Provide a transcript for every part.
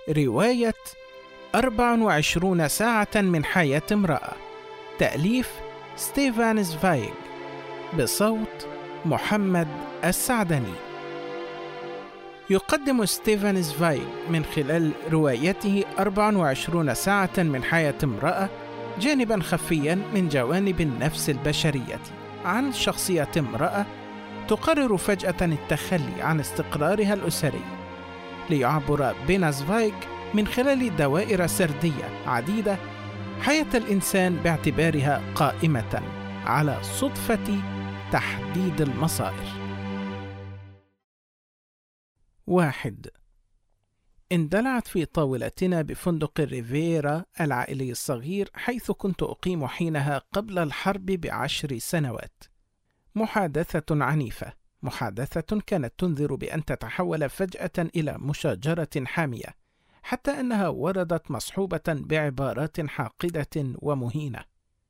رواية 24 ساعة من حياة امرأة، تأليف ستيفان زفايغ، بصوت محمد السعدني. يقدم ستيفان زفايغ من خلال روايته 24 ساعة من حياة امرأة جانبا خفيا من جوانب النفس البشرية عن شخصية امرأة تقرر فجأة التخلي عن استقرارها الأسري، ليعبر بين زفايغ من خلال دوائر سردية عديدة حياة الإنسان باعتبارها قائمة على صدفة تحديد المصائر. 1. اندلعت في طاولتنا بفندق الريفيرا العائلي الصغير حيث كنت أقيم حينها قبل الحرب ب10 سنوات محادثة عنيفة، محادثة كانت تنذر بأن تتحول فجأة إلى مشاجرة حامية، حتى أنها وردت مصحوبة بعبارات حاقدة ومهينة.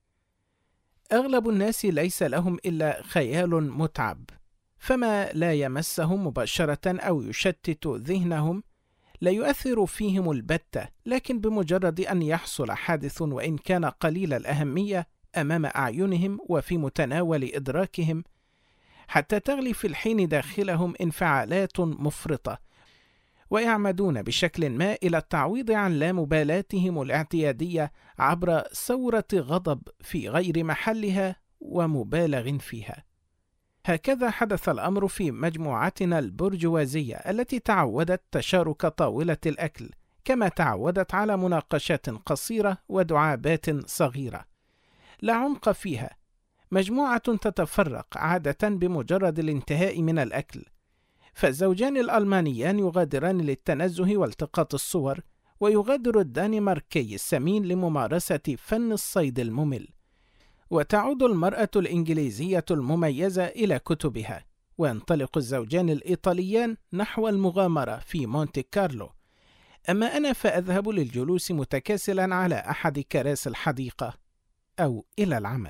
أغلب الناس ليس لهم إلا خيال متعب، فما لا يمسهم مباشرة أو يشتت ذهنهم لا يؤثر فيهم البتة، لكن بمجرد أن يحصل حادث وإن كان قليل الأهمية أمام أعينهم وفي متناول إدراكهم، حتى تغلي في الحين داخلهم انفعالات مفرطة، ويعمدون بشكل ما إلى التعويض عن لا مبالاتهم الاعتيادية عبر ثورة غضب في غير محلها ومبالغ فيها. هكذا حدث الأمر في مجموعتنا البرجوازية التي تعودت تشارك طاولة الأكل، كما تعودت على مناقشات قصيرة ودعابات صغيرة لا عمق فيها، مجموعة تتفرق عادة بمجرد الانتهاء من الأكل، فالزوجان الألمانيان يغادران للتنزه والتقاط الصور، ويغادر الدنماركي السمين لممارسة فن الصيد الممل، وتعود المرأة الإنجليزية المميزة إلى كتبها، وينطلق الزوجان الإيطاليان نحو المغامرة في مونte كارلو، أما أنا فأذهب للجلوس متكاسلا على أحد كراسي الحديقة أو إلى العمل.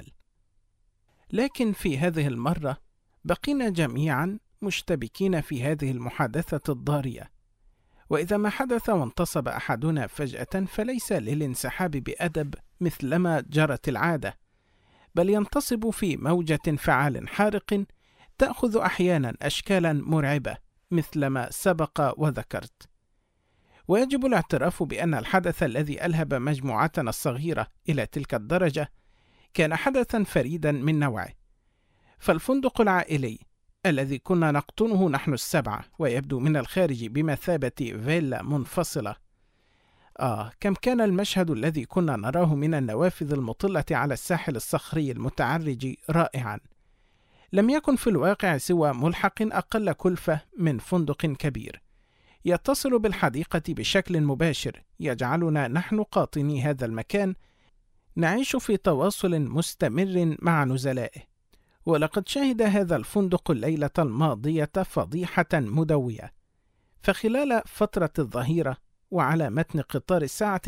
لكن في هذه المرة بقينا جميعا مشتبكين في هذه المحادثة الضارية، وإذا ما حدث وانتصب أحدنا فجأة فليس للانسحاب بأدب مثلما جرت العادة، بل ينتصب في موجة انفعال حارق تأخذ أحيانا أشكالا مرعبة مثلما سبق وذكرت. ويجب الاعتراف بأن الحدث الذي ألهب مجموعتنا الصغيرة إلى تلك الدرجة كان حدثا فريدا من نوعه، فالفندق العائلي الذي كنا نقطنه نحن السبعة ويبدو من الخارج بمثابة فيلا منفصلة، كم كان المشهد الذي كنا نراه من النوافذ المطلة على الساحل الصخري المتعرج رائعا. لم يكن في الواقع سوى ملحق أقل كلفة من فندق كبير يتصل بالحديقة بشكل مباشر، يجعلنا نحن قاطني هذا المكان نعيش في تواصل مستمر مع نزلائه. ولقد شهد هذا الفندق الليلة الماضية فضيحة مدوية، فخلال فترة الظهيرة وعلى متن قطار الساعة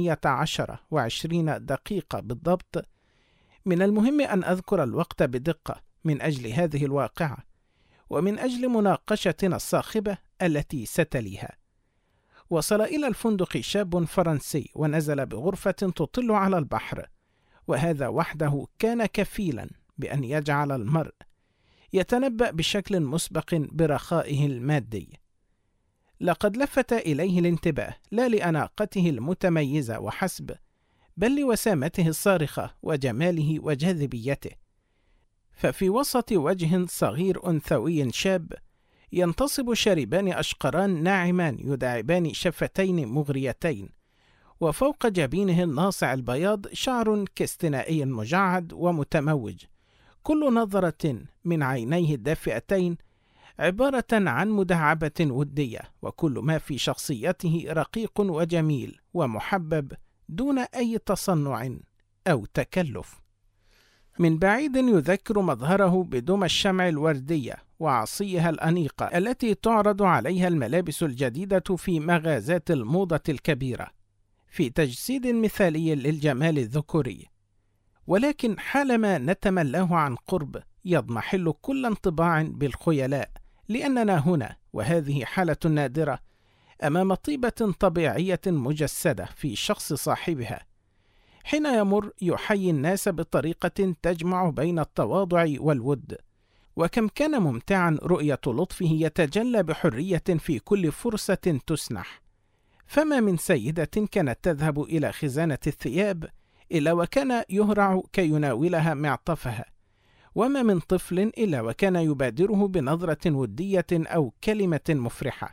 12:20 بالضبط، من المهم أن أذكر الوقت بدقة من أجل هذه الواقعة ومن أجل مناقشتنا الصاخبة التي ستليها. وصل إلى الفندق شاب فرنسي ونزل بغرفة تطل على البحر، وهذا وحده كان كفيلا بأن يجعل المرء يتنبأ بشكل مسبق برخائه المادي. لقد لفت إليه الانتباه لا لأناقته المتميزة وحسب، بل لوسامته الصارخة وجماله وجاذبيته، ففي وسط وجه صغير أنثوي شاب ينتصب شاربان أشقران ناعمان يداعبان شفتين مغريتين، وفوق جبينه الناصع البياض شعر كاستنائي مجعد ومتموج، كل نظرة من عينيه الدافئتين عبارة عن مداعبة ودية، وكل ما في شخصيته رقيق وجميل ومحبب دون أي تصنع أو تكلف. من بعيد يذكر مظهره بدمى الشمع الوردية وعصيها الأنيقة التي تعرض عليها الملابس الجديدة في مغازات الموضة الكبيرة، في تجسيد مثالي للجمال الذكوري. ولكن حالما نتملاه عن قرب يضمحل كل انطباع بالخيلاء، لأننا هنا وهذه حالة نادرة أمام طيبة طبيعية مجسدة في شخص صاحبها. حين يمر يحيي الناس بطريقة تجمع بين التواضع والود، وكم كان ممتعا رؤية لطفه يتجلى بحرية في كل فرصة تسنح. فما من سيدة كانت تذهب إلى خزانة الثياب إلا وكان يهرع كي يناولها معطفها، وما من طفل إلا وكان يبادره بنظرة ودية أو كلمة مفرحة.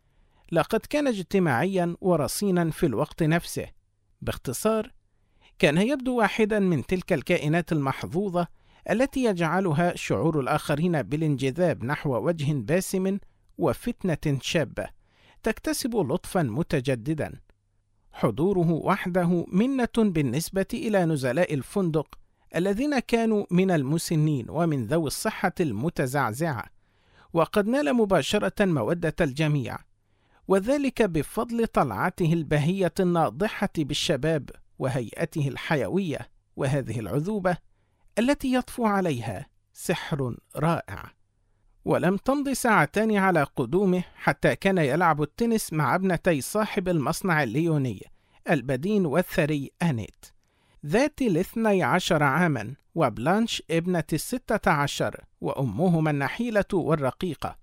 لقد كان اجتماعيا ورصينا في الوقت نفسه. باختصار، كان يبدو واحدا من تلك الكائنات المحظوظة التي يجعلها شعور الآخرين بالانجذاب نحو وجه باسم وفتنة شابة تكتسب لطفا متجددا. حضوره وحده منة بالنسبة إلى نزلاء الفندق الذين كانوا من المسنين ومن ذوي الصحة المتزعزعة، وقد نال مباشرة مودة الجميع، وذلك بفضل طلعته البهية الناضحة بالشباب وهيئته الحيوية وهذه العذوبة التي يطفو عليها سحر رائع. ولم تمض ساعتان على قدومه حتى كان يلعب التنس مع ابنتي صاحب المصنع الليوني البدين والثري آنيت ذات 12 عاما، وبلانش ابنة 16، وأمهما النحيلة والرقيقة.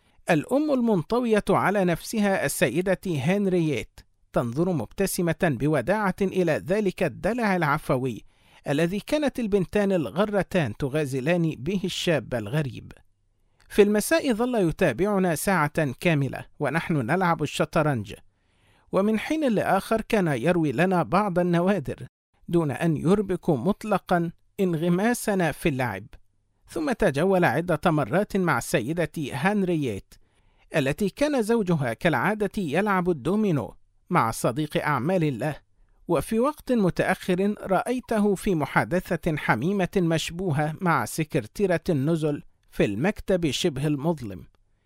الأم المنطوية على نفسها السيدة هنرييت تنظر مبتسمة بوداعة إلى ذلك الدلع العفوي الذي كانت البنتان الغرتان تغازلان به الشاب الغريب. في المساء ظل يتابعنا ساعة كاملة ونحن نلعب الشطرنج، ومن حين لآخر كان يروي لنا بعض النوادر دون أن يربك مطلقا انغماسنا في اللعب. ثم تجول عدة مرات مع السيدة هنرييت التي كان زوجها كالعادة يلعب الدومينو مع صديق أعمال له، وفي وقت متأخر رأيته في محادثة حميمة مشبوهة مع سكرتيرة النزل في المكتب شبه المظلم.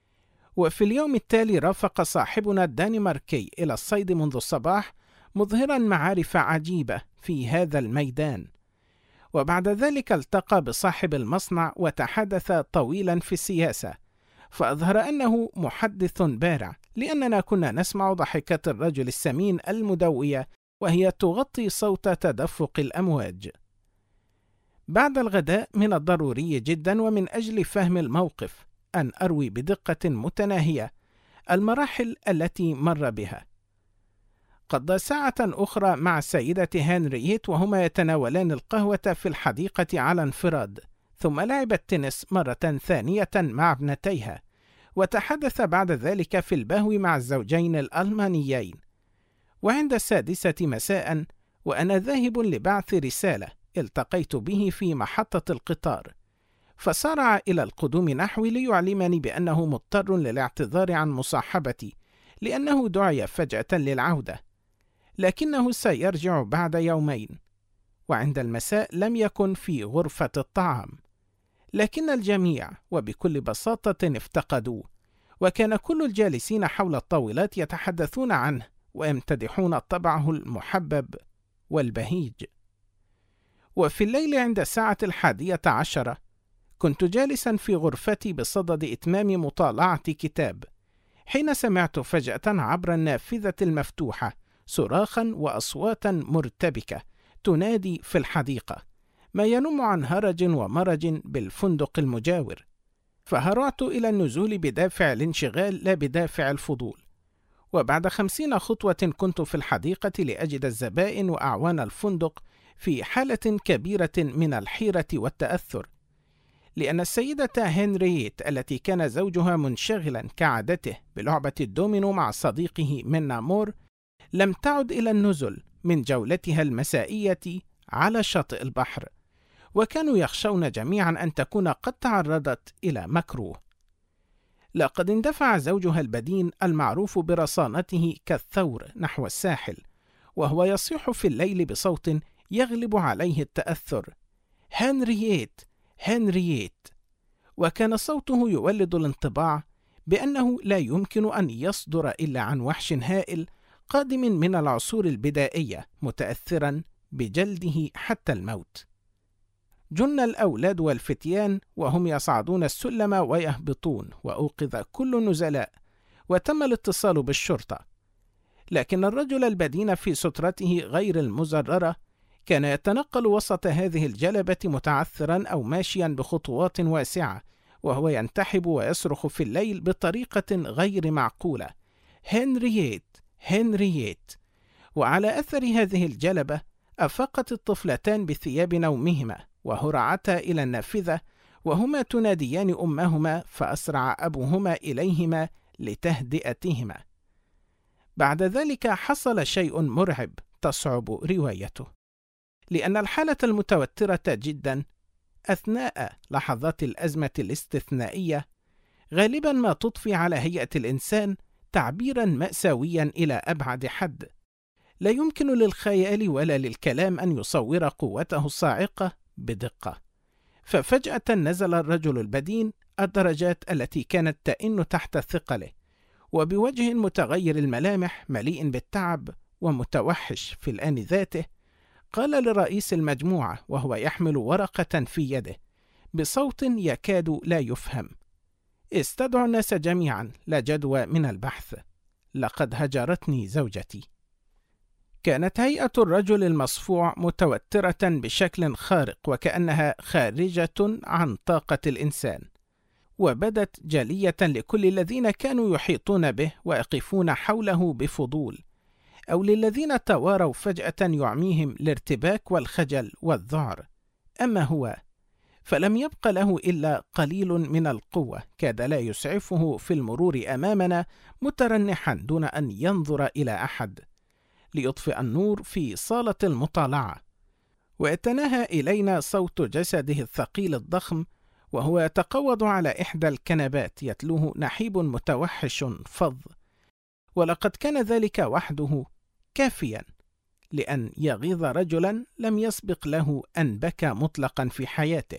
وفي اليوم التالي رافق صاحبنا الدنماركي إلى الصيد منذ الصباح، مظهرا معارف عجيبة في هذا الميدان. وبعد ذلك التقى بصاحب المصنع وتحدث طويلا في السياسة، فأظهر أنه محدث بارع، لأننا كنا نسمع ضحكات الرجل السمين المدوية وهي تغطي صوت تدفق الأمواج. بعد الغداء من الضروري جدا ومن أجل فهم الموقف أن أروي بدقة متناهية المراحل التي مر بها. قضى ساعة أخرى مع السيدة هنرييت وهما يتناولان القهوة في الحديقة على انفراد، ثم لعب التنس مرة ثانية مع ابنتيها، وتحدث بعد ذلك في البهو مع الزوجين الألمانيين. وعند 6 مساء وأنا ذاهب لبعث رسالة التقيت به في محطة القطار، فسارع إلى القدوم نحوي ليعلمني بأنه مضطر للاعتذار عن مصاحبتي لأنه دعي فجأة للعودة، لكنه سيرجع بعد يومين. وعند المساء لم يكن في غرفة الطعام، لكن الجميع وبكل بساطة افتقدوه، وكان كل الجالسين حول الطاولات يتحدثون عنه ويمتدحون طبعه المحبب والبهيج. وفي الليل عند 11:00 كنت جالسا في غرفتي بصدد إتمام مطالعة كتاب، حين سمعت فجأة عبر النافذة المفتوحة صراخا وأصواتا مرتبكة تنادي في الحديقة، ما ينم عن هرج ومرج بالفندق المجاور. فهرعت إلى النزول بدافع الانشغال لا بدافع الفضول، وبعد 50 خطوة كنت في الحديقة لأجد الزبائن وأعوان الفندق في حالة كبيرة من الحيرة والتأثر، لأن السيدة هنرييت التي كان زوجها منشغلا كعادته بلعبة الدومينو مع صديقه منا مور لم تعد إلى النزل من جولتها المسائية على شاطئ البحر، وكانوا يخشون جميعا أن تكون قد تعرضت إلى مكروه. لقد اندفع زوجها البدين المعروف برصانته كالثور نحو الساحل، وهو يصيح في الليل بصوت يغلب عليه التأثر: هنرييت هنرييت. وكان صوته يولد الانطباع بأنه لا يمكن أن يصدر إلا عن وحش هائل قادم من العصور البدائية متأثرا بجلده حتى الموت. جن الأولاد والفتيان وهم يصعدون السلم ويهبطون، وأوقظ كل النزلاء، وتم الاتصال بالشرطة. لكن الرجل البدين في سترته غير المزررة كان يتنقل وسط هذه الجلبة متعثرا أو ماشيا بخطوات واسعة، وهو ينتحب ويصرخ في الليل بطريقة غير معقولة: هنرييت هنرييت. وعلى أثر هذه الجلبة أفاقت الطفلتان بثياب نومهما وهرعتا إلى النافذة، وهما تناديان أمهما، فأسرع أبوهما إليهما لتهدئتهما. بعد ذلك حصل شيء مرعب تصعب روايته، لأن الحالة المتوترة جدا أثناء لحظات الأزمة الاستثنائية غالبا ما تضفي على هيئة الإنسان تعبيرا مأساويا إلى أبعد حد، لا يمكن للخيال ولا للكلام أن يصور قوته الصاعقة بدقة. ففجأة نزل الرجل البدين الدرجات التي كانت تئن تحت ثقله، وبوجه متغير الملامح مليء بالتعب ومتوحش في الآن ذاته، قال لرئيس المجموعة وهو يحمل ورقة في يده بصوت يكاد لا يفهم: استدعوا الناس جميعا، لا جدوى من البحث، لقد هجرتني زوجتي. كانت هيئة الرجل المصفوع متوترة بشكل خارق، وكأنها خارجة عن طاقة الإنسان، وبدت جلية لكل الذين كانوا يحيطون به ويقفون حوله بفضول، أو للذين تواروا فجأة يعميهم الارتباك والخجل والذعر. أما هو فلم يبق له إلا قليل من القوة كاد لا يسعفه في المرور أمامنا مترنحا دون أن ينظر إلى أحد، ليطفئ النور في صالة المطالعة، ويتناهى إلينا صوت جسده الثقيل الضخم وهو يتقوض على إحدى الكنبات يتلوه نحيب متوحش فظ. ولقد كان ذلك وحده كافيا لأن يغيظ رجلا لم يسبق له أن بكى مطلقا في حياته.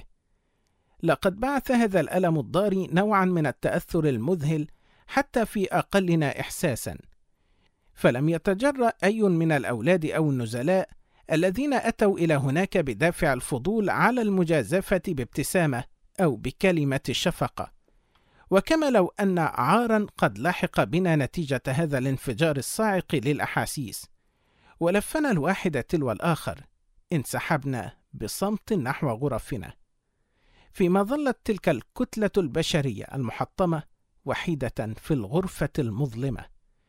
لقد بعث هذا الألم الضاري نوعا من التأثر المذهل حتى في أقلنا إحساسا، فلم يتجرأ أي من الأولاد أو النزلاء الذين أتوا إلى هناك بدافع الفضول على المجازفة بابتسامة أو بكلمة شفقة. وكما لو أن عارا قد لحق بنا نتيجة هذا الانفجار الصاعق للأحاسيس ولفنا الواحد تلو الآخر، انسحبنا بصمت نحو غرفنا، فيما ظلت تلك الكتلة البشرية المحطمة وحيدة في الغرفة المظلمة.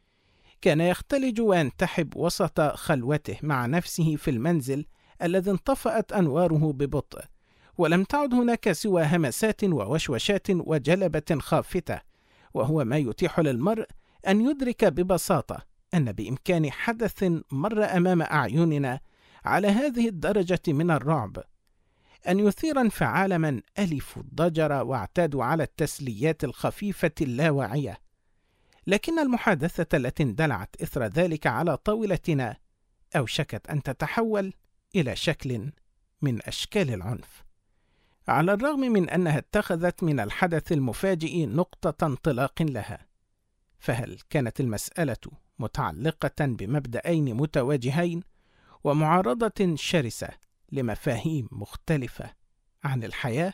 كان يختلج وينتحب وسط خلوته مع نفسه في المنزل الذي انطفأت أنواره ببطء، ولم تعد هناك سوى همسات ووشوشات وجلبة خافتة، وهو ما يتيح للمرء أن يدرك ببساطة أن بإمكان حدث مر أمام أعيننا على هذه الدرجة من الرعب أن يثير انفعال من ألفوا الضجر واعتادوا على التسليات الخفيفة اللاواعية. لكن المحادثة التي اندلعت إثر ذلك على طاولتنا أوشكت أن تتحول إلى شكل من أشكال العنف، على الرغم من أنها اتخذت من الحدث المفاجئ نقطة انطلاق لها. فهل كانت المسألة متعلقة بمبدأين متواجهين ومعارضة شرسة لمفاهيم مختلفة عن الحياة؟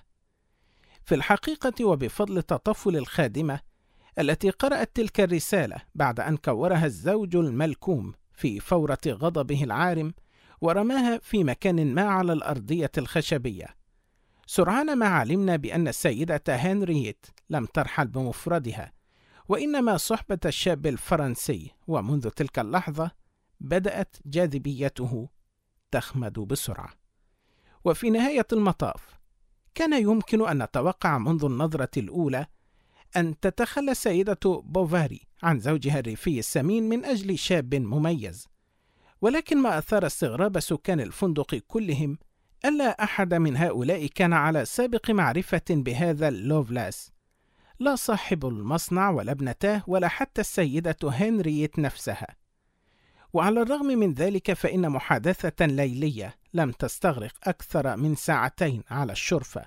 في الحقيقة وبفضل تطفل الخادمة التي قرأت تلك الرسالة بعد أن كورها الزوج الملكوم في فورة غضبه العارم ورماها في مكان ما على الأرضية الخشبية، سرعان ما علمنا بأن السيدة هنرييت لم ترحل بمفردها، وإنما صحبة الشاب الفرنسي، ومنذ تلك اللحظة بدأت جاذبيته تخمد بسرعة. وفي نهاية المطاف كان يمكن أن نتوقع منذ النظرة الأولى أن تتخلى السيدة بوفاري عن زوجها الريفي السمين من أجل شاب مميز، ولكن ما أثار استغراب سكان الفندق كلهم ألا أحد من هؤلاء كان على سابق معرفة بهذا لوفلاس، لا صاحب المصنع ولا ابنتاه ولا حتى السيدة هنرييت نفسها. وعلى الرغم من ذلك فإن محادثة ليلية لم تستغرق أكثر من ساعتين على الشرفة،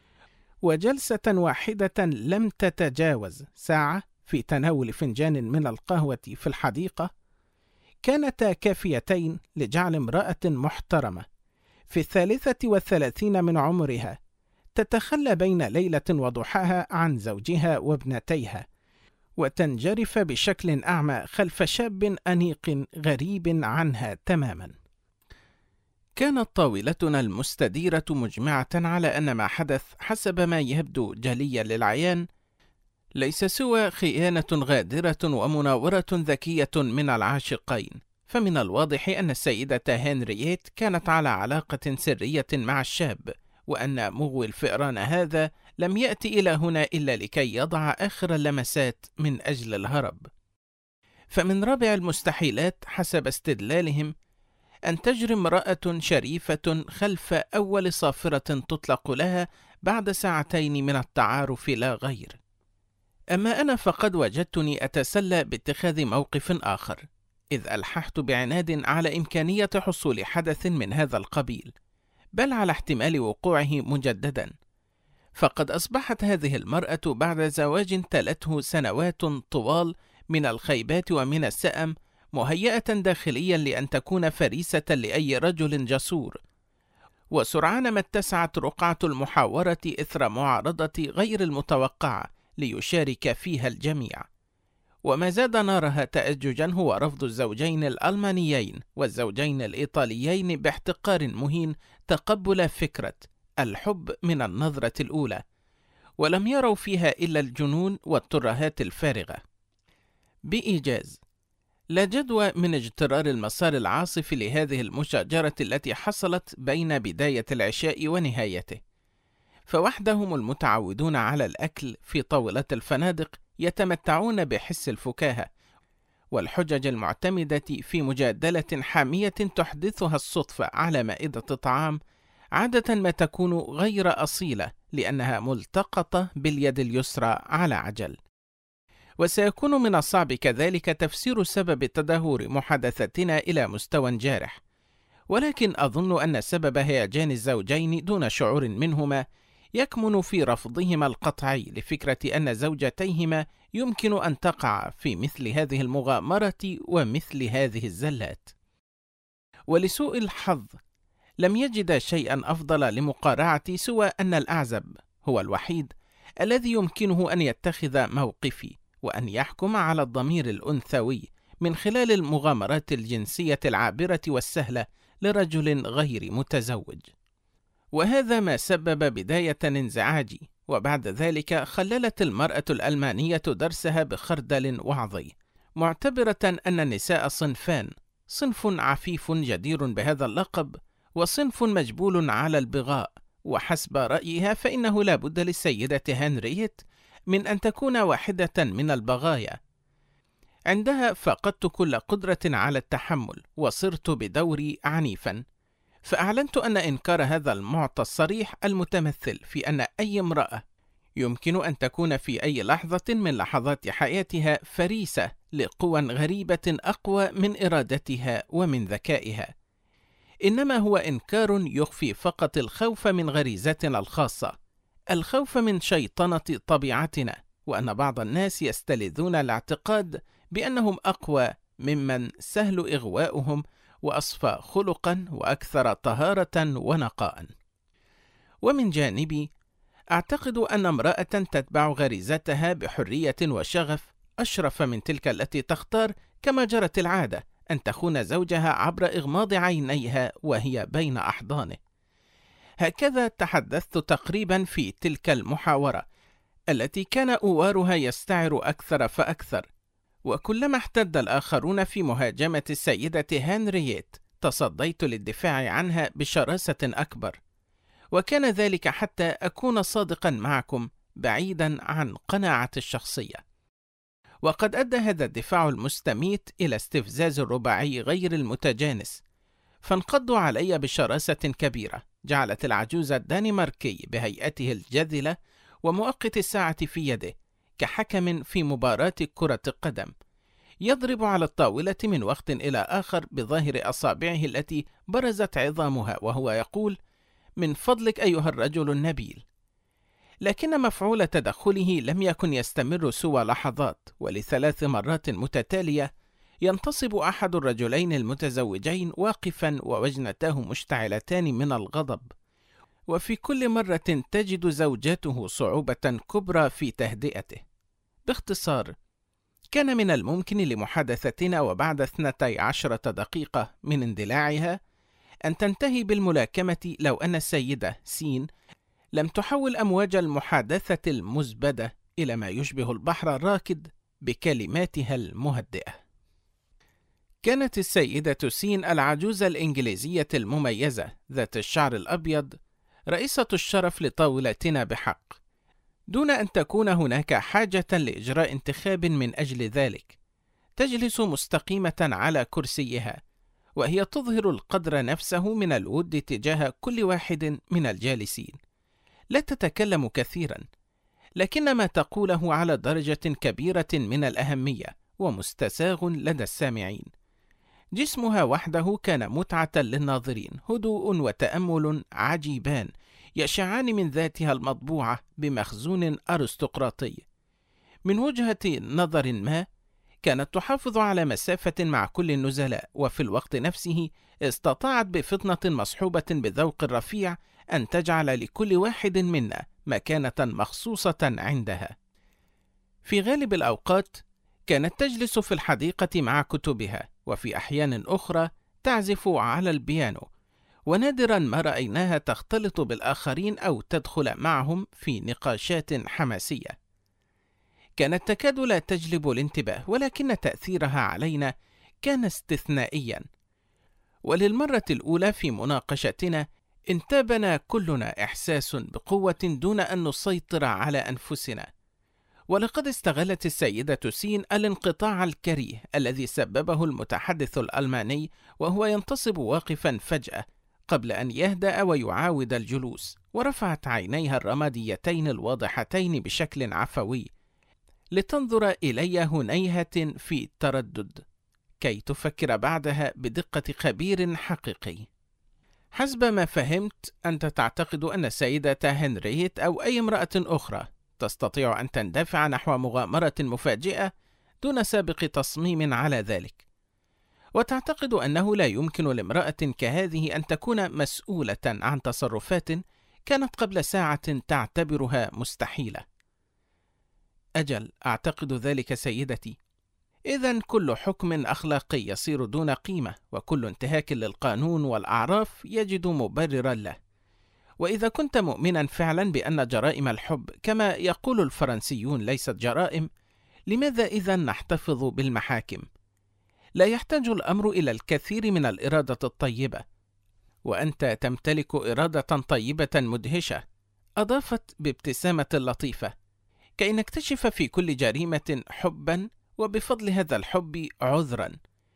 وجلسة واحدة لم تتجاوز ساعة في تناول فنجان من القهوة في الحديقة، كانتا كافيتين لجعل امرأة محترمة في 33 من عمرها تتخلى بين ليلة وضحاها عن زوجها وابنتيها، وتنجرف بشكل أعمى خلف شاب أنيق غريب عنها تماما. كانت طاولتنا المستديرة مجمعة على أن ما حدث حسب ما يبدو جليا للعيان ليس سوى خيانة غادرة ومناورة ذكية من العاشقين، فمن الواضح أن السيدة هنرييت كانت على علاقة سرية مع الشاب، وأن مغوي الفئران هذا لم يأتي إلى هنا إلا لكي يضع آخر اللمسات من أجل الهرب. فمن رابع المستحيلات حسب استدلالهم أن تجري امرأة شريفة خلف أول صافرة تطلق لها بعد ساعتين من التعارف لا غير. أما أنا فقد وجدتني أتسلى باتخاذ موقف آخر، إذ ألححت بعناد على إمكانية حصول حدث من هذا القبيل، بل على احتمال وقوعه مجددا. فقد أصبحت هذه المرأة بعد زواج تلته سنوات طوال من الخيبات ومن السأم مهيئة داخليا لأن تكون فريسة لأي رجل جسور، وسرعان ما اتسعت رقعة المحاورة إثر معارضة غير المتوقعة ليشارك فيها الجميع. وما زاد نارها تأججا هو رفض الزوجين الألمانيين والزوجين الإيطاليين باحتقار مهين تقبل فكرة الحب من النظرة الأولى، ولم يروا فيها إلا الجنون والترهات الفارغة. بإيجاز، لا جدوى من اجترار المسار العاصف لهذه المشاجرة التي حصلت بين بداية العشاء ونهايته، فوحدهم المتعودون على الأكل في طاولة الفنادق يتمتعون بحس الفكاهة والحجج المعتمدة في مجادلة حامية تحدثها الصدفة على مائدة الطعام، عادة ما تكون غير أصيلة لأنها ملتقطة باليد اليسرى على عجل. وسيكون من الصعب كذلك تفسير سبب تدهور محادثتنا إلى مستوى جارح، ولكن أظن أن سبب هيجان الزوجين دون شعور منهما يكمن في رفضهما القطعي لفكرة أن زوجتيهما يمكن أن تقع في مثل هذه المغامرة ومثل هذه الزلات. ولسوء الحظ لم يجد شيئا أفضل لمقارعتي سوى أن الأعزب هو الوحيد الذي يمكنه أن يتخذ موقفي وأن يحكم على الضمير الأنثوي من خلال المغامرات الجنسية العابرة والسهلة لرجل غير متزوج. وهذا ما سبب بداية انزعاجي، وبعد ذلك خللت المرأة الألمانية درسها بخردل وعظي، معتبرة أن النساء صنفان: صنف عفيف جدير بهذا اللقب، وصنف مجبول على البغاء، وحسب رأيها فإنه لا بد للسيدة هنرييت من أن تكون واحدة من البغايا. عندها فقدت كل قدرة على التحمل، وصرت بدوري عنيفا، فأعلنت أن إنكار هذا المعطى الصريح المتمثل في أن أي امرأة يمكن أن تكون في أي لحظة من لحظات حياتها فريسة لقوى غريبة أقوى من إرادتها ومن ذكائها، إنما هو إنكار يخفي فقط الخوف من غريزتنا الخاصة، الخوف من شيطنة طبيعتنا، وأن بعض الناس يستلذون الاعتقاد بأنهم أقوى ممن سهل إغواؤهم وأصفى خلقا وأكثر طهارة ونقاء. ومن جانبي أعتقد أن امرأة تتبع غريزتها بحرية وشغف أشرف من تلك التي تختار كما جرت العادة أن تخون زوجها عبر إغماض عينيها وهي بين أحضانه. هكذا تحدثت تقريبا في تلك المحاورة التي كان أوارها يستعر أكثر فأكثر، وكلما احتد الآخرون في مهاجمة السيدة هنرييت تصديت للدفاع عنها بشراسة أكبر، وكان ذلك حتى أكون صادقا معكم بعيدا عن قناعتي الشخصية. وقد أدى هذا الدفاع المستميت إلى استفزاز الرباعي غير المتجانس، فانقضوا علي بشراسة كبيرة جعلت العجوز الدنماركي بهيئته الجذلة ومؤقت الساعة في يده كحكم في مباراة كرة القدم يضرب على الطاولة من وقت إلى آخر بظاهر أصابعه التي برزت عظامها وهو يقول: من فضلك أيها الرجل النبيل. لكن مفعول تدخله لم يكن يستمر سوى لحظات، ولثلاث مرات متتالية ينتصب أحد الرجلين المتزوجين واقفا ووجنتاه مشتعلتان من الغضب، وفي كل مرة تجد زوجته صعوبة كبرى في تهدئته. باختصار، كان من الممكن لمحادثتنا وبعد 12 دقيقة من اندلاعها أن تنتهي بالملاكمة لو أن السيدة سين لم تحول أمواج المحادثة المزبدة إلى ما يشبه البحر الراكد بكلماتها المهدئة. كانت السيدة سين العجوزة الإنجليزية المميزة ذات الشعر الأبيض رئيسة الشرف لطاولتنا بحق، دون أن تكون هناك حاجة لإجراء انتخاب من أجل ذلك. تجلس مستقيمة على كرسيها، وهي تظهر القدر نفسه من الود تجاه كل واحد من الجالسين. لا تتكلم كثيرا، لكن ما تقوله على درجة كبيرة من الأهمية ومستساغ لدى السامعين. جسمها وحده كان متعة للناظرين، هدوء وتأمل عجيبان يشعان من ذاتها المطبوعة بمخزون أرستقراطي. من وجهة نظر ما، كانت تحافظ على مسافة مع كل النزلاء، وفي الوقت نفسه استطاعت بفطنة مصحوبة بذوق رفيع أن تجعل لكل واحد منا مكانة مخصوصة عندها. في غالب الأوقات كانت تجلس في الحديقة مع كتبها، وفي أحيان أخرى تعزف على البيانو، ونادرا ما رأيناها تختلط بالآخرين أو تدخل معهم في نقاشات حماسية. كانت تكاد لا تجلب الانتباه، ولكن تأثيرها علينا كان استثنائيا، وللمرة الأولى في مناقشتنا انتابنا كلنا إحساس بقوة دون أن نسيطر على أنفسنا. ولقد استغلت السيدة سين الانقطاع الكريه الذي سببه المتحدث الألماني وهو ينتصب واقفا فجأة قبل أن يهدأ ويعاود الجلوس، ورفعت عينيها الرماديتين الواضحتين بشكل عفوي لتنظر إلي هنيهة في تردد، كي تفكر بعدها بدقة خبير حقيقي. حسب ما فهمت، أنت تعتقد أن السيدة هنريت أو أي امرأة أخرى تستطيع أن تندفع نحو مغامرة مفاجئة دون سابق تصميم على ذلك، وتعتقد أنه لا يمكن لامرأة كهذه أن تكون مسؤولة عن تصرفات كانت قبل ساعة تعتبرها مستحيلة. أجل، أعتقد ذلك سيدتي. إذن كل حكم أخلاقي يصير دون قيمة، وكل انتهاك للقانون والأعراف يجد مبررا له. وإذا كنت مؤمنا فعلا بأن جرائم الحب كما يقول الفرنسيون ليست جرائم، لماذا إذن نحتفظ بالمحاكم؟ لا يحتاج الأمر إلى الكثير من الإرادة الطيبة، وأنت تمتلك إرادة طيبة مدهشة، أضافت بابتسامة لطيفة، كي نكتشف في كل جريمة حبا، وبفضل هذا الحب عذرا.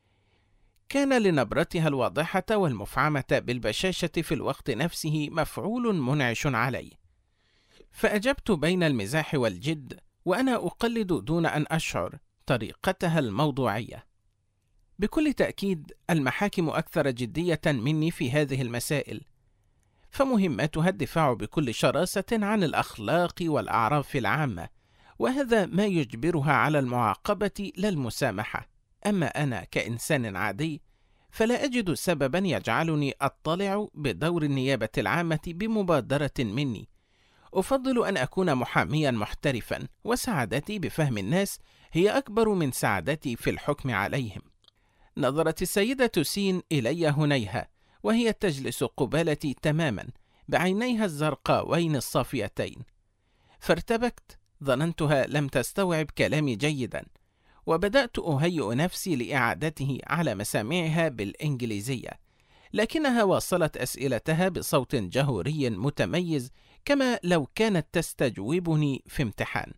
كان لنبرتها الواضحة والمفعمة بالبشاشة في الوقت نفسه مفعول منعش علي، فأجبت بين المزاح والجد، وأنا أقلد دون أن أشعر طريقتها الموضوعية. بكل تأكيد المحاكم أكثر جدية مني في هذه المسائل، فمهمتها الدفاع بكل شراسة عن الأخلاق والأعراف العامة، وهذا ما يجبرها على المعاقبة لا المسامحة. أما أنا كإنسان عادي فلا أجد سببا يجعلني أطلع بدور النيابة العامة بمبادرة مني. أفضل أن أكون محاميا محترفا، وسعادتي بفهم الناس هي أكبر من سعادتي في الحكم عليهم. نظرت السيدة سين إلي هنيهة وهي تجلس قبالتي تماما بعينيها الزرقاوين الصافيتين، فارتبكت، ظننتها لم تستوعب كلامي جيدا، وبدأت أهيئ نفسي لإعادته على مسامعها بالإنجليزية، لكنها واصلت أسئلتها بصوت جهوري متميز كما لو كانت تستجوبني في امتحان.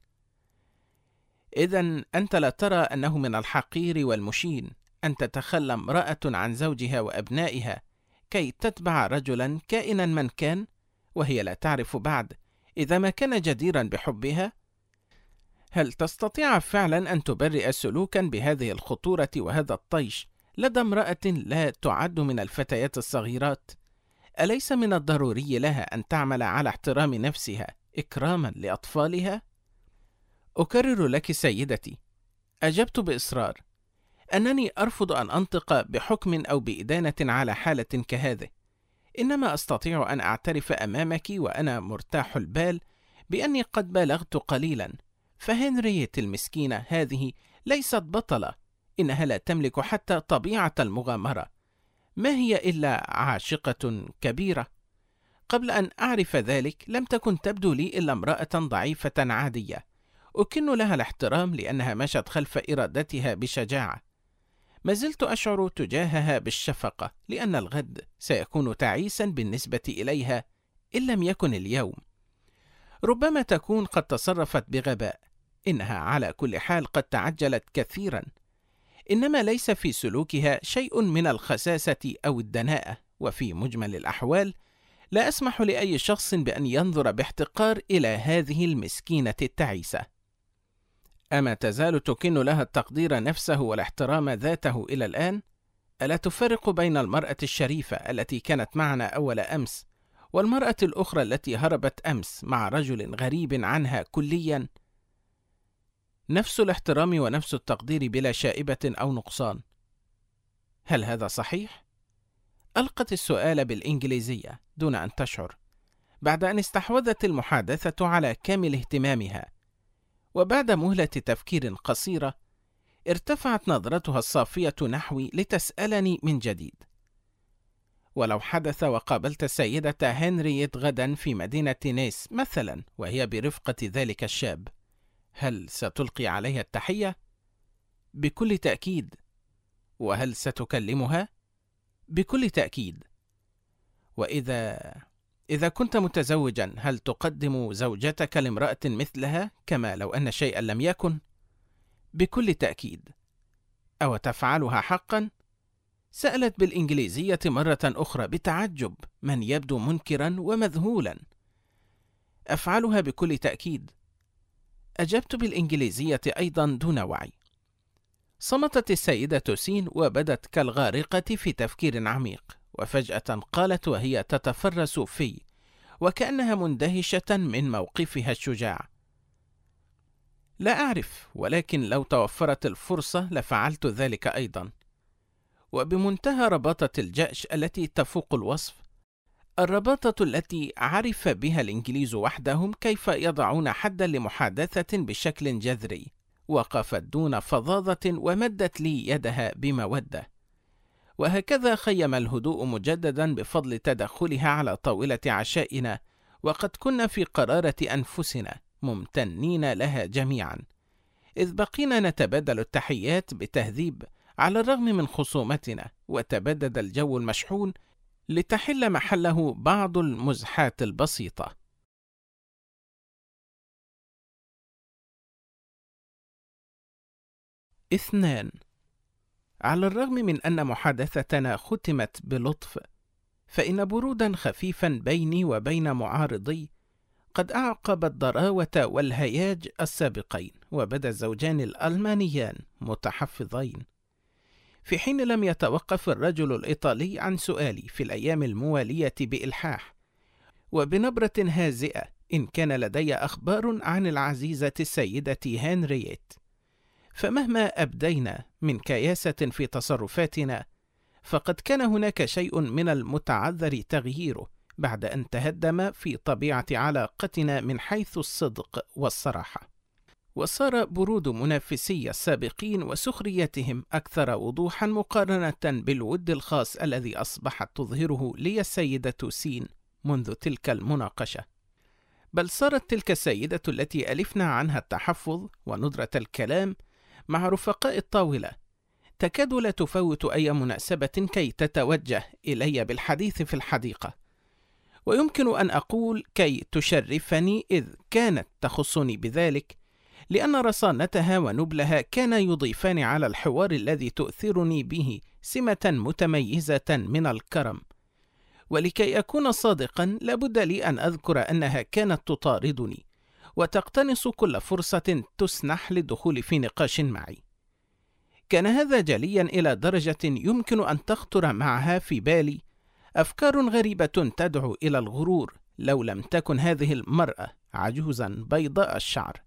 إذن أنت لا ترى أنه من الحقير والمشين أن تتخلى امرأة عن زوجها وأبنائها كي تتبع رجلا كائنا من كان، وهي لا تعرف بعد إذا ما كان جديرا بحبها؟ هل تستطيع فعلا أن تبرئ سلوكا بهذه الخطورة وهذا الطيش لدى امرأة لا تعد من الفتيات الصغيرات؟ أليس من الضروري لها أن تعمل على احترام نفسها إكراما لأطفالها؟ أكرر لك سيدتي، أجبت بإصرار، أنني أرفض أن أنطق بحكم أو بإدانة على حالة كهذه، إنما أستطيع أن أعترف أمامك وأنا مرتاح البال بأني قد بالغت قليلا، فهنريت المسكينة هذه ليست بطلة، إنها لا تملك حتى طبيعة المغامرة. ما هي إلا عاشقة كبيرة. قبل أن أعرف ذلك لم تكن تبدو لي إلا امرأة ضعيفة عادية، أكن لها الاحترام لأنها مشت خلف إرادتها بشجاعة. ما زلت أشعر تجاهها بالشفقة، لأن الغد سيكون تعيسا بالنسبة إليها إن لم يكن اليوم. ربما تكون قد تصرفت بغباء، إنها على كل حال قد تعجلت كثيرا، إنما ليس في سلوكها شيء من الخساسة أو الدناءة، وفي مجمل الأحوال لا أسمح لأي شخص بأن ينظر باحتقار إلى هذه المسكينة التعيسة. أما تزال تكن لها التقدير نفسه والاحترام ذاته إلى الآن؟ ألا تفرق بين المرأة الشريفة التي كانت معنا أول أمس والمرأة الأخرى التي هربت أمس مع رجل غريب عنها كليا؟ نفس الاحترام ونفس التقدير بلا شائبة أو نقصان. هل هذا صحيح؟ ألقت السؤال بالإنجليزية دون أن تشعر، بعد أن استحوذت المحادثة على كامل اهتمامها، وبعد مهلة تفكير قصيرة ارتفعت نظرتها الصافية نحوي لتسألني من جديد: ولو حدث وقابلت السيدة هنرييت غدا في مدينة نيس مثلا وهي برفقة ذلك الشاب، هل ستلقي عليها التحية؟ بكل تأكيد. وهل ستكلمها؟ بكل تأكيد. وإذا كنت متزوجا، هل تقدم زوجتك لامرأة مثلها كما لو أن شيئا لم يكن؟ بكل تأكيد. أو تفعلها حقا؟ سألت بالإنجليزية مرة أخرى بتعجب من يبدو منكرا ومذهولا. أفعلها بكل تأكيد. أجبت بالإنجليزية أيضا دون وعي. صمتت السيدة سين وبدت كالغارقة في تفكير عميق، وفجأة قالت وهي تتفرس في وكأنها مندهشة من موقفها الشجاع: لا أعرف، ولكن لو توفرت الفرصة لفعلت ذلك أيضا. وبمنتهى رباطة الجأش التي تفوق الوصف، الرباطة التي عرف بها الإنجليز وحدهم كيف يضعون حدا لمحادثة بشكل جذري، وقفت دون فظاظة ومدت لي يدها بمودة. وهكذا خيم الهدوء مجددا بفضل تدخلها على طاولة عشائنا، وقد كنا في قرارة أنفسنا ممتنين لها جميعا، إذ بقينا نتبادل التحيات بتهذيب على الرغم من خصومتنا، وتبدد الجو المشحون لتحل محله بعض المزحات البسيطة. 2. على الرغم من أن محادثتنا ختمت بلطف، فإن برودا خفيفا بيني وبين معارضي قد أعقب الضراوة والهياج السابقين، وبدا الزوجان الألمانيان متحفظين، في حين لم يتوقف الرجل الإيطالي عن سؤالي في الأيام الموالية بإلحاح وبنبرة هازئة إن كان لدي أخبار عن العزيزة السيدة هنرييت. فمهما أبدينا من كياسة في تصرفاتنا، فقد كان هناك شيء من المتعذر تغييره بعد أن تهدم في طبيعة علاقتنا من حيث الصدق والصراحة. وصار برود منافسي السابقين وسخريتهم أكثر وضوحا مقارنة بالود الخاص الذي أصبحت تظهره لي السيدة سين منذ تلك المناقشة. بل صارت تلك السيدة التي ألفنا عنها التحفظ وندرة الكلام مع رفقاء الطاولة تكاد لا تفوت أي مناسبة كي تتوجه إلي بالحديث في الحديقة، ويمكن أن أقول كي تشرفني إذ كانت تخصني بذلك، لأن رصانتها ونبلها كان يضيفان على الحوار الذي تؤثرني به سمة متميزة من الكرم. ولكي أكون صادقا لابد لي أن أذكر أنها كانت تطاردني وتقتنص كل فرصة تسنح للدخول في نقاش معي. كان هذا جليا إلى درجة يمكن أن تخطر معها في بالي أفكار غريبة تدعو إلى الغرور لو لم تكن هذه المرأة عجوزا بيضاء الشعر.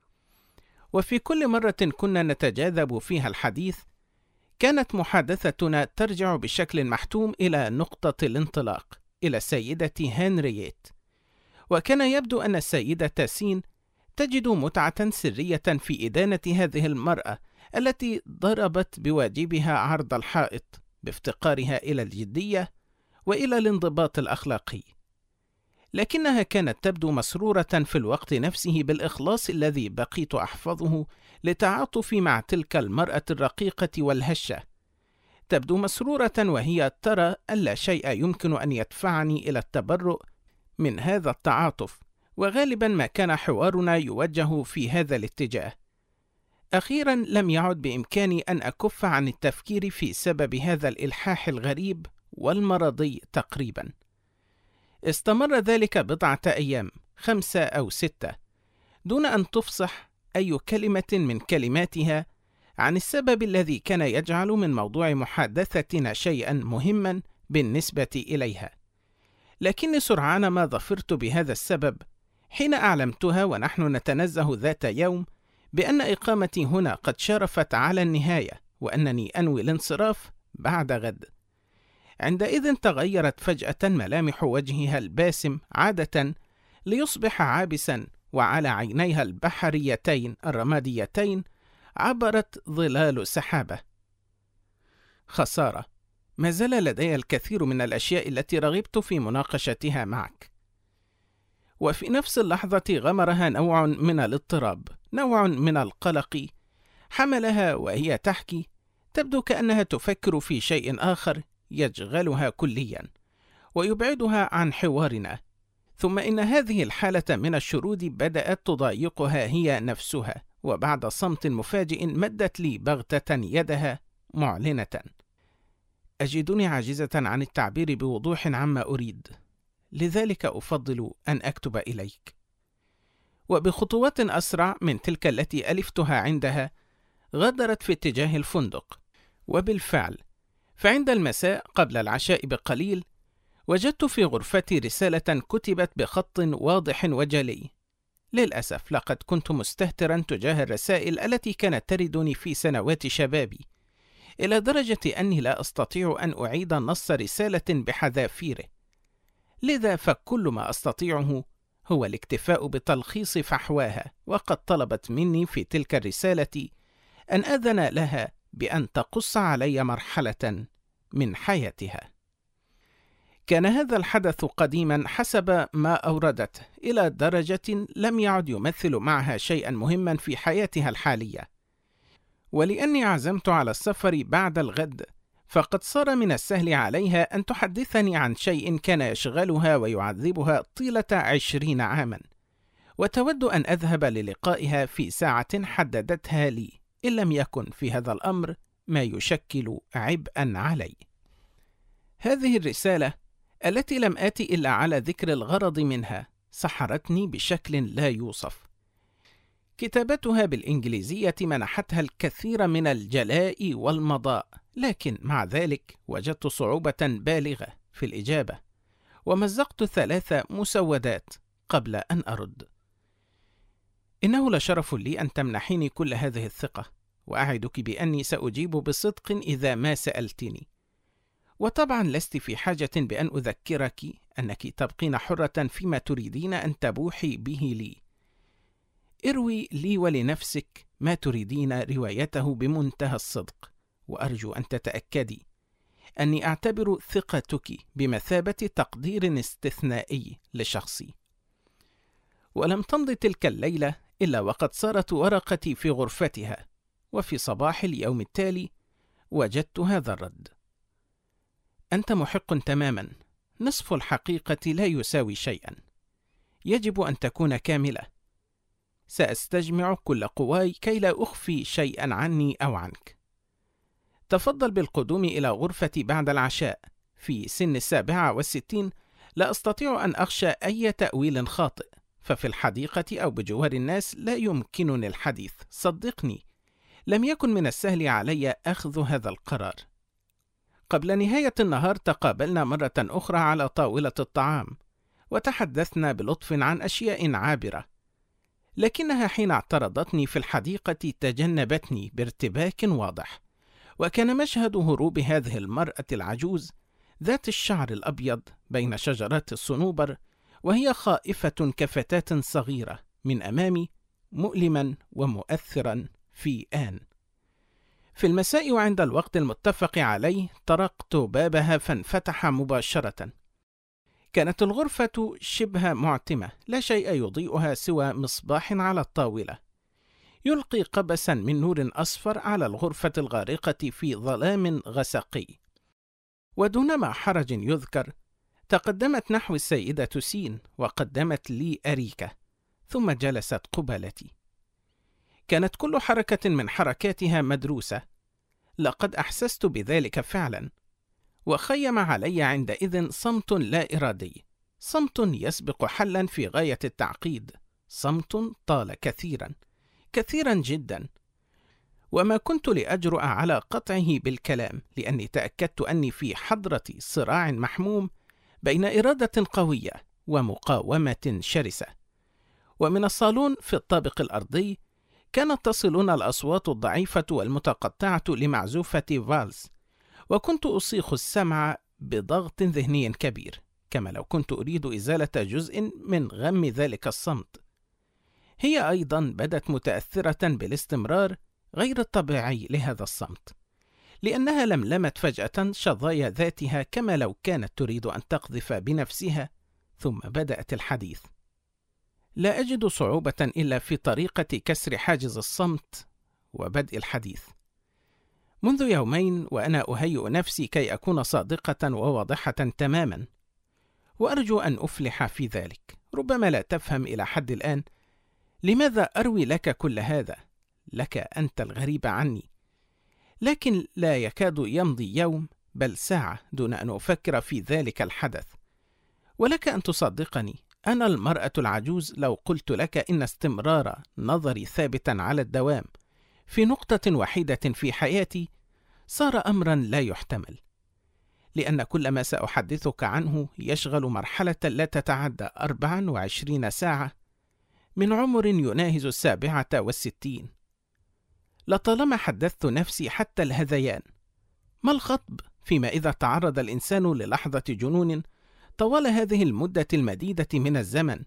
وفي كل مرة كنا نتجاذب فيها الحديث كانت محادثتنا ترجع بشكل محتوم إلى نقطة الانطلاق، إلى السيدة هنرييت. وكان يبدو أن السيدة سين تجد متعة سرية في إدانة هذه المرأة التي ضربت بواجبها عرض الحائط بافتقارها إلى الجدية وإلى الانضباط الأخلاقي، لكنها كانت تبدو مسرورة في الوقت نفسه بالإخلاص الذي بقيت أحفظه لتعاطفي مع تلك المرأة الرقيقة والهشة. تبدو مسرورة وهي ترى أن لا شيء يمكن أن يدفعني إلى التبرؤ من هذا التعاطف، وغالبا ما كان حوارنا يوجه في هذا الاتجاه. أخيرا لم يعد بإمكاني أن أكف عن التفكير في سبب هذا الإلحاح الغريب والمرضي تقريبا. استمر ذلك بضعة أيام، 5 أو 6، دون أن تفصح أي كلمة من كلماتها عن السبب الذي كان يجعل من موضوع محادثتنا شيئا مهما بالنسبة إليها. لكني سرعان ما ظفرت بهذا السبب حين أعلمتها ونحن نتنزه ذات يوم بأن إقامتي هنا قد شرفت على النهاية، وأنني أنوي الانصراف بعد غد. عندئذ تغيرت فجأة ملامح وجهها الباسم عادة ليصبح عابسا، وعلى عينيها البحريتين الرماديتين عبرت ظلال سحابة. خسارة، ما زال لدي الكثير من الأشياء التي رغبت في مناقشتها معك. وفي نفس اللحظة غمرها نوع من الاضطراب، نوع من القلق حملها وهي تحكي. تبدو كأنها تفكر في شيء آخر يشغلها كليا ويبعدها عن حوارنا. ثم إن هذه الحالة من الشرود بدأت تضايقها هي نفسها، وبعد صمت مفاجئ مدت لي بغتة يدها معلنة: أجدني عاجزة عن التعبير بوضوح عما أريد، لذلك أفضل أن أكتب إليك. وبخطوات أسرع من تلك التي ألفتها عندها غادرت في اتجاه الفندق. وبالفعل فعند المساء قبل العشاء بقليل وجدت في غرفتي رسالة كتبت بخط واضح وجلي. للأسف لقد كنت مستهترا تجاه الرسائل التي كانت تردني في سنوات شبابي، إلى درجة أني لا أستطيع أن أعيد نص رسالة بحذافيره. لذا فكل ما أستطيعه هو الاكتفاء بتلخيص فحواها، وقد طلبت مني في تلك الرسالة أن أذن لها بأن تقص علي مرحلة من حياتها. كان هذا الحدث قديما حسب ما أوردته، إلى درجة لم يعد يمثل معها شيئا مهما في حياتها الحالية. ولأني عزمت على السفر بعد الغد، فقد صار من السهل عليها أن تحدثني عن شيء كان يشغلها ويعذبها طيلة 20 عاما، وتود أن أذهب للقائها في ساعة حددتها لي، إن لم يكن في هذا الأمر ما يشكل عبئا علي. هذه الرسالة التي لم آتي إلا على ذكر الغرض منها سحرتني بشكل لا يوصف. كتابتها بالإنجليزية منحتها الكثير من الجلاء والمضاء، لكن مع ذلك وجدت صعوبة بالغة في الإجابة، ومزقت 3 مسودات قبل أن أرد. إنه لشرف لي أن تمنحيني كل هذه الثقة، وأعدك بأني سأجيب بصدق إذا ما سألتني. وطبعا لست في حاجة بأن أذكرك أنك تبقين حرة فيما تريدين أن تبوحي به لي. اروي لي ولنفسك ما تريدين روايته بمنتهى الصدق، وأرجو أن تتأكدي أني أعتبر ثقتك بمثابة تقدير استثنائي لشخصي. ولم تمض تلك الليلة إلا وقد صارت ورقتي في غرفتها، وفي صباح اليوم التالي وجدت هذا الرد: أنت محق تماما، نصف الحقيقة لا يساوي شيئا، يجب أن تكون كاملة. سأستجمع كل قواي كي لا أخفي شيئا عني أو عنك. تفضل بالقدوم إلى غرفتي بعد العشاء. في سن 67 لا أستطيع أن أخشى أي تأويل خاطئ، ففي الحديقة أو بجوار الناس لا يمكنني الحديث. صدقني، لم يكن من السهل علي أخذ هذا القرار. قبل نهاية النهار تقابلنا مرة أخرى على طاولة الطعام، وتحدثنا بلطف عن أشياء عابرة، لكنها حين اعترضتني في الحديقة تجنبتني بارتباك واضح. وكان مشهد هروب هذه المرأة العجوز ذات الشعر الأبيض بين شجرات الصنوبر وهي خائفة كفتاة صغيرة من أمامي مؤلما ومؤثرا في آن. في المساء وعند الوقت المتفق عليه طرقت بابها فانفتح مباشرة. كانت الغرفة شبه معتمة، لا شيء يضيئها سوى مصباح على الطاولة يلقي قبسا من نور أصفر على الغرفة الغارقة في ظلام غسقي. ودون ما حرج يذكر، تقدمت نحو السيدة سين وقدمت لي أريكة، ثم جلست قبالتي. كانت كل حركة من حركاتها مدروسة، لقد أحسست بذلك فعلا، وخيم علي عندئذ صمت لا إرادي، صمت يسبق حلا في غاية التعقيد، صمت طال كثيرا كثيرا جدا، وما كنت لأجرؤ على قطعه بالكلام، لأني تأكدت أني في حضرة صراع محموم بين إرادة قوية ومقاومة شرسة. ومن الصالون في الطابق الأرضي كانت تصلنا الأصوات الضعيفة والمتقطعة لمعزوفة فالز، وكنت أصيخ السمع بضغط ذهني كبير، كما لو كنت أريد إزالة جزء من غم ذلك الصمت. هي أيضا بدت متأثرة بالاستمرار غير الطبيعي لهذا الصمت، لأنها لملمت فجأة شظايا ذاتها كما لو كانت تريد أن تقذف بنفسها، ثم بدأت الحديث. لا أجد صعوبة إلا في طريقة كسر حاجز الصمت وبدء الحديث. منذ يومين وأنا أهيئ نفسي كي أكون صادقة وواضحة تماما، وأرجو أن أفلح في ذلك. ربما لا تفهم إلى حد الآن لماذا أروي لك كل هذا، لك أنت الغريب عني، لكن لا يكاد يمضي يوم بل ساعة دون أن أفكر في ذلك الحدث. ولك أن تصدقني، أنا المرأة العجوز لو قلت لك إن استمرار نظري ثابتا على الدوام في نقطة وحيدة في حياتي صار أمرا لا يحتمل، لأن كل ما سأحدثك عنه يشغل مرحلة لا تتعدى 24 ساعة من عمر يناهز 67. لطالما حدثت نفسي حتى الهذيان. ما الخطب فيما إذا تعرض الإنسان للحظة جنون طوال هذه المدة المديدة من الزمن،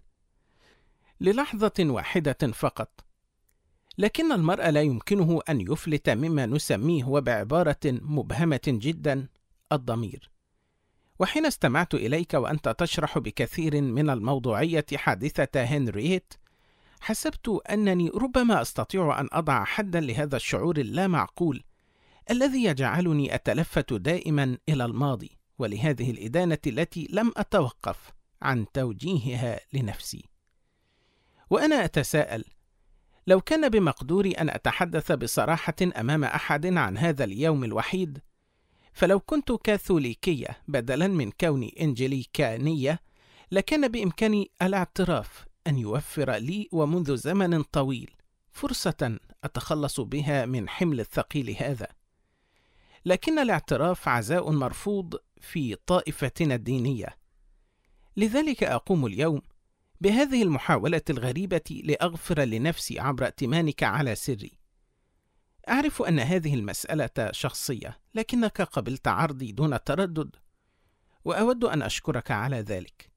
للحظة واحدة فقط؟ لكن المرء لا يمكنه أن يفلت مما نسميه وبعبارة مبهمة جدا الضمير. وحين استمعت إليك وأنت تشرح بكثير من الموضوعية حادثة هنرييت، حسبت أنني ربما أستطيع أن أضع حدا لهذا الشعور اللامعقول الذي يجعلني أتلفت دائما إلى الماضي، ولهذه الإدانة التي لم أتوقف عن توجيهها لنفسي. وأنا أتساءل، لو كان بمقدوري أن أتحدث بصراحة أمام أحد عن هذا اليوم الوحيد، فلو كنت كاثوليكية بدلا من كوني إنجليكانية، لكان بإمكاني الاعتراف أن يوفر لي ومنذ زمن طويل فرصة أتخلص بها من حمل الثقيل هذا. لكن الاعتراف عزاء مرفوض في طائفتنا الدينية. لذلك أقوم اليوم بهذه المحاولة الغريبة لأغفر لنفسي عبر ائتمانك على سري. أعرف أن هذه المسألة شخصية، لكنك قبلت عرضي دون تردد، وأود أن أشكرك على ذلك.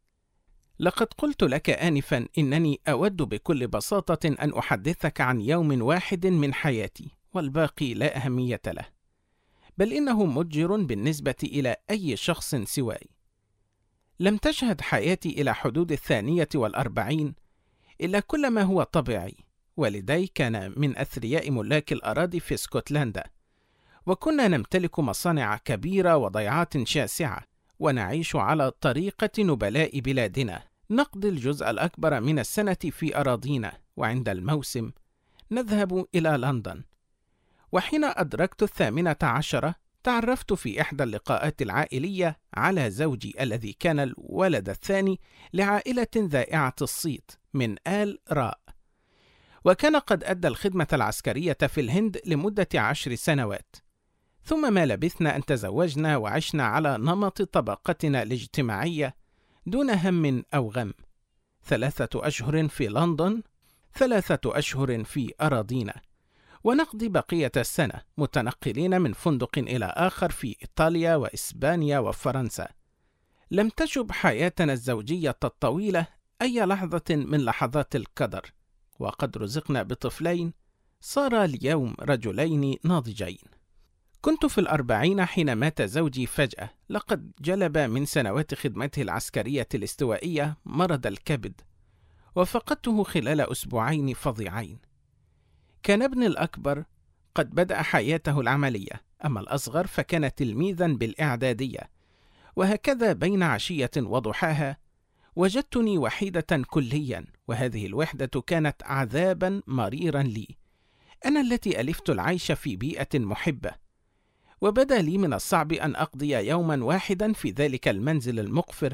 لقد قلت لك آنفا إنني أود بكل بساطة أن أحدثك عن يوم واحد من حياتي، والباقي لا أهمية له، بل إنه متجر بالنسبة إلى أي شخص سواي. لم تشهد حياتي إلى حدود 42 إلا كل ما هو طبيعي. والدي كان من أثرياء ملاك الأراضي في اسكتلندا، وكنا نمتلك مصانع كبيرة وضيعات شاسعة، ونعيش على طريقة نبلاء بلادنا، نقضي الجزء الأكبر من السنة في أراضينا، وعند الموسم نذهب إلى لندن. وحين أدركت 18 تعرفت في إحدى اللقاءات العائلية على زوجي الذي كان الولد الثاني لعائلة ذائعة الصيت من آل راء، وكان قد أدى الخدمة العسكرية في الهند لمدة 10 سنوات. ثم ما لبثنا أن تزوجنا وعشنا على نمط طبقتنا الاجتماعية دون هم أو غم، 3 أشهر في لندن، 3 أشهر في أراضينا، ونقضي بقية السنة متنقلين من فندق إلى آخر في إيطاليا وإسبانيا وفرنسا. لم تشب حياتنا الزوجية الطويلة أي لحظة من لحظات القدر، وقد رزقنا بطفلين صار اليوم رجلين ناضجين. كنت في 40 حين مات زوجي فجأة، لقد جلب من سنوات خدمته العسكرية الاستوائية مرض الكبد، وفقدته خلال أسبوعين فظيعين. كان ابني الأكبر قد بدأ حياته العملية، أما الأصغر فكان تلميذا بالإعدادية، وهكذا بين عشية وضحاها وجدتني وحيدة كليا، وهذه الوحدة كانت عذابا مريرا لي، أنا التي ألفت العيش في بيئة محبة، وبدا لي من الصعب أن أقضي يوما واحدا في ذلك المنزل المقفر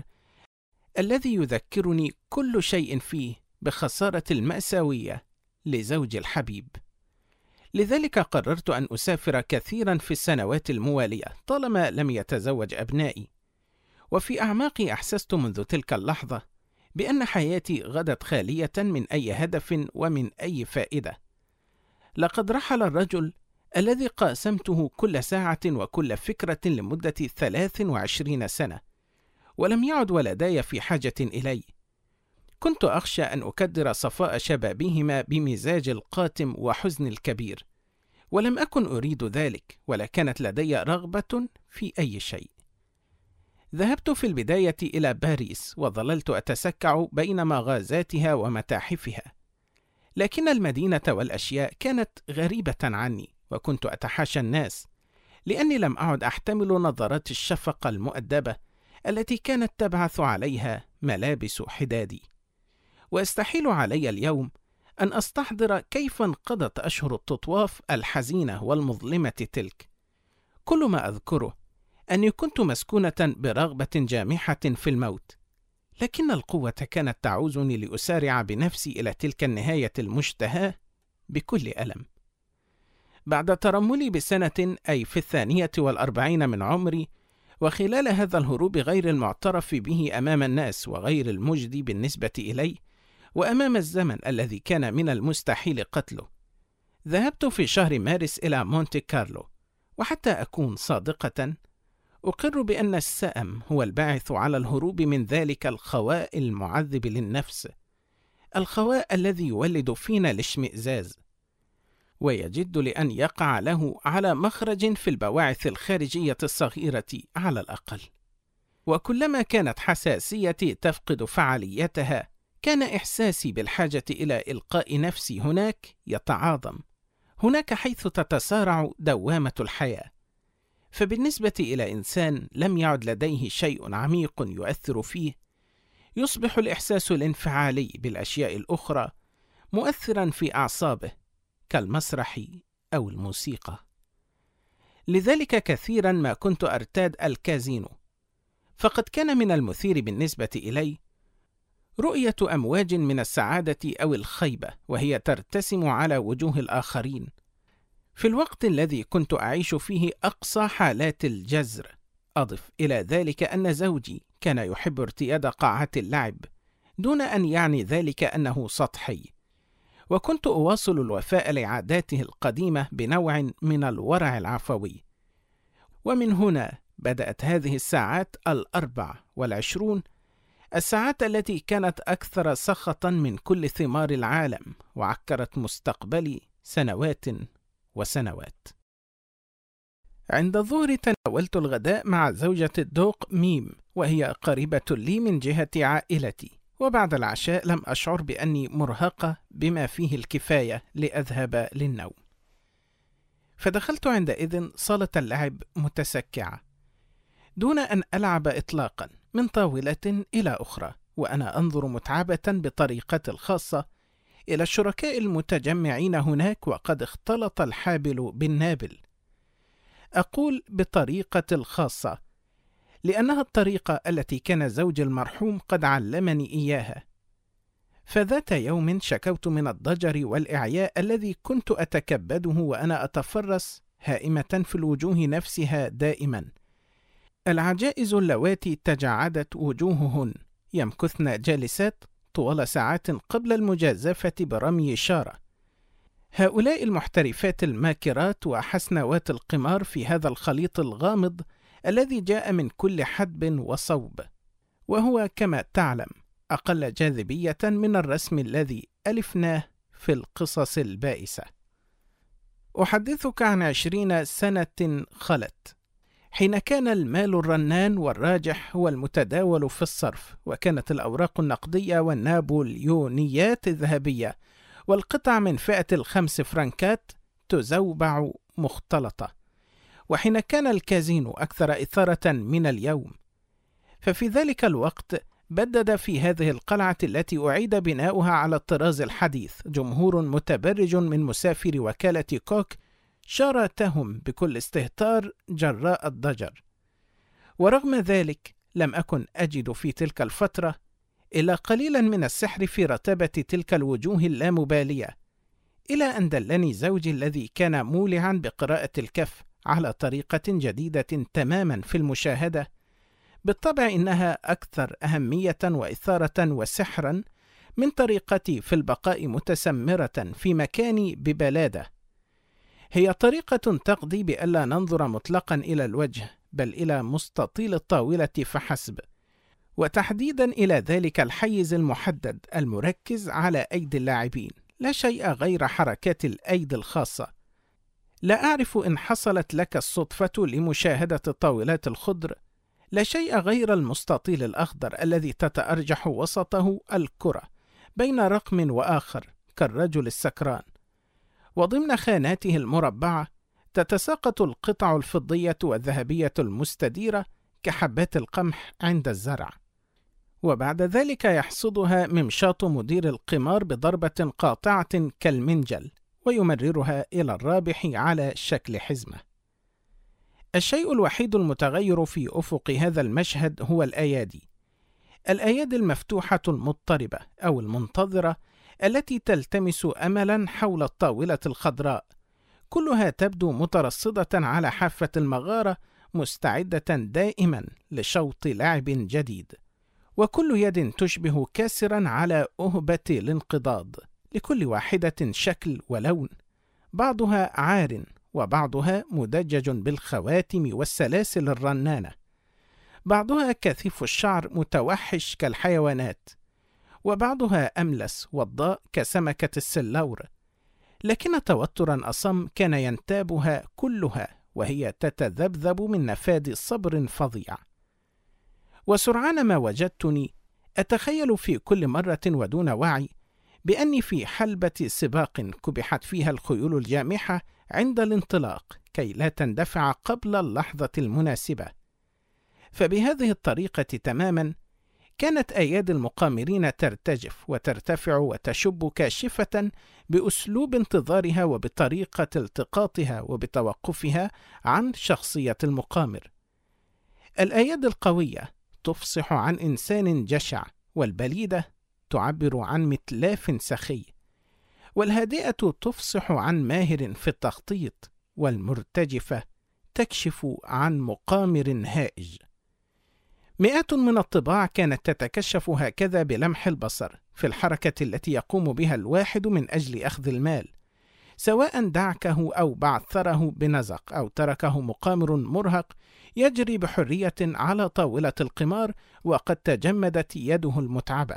الذي يذكرني كل شيء فيه بخسارة المأساوية لزوجي الحبيب. لذلك قررت أن أسافر كثيرا في السنوات الموالية طالما لم يتزوج أبنائي، وفي أعماقي أحسست منذ تلك اللحظة بأن حياتي غدت خالية من أي هدف ومن أي فائدة. لقد رحل الرجل الذي قاسمته كل ساعة وكل فكرة لمدة 23 سنة، ولم يعد ولداي في حاجة إلي. كنت أخشى أن أكدر صفاء شبابهما بمزاج القاتم وحزن الكبير، ولم أكن أريد ذلك، ولا كانت لدي رغبة في أي شيء. ذهبت في البداية إلى باريس، وظللت أتسكع بين مغازاتها ومتاحفها، لكن المدينة والأشياء كانت غريبة عني، وكنت أتحاشى الناس لأني لم أعد أحتمل نظرات الشفقة المؤدبة التي كانت تبعث عليها ملابس حدادي. ويستحيل علي اليوم أن أستحضر كيف انقضت أشهر التطواف الحزينة والمظلمة تلك. كل ما أذكره أني كنت مسكونة برغبة جامحة في الموت، لكن القوة كانت تعوزني لأسارع بنفسي إلى تلك النهاية المشتهاة بكل ألم. بعد ترملي بسنة، أي في 42 من عمري، وخلال هذا الهروب غير المعترف به أمام الناس وغير المجدي بالنسبة إلي، وأمام الزمن الذي كان من المستحيل قتله، ذهبت في شهر مارس إلى مونتي كارلو. وحتى أكون صادقة، أقر بأن السأم هو الباعث على الهروب من ذلك الخواء المعذب للنفس، الخواء الذي يولد فينا الاشمئزاز، ويجد لأن يقع له على مخرج في البواعث الخارجية الصغيرة على الأقل. وكلما كانت حساسيتي تفقد فعاليتها، كان إحساسي بالحاجة إلى إلقاء نفسي هناك يتعاظم، هناك حيث تتسارع دوامة الحياة. فبالنسبة إلى إنسان لم يعد لديه شيء عميق يؤثر فيه، يصبح الإحساس الانفعالي بالأشياء الأخرى مؤثرا في أعصابه كالمسرح أو الموسيقى. لذلك كثيرا ما كنت أرتاد الكازينو، فقد كان من المثير بالنسبة إلي رؤية أمواج من السعادة أو الخيبة وهي ترتسم على وجوه الآخرين، في الوقت الذي كنت أعيش فيه أقصى حالات الجزر. أضف إلى ذلك أن زوجي كان يحب ارتياد قاعات اللعب دون أن يعني ذلك أنه سطحي، وكنت أواصل الوفاء لعاداته القديمة بنوع من الورع العفوي. ومن هنا بدأت هذه الساعات 24، الساعات التي كانت أكثر سخطا من كل ثمار العالم، وعكرت مستقبلي سنوات وسنوات. عند الظهر تناولت الغداء مع زوجة الدوق ميم، وهي قريبة لي من جهة عائلتي، وبعد العشاء لم أشعر بأني مرهقة بما فيه الكفاية لأذهب للنوم، فدخلت عندئذ صالة اللعب متسكعة دون أن ألعب إطلاقا من طاولة إلى أخرى، وأنا أنظر متعبة بطريقتي الخاصة إلى الشركاء المتجمعين هناك، وقد اختلط الحابل بالنابل. أقول بطريقتي الخاصة لأنها الطريقة التي كان زوجي المرحوم قد علمني إياها. فذات يوم شكوت من الضجر والإعياء الذي كنت أتكبده وأنا أتفرس هائمة في الوجوه نفسها دائما، العجائز اللواتي تجعدت وجوههن يمكثن جالسات طوال ساعات قبل المجازفة برمي شارة. هؤلاء المحترفات الماكرات وحسنوات القمار في هذا الخليط الغامض الذي جاء من كل حدب وصوب، وهو كما تعلم أقل جاذبية من الرسم الذي ألفناه في القصص البائسة. أحدثك عن 20 سنة خلت، حين كان المال الرنان والراجح هو المتداول في الصرف، وكانت الأوراق النقدية والنابليونيات الذهبية والقطع من فئة ال5 فرنكات تزوبع مختلطة، وحين كان الكازينو أكثر إثارة من اليوم. ففي ذلك الوقت بدد في هذه القلعة التي أعيد بناؤها على الطراز الحديث جمهور متبرج من مسافر وكالة كوك شارتهم بكل استهتار جراء الضجر. ورغم ذلك لم أكن أجد في تلك الفترة إلا قليلا من السحر في رتبة تلك الوجوه اللامبالية، إلى أن دلني زوجي الذي كان مولعا بقراءة الكف على طريقة جديدة تماما في المشاهدة، بالطبع إنها أكثر أهمية وإثارة وسحرا من طريقتي في البقاء متسمرة في مكاني ببلادة. هي طريقة تقضي بألا ننظر مطلقا إلى الوجه، بل إلى مستطيل الطاولة فحسب، وتحديدا إلى ذلك الحيز المحدد المركز على أيدي اللاعبين، لا شيء غير حركات الأيدي الخاصة. لا أعرف إن حصلت لك الصدفة لمشاهدة الطاولات الخضر، لا شيء غير المستطيل الأخضر الذي تتأرجح وسطه الكرة بين رقم وآخر كالرجل السكران، وضمن خاناته المربعة تتساقط القطع الفضية والذهبية المستديرة كحبات القمح عند الزرع، وبعد ذلك يحصدها ممشاط مدير القمار بضربة قاطعة كالمنجل ويمررها إلى الرابح على شكل حزمة. الشيء الوحيد المتغير في أفق هذا المشهد هو الأيادي المفتوحة المضطربة أو المنتظرة التي تلتمس أملا حول الطاولة الخضراء، كلها تبدو مترصدة على حافة المغارة مستعدة دائما لشوط لعب جديد، وكل يد تشبه كاسرا على أهبة الانقضاض، لكل واحدة شكل ولون، بعضها عار وبعضها مدجج بالخواتم والسلاسل الرنانة، بعضها كثيف الشعر متوحش كالحيوانات، وبعضها أملس وضاء كسمكة السلور، لكن توترا أصم كان ينتابها كلها وهي تتذبذب من نفاذ صبر فظيع. وسرعان ما وجدتني أتخيل في كل مرة ودون وعي بأني في حلبة سباق كبحت فيها الخيول الجامحة عند الانطلاق كي لا تندفع قبل اللحظة المناسبة. فبهذه الطريقة تماما كانت أيادي المقامرين ترتجف وترتفع وتشب كاشفة بأسلوب انتظارها وبطريقة التقاطها وبتوقفها عن شخصية المقامر. الأيادي القوية تفصح عن إنسان جشع، والبليدة تعبر عن متلاف سخي، والهادئة تفصح عن ماهر في التخطيط، والمرتجفة تكشف عن مقامر هائج. مئات من الطباع كانت تتكشف هكذا بلمح البصر في الحركة التي يقوم بها الواحد من أجل أخذ المال، سواء دعكه أو بعثره بنزق أو تركه مقامر مرهق يجري بحرية على طاولة القمار وقد تجمدت يده المتعبة.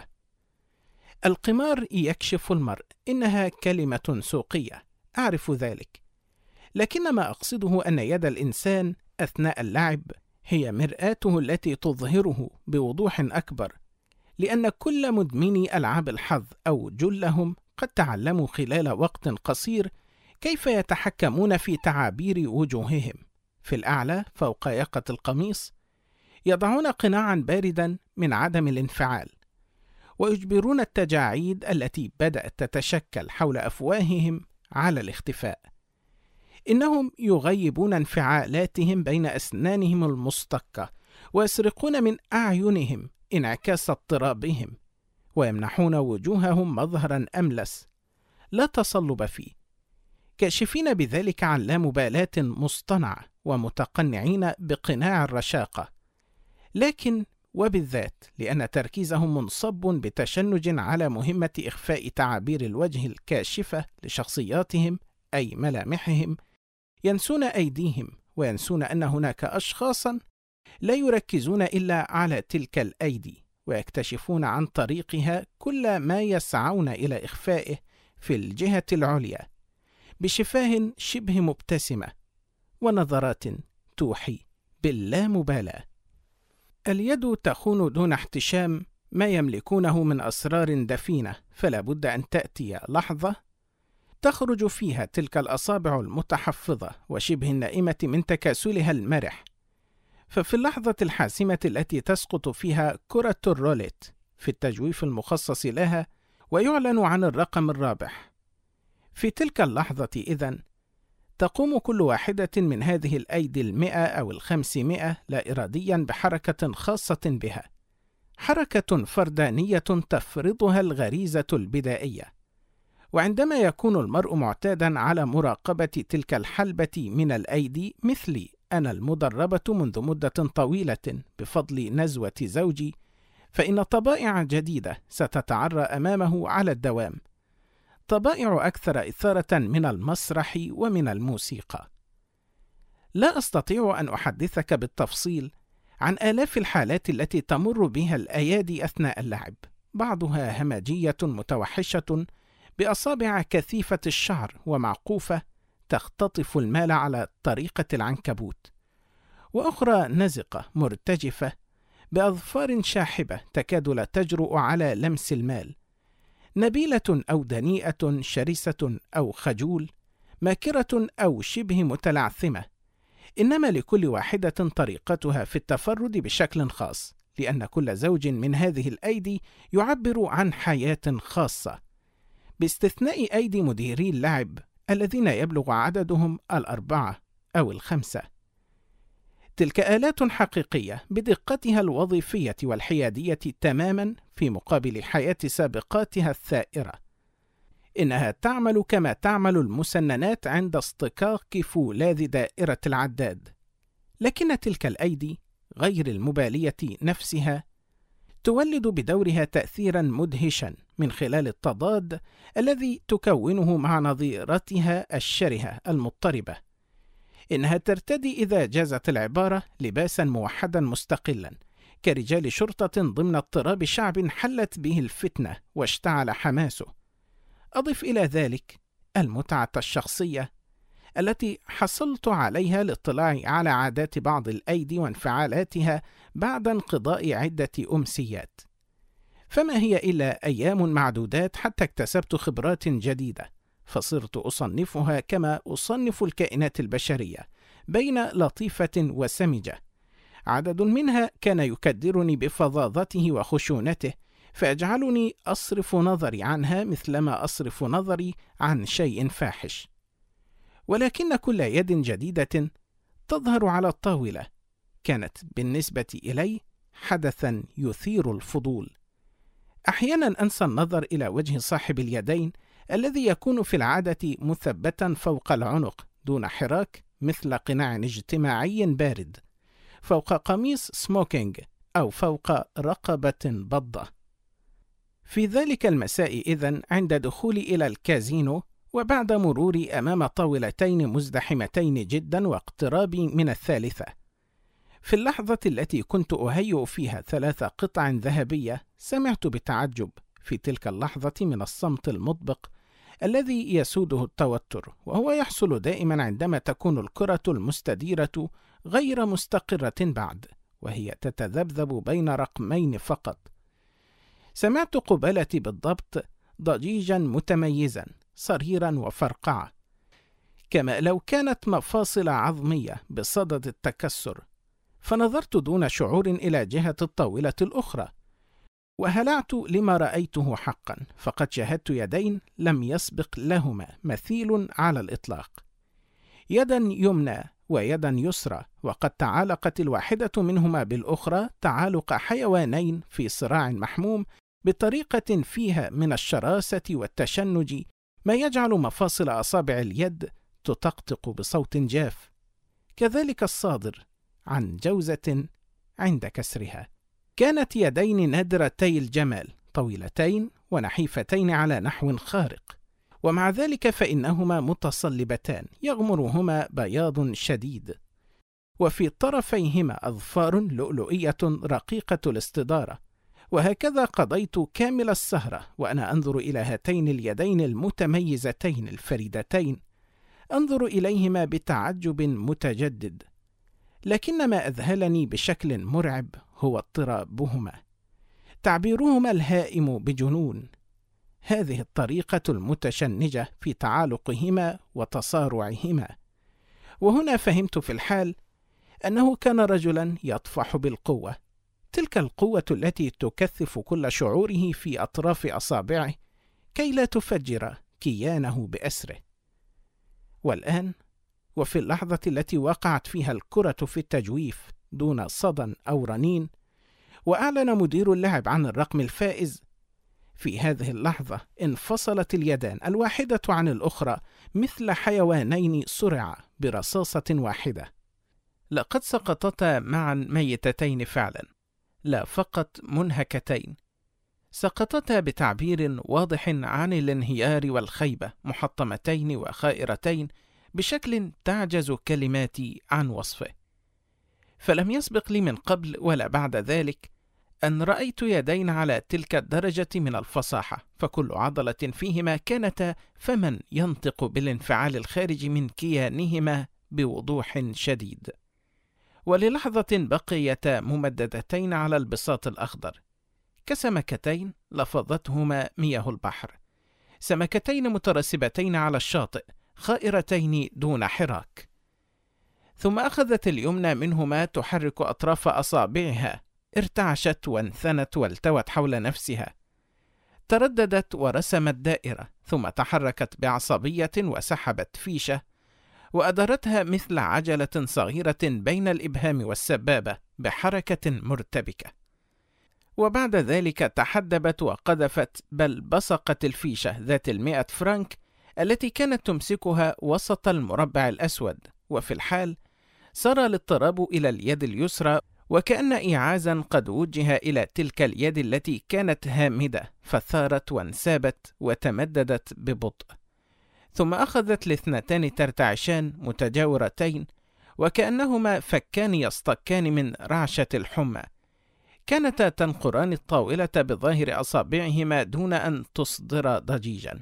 القمار يكشف المرء، إنها كلمة سوقية، أعرف ذلك، لكن ما أقصده أن يد الإنسان أثناء اللعب هي مرآته التي تظهره بوضوح أكبر، لأن كل مدمني ألعاب الحظ أو جلهم قد تعلموا خلال وقت قصير كيف يتحكمون في تعابير وجوههم. في الأعلى فوق يقة القميص يضعون قناعا باردا من عدم الانفعال، ويجبرون التجاعيد التي بدأت تتشكل حول أفواههم على الاختفاء. إنهم يغيبون انفعالاتهم بين أسنانهم المصطكة، ويسرقون من أعينهم انعكاس اضطرابهم، ويمنحون وجوههم مظهرا أملس لا تصلب فيه، كاشفين بذلك عن لا مبالاة مصطنعة ومتقنعين بقناع الرشاقة، لكن وبالذات لأن تركيزهم منصب بتشنج على مهمة إخفاء تعابير الوجه الكاشفة لشخصياتهم أي ملامحهم، ينسون أيديهم وينسون أن هناك أشخاصا لا يركزون إلا على تلك الأيدي، ويكتشفون عن طريقها كل ما يسعون إلى إخفائه في الجهة العليا، بشفاه شبه مبتسمة ونظرات توحي باللامبالاة. اليد تخون دون احتشام ما يملكونه من أسرار دفينة، فلا بد أن تأتي لحظة تخرج فيها تلك الأصابع المتحفظة وشبه النائمة من تكاسلها المرح. ففي اللحظة الحاسمة التي تسقط فيها كرة الروليت في التجويف المخصص لها ويعلن عن الرقم الرابح، في تلك اللحظة إذن تقوم كل واحدة من هذه الأيدي 100 أو 500 لا إراديا بحركة خاصة بها، حركة فردانية تفرضها الغريزة البدائية. وعندما يكون المرء معتادا على مراقبة تلك الحلبة من الأيدي مثلي أنا المدربة منذ مدة طويلة بفضل نزوة زوجي، فإن طبائع جديدة ستتعرى أمامه على الدوام، طبائع أكثر إثارة من المسرح ومن الموسيقى. لا أستطيع أن أحدثك بالتفصيل عن آلاف الحالات التي تمر بها الأيادي أثناء اللعب، بعضها همجية متوحشة بأصابع كثيفة الشعر ومعقوفة تختطف المال على طريقة العنكبوت، وأخرى نزقة مرتجفة بأظفار شاحبة تكاد لا تجرؤ على لمس المال، نبيلة أو دنيئة، شرسة أو خجول، ماكرة أو شبه متلعثمة، إنما لكل واحدة طريقتها في التفرد بشكل خاص، لأن كل زوج من هذه الأيدي يعبر عن حياة خاصة، باستثناء أيدي مديري اللعب الذين يبلغ عددهم 4 أو 5. تلك آلات حقيقية بدقتها الوظيفية والحيادية تماما في مقابل حياة سابقاتها الثائرة. إنها تعمل كما تعمل المسننات عند اصطكاك فولاذ دائرة العداد، لكن تلك الأيدي غير المبالية نفسها تولد بدورها تأثيرا مدهشا من خلال التضاد الذي تكونه مع نظيرتها الشرهة المضطربة. إنها ترتدي إذا جازت العبارة لباسا موحدا مستقلا كرجال شرطة ضمن اضطراب شعب حلت به الفتنة واشتعل حماسه. أضف إلى ذلك المتعة الشخصية التي حصلت عليها للاطلاع على عادات بعض الأيدي وانفعالاتها بعد انقضاء عدة أمسيات، فما هي إلا أيام معدودات حتى اكتسبت خبرات جديدة، فصرت أصنفها كما أصنف الكائنات البشرية بين لطيفة وسمجة. عدد منها كان يكدرني بفظاظته وخشونته، فيجعلني أصرف نظري عنها مثلما أصرف نظري عن شيء فاحش. ولكن كل يد جديدة تظهر على الطاولة كانت بالنسبة إلي حدثا يثير الفضول. أحيانا أنسى النظر إلى وجه صاحب اليدين الذي يكون في العادة مثبتا فوق العنق دون حراك مثل قناع اجتماعي بارد، فوق قميص سموكينج أو فوق رقبة بضة. في ذلك المساء إذن عند دخولي إلى الكازينو وبعد مروري أمام طاولتين مزدحمتين جدا واقترابي من الثالثة، في اللحظة التي كنت أهيئ فيها 3 قطع ذهبية، سمعت بتعجب في تلك اللحظة من الصمت المطبق الذي يسوده التوتر، وهو يحصل دائما عندما تكون الكرة المستديرة غير مستقرة بعد، وهي تتذبذب بين رقمين فقط. سمعت قبالتي بالضبط ضجيجا متميزا صريرا وفرقعة، كما لو كانت مفاصل عظمية بصدد التكسر، فنظرت دون شعور إلى جهة الطاولة الأخرى وهلعت لما رأيته حقا، فقد شاهدت يدين لم يسبق لهما مثيل على الإطلاق، يدا يمنى ويدا يسرى، وقد تعالقت الواحدة منهما بالأخرى تعالق حيوانين في صراع محموم بطريقة فيها من الشراسة والتشنج ما يجعل مفاصل أصابع اليد تطقطق بصوت جاف، كذلك الصادر عن جوزة عند كسرها. كانت يدين نادرتي الجمال، طويلتين ونحيفتين على نحو خارق، ومع ذلك فإنهما متصلبتان يغمرهما بياض شديد، وفي طرفيهما أظفار لؤلؤية رقيقة الاستدارة. وهكذا قضيت كامل السهرة وأنا أنظر إلى هاتين اليدين المتميزتين الفريدتين أنظر إليهما بتعجب متجدد، لكن ما أذهلني بشكل مرعب هو اضطرابهما، تعبيرهما الهائم بجنون، هذه الطريقة المتشنجة في تعالقهما وتصارعهما. وهنا فهمت في الحال أنه كان رجلا يطفح بالقوة، تلك القوة التي تكثف كل شعوره في أطراف أصابعه كي لا تفجر كيانه بأسره. والآن، وفي اللحظة التي وقعت فيها الكرة في التجويف دون صدى أو رنين، وأعلن مدير اللعب عن الرقم الفائز، في هذه اللحظة انفصلت اليدان الواحدة عن الأخرى مثل حيوانين صرعا برصاصة واحدة. لقد سقطتا معا ميتتين فعلا، لا فقط منهكتين، سقطتا بتعبير واضح عن الانهيار والخيبة، محطمتين وخائرتين بشكل تعجز كلماتي عن وصفه. فلم يسبق لي من قبل ولا بعد ذلك أن رأيت يدين على تلك الدرجة من الفصاحة، فكل عضلة فيهما كانتا فمن ينطق بالانفعال الخارج من كيانهما بوضوح شديد. وللحظة بقيتا ممددتين على البساط الأخضر، كسمكتين لفظتهما مياه البحر، سمكتين مترسبتين على الشاطئ، خائرتين دون حراك. ثم أخذت اليمنى منهما تحرك أطراف أصابعها، ارتعشت وانثنت والتوت حول نفسها، ترددت ورسمت دائرة، ثم تحركت بعصبية وسحبت فيشة وأدارتها مثل عجلة صغيرة بين الإبهام والسبابة بحركة مرتبكة. وبعد ذلك تحدبت وقذفت بل بصقت الفيشة ذات 100 فرنك التي كانت تمسكها وسط المربع الأسود. وفي الحال سار الاضطراب إلى اليد اليسرى، وكأن إيعازا قد وجه إلى تلك اليد التي كانت هامدة، فثارت وانسابت وتمددت ببطء. ثم أخذت الاثنتان ترتعشان متجاورتين، وكأنهما فكان يصطكان من رعشة الحمى، كانتا تنقران الطاولة بظاهر أصابعهما دون أن تصدر ضجيجا.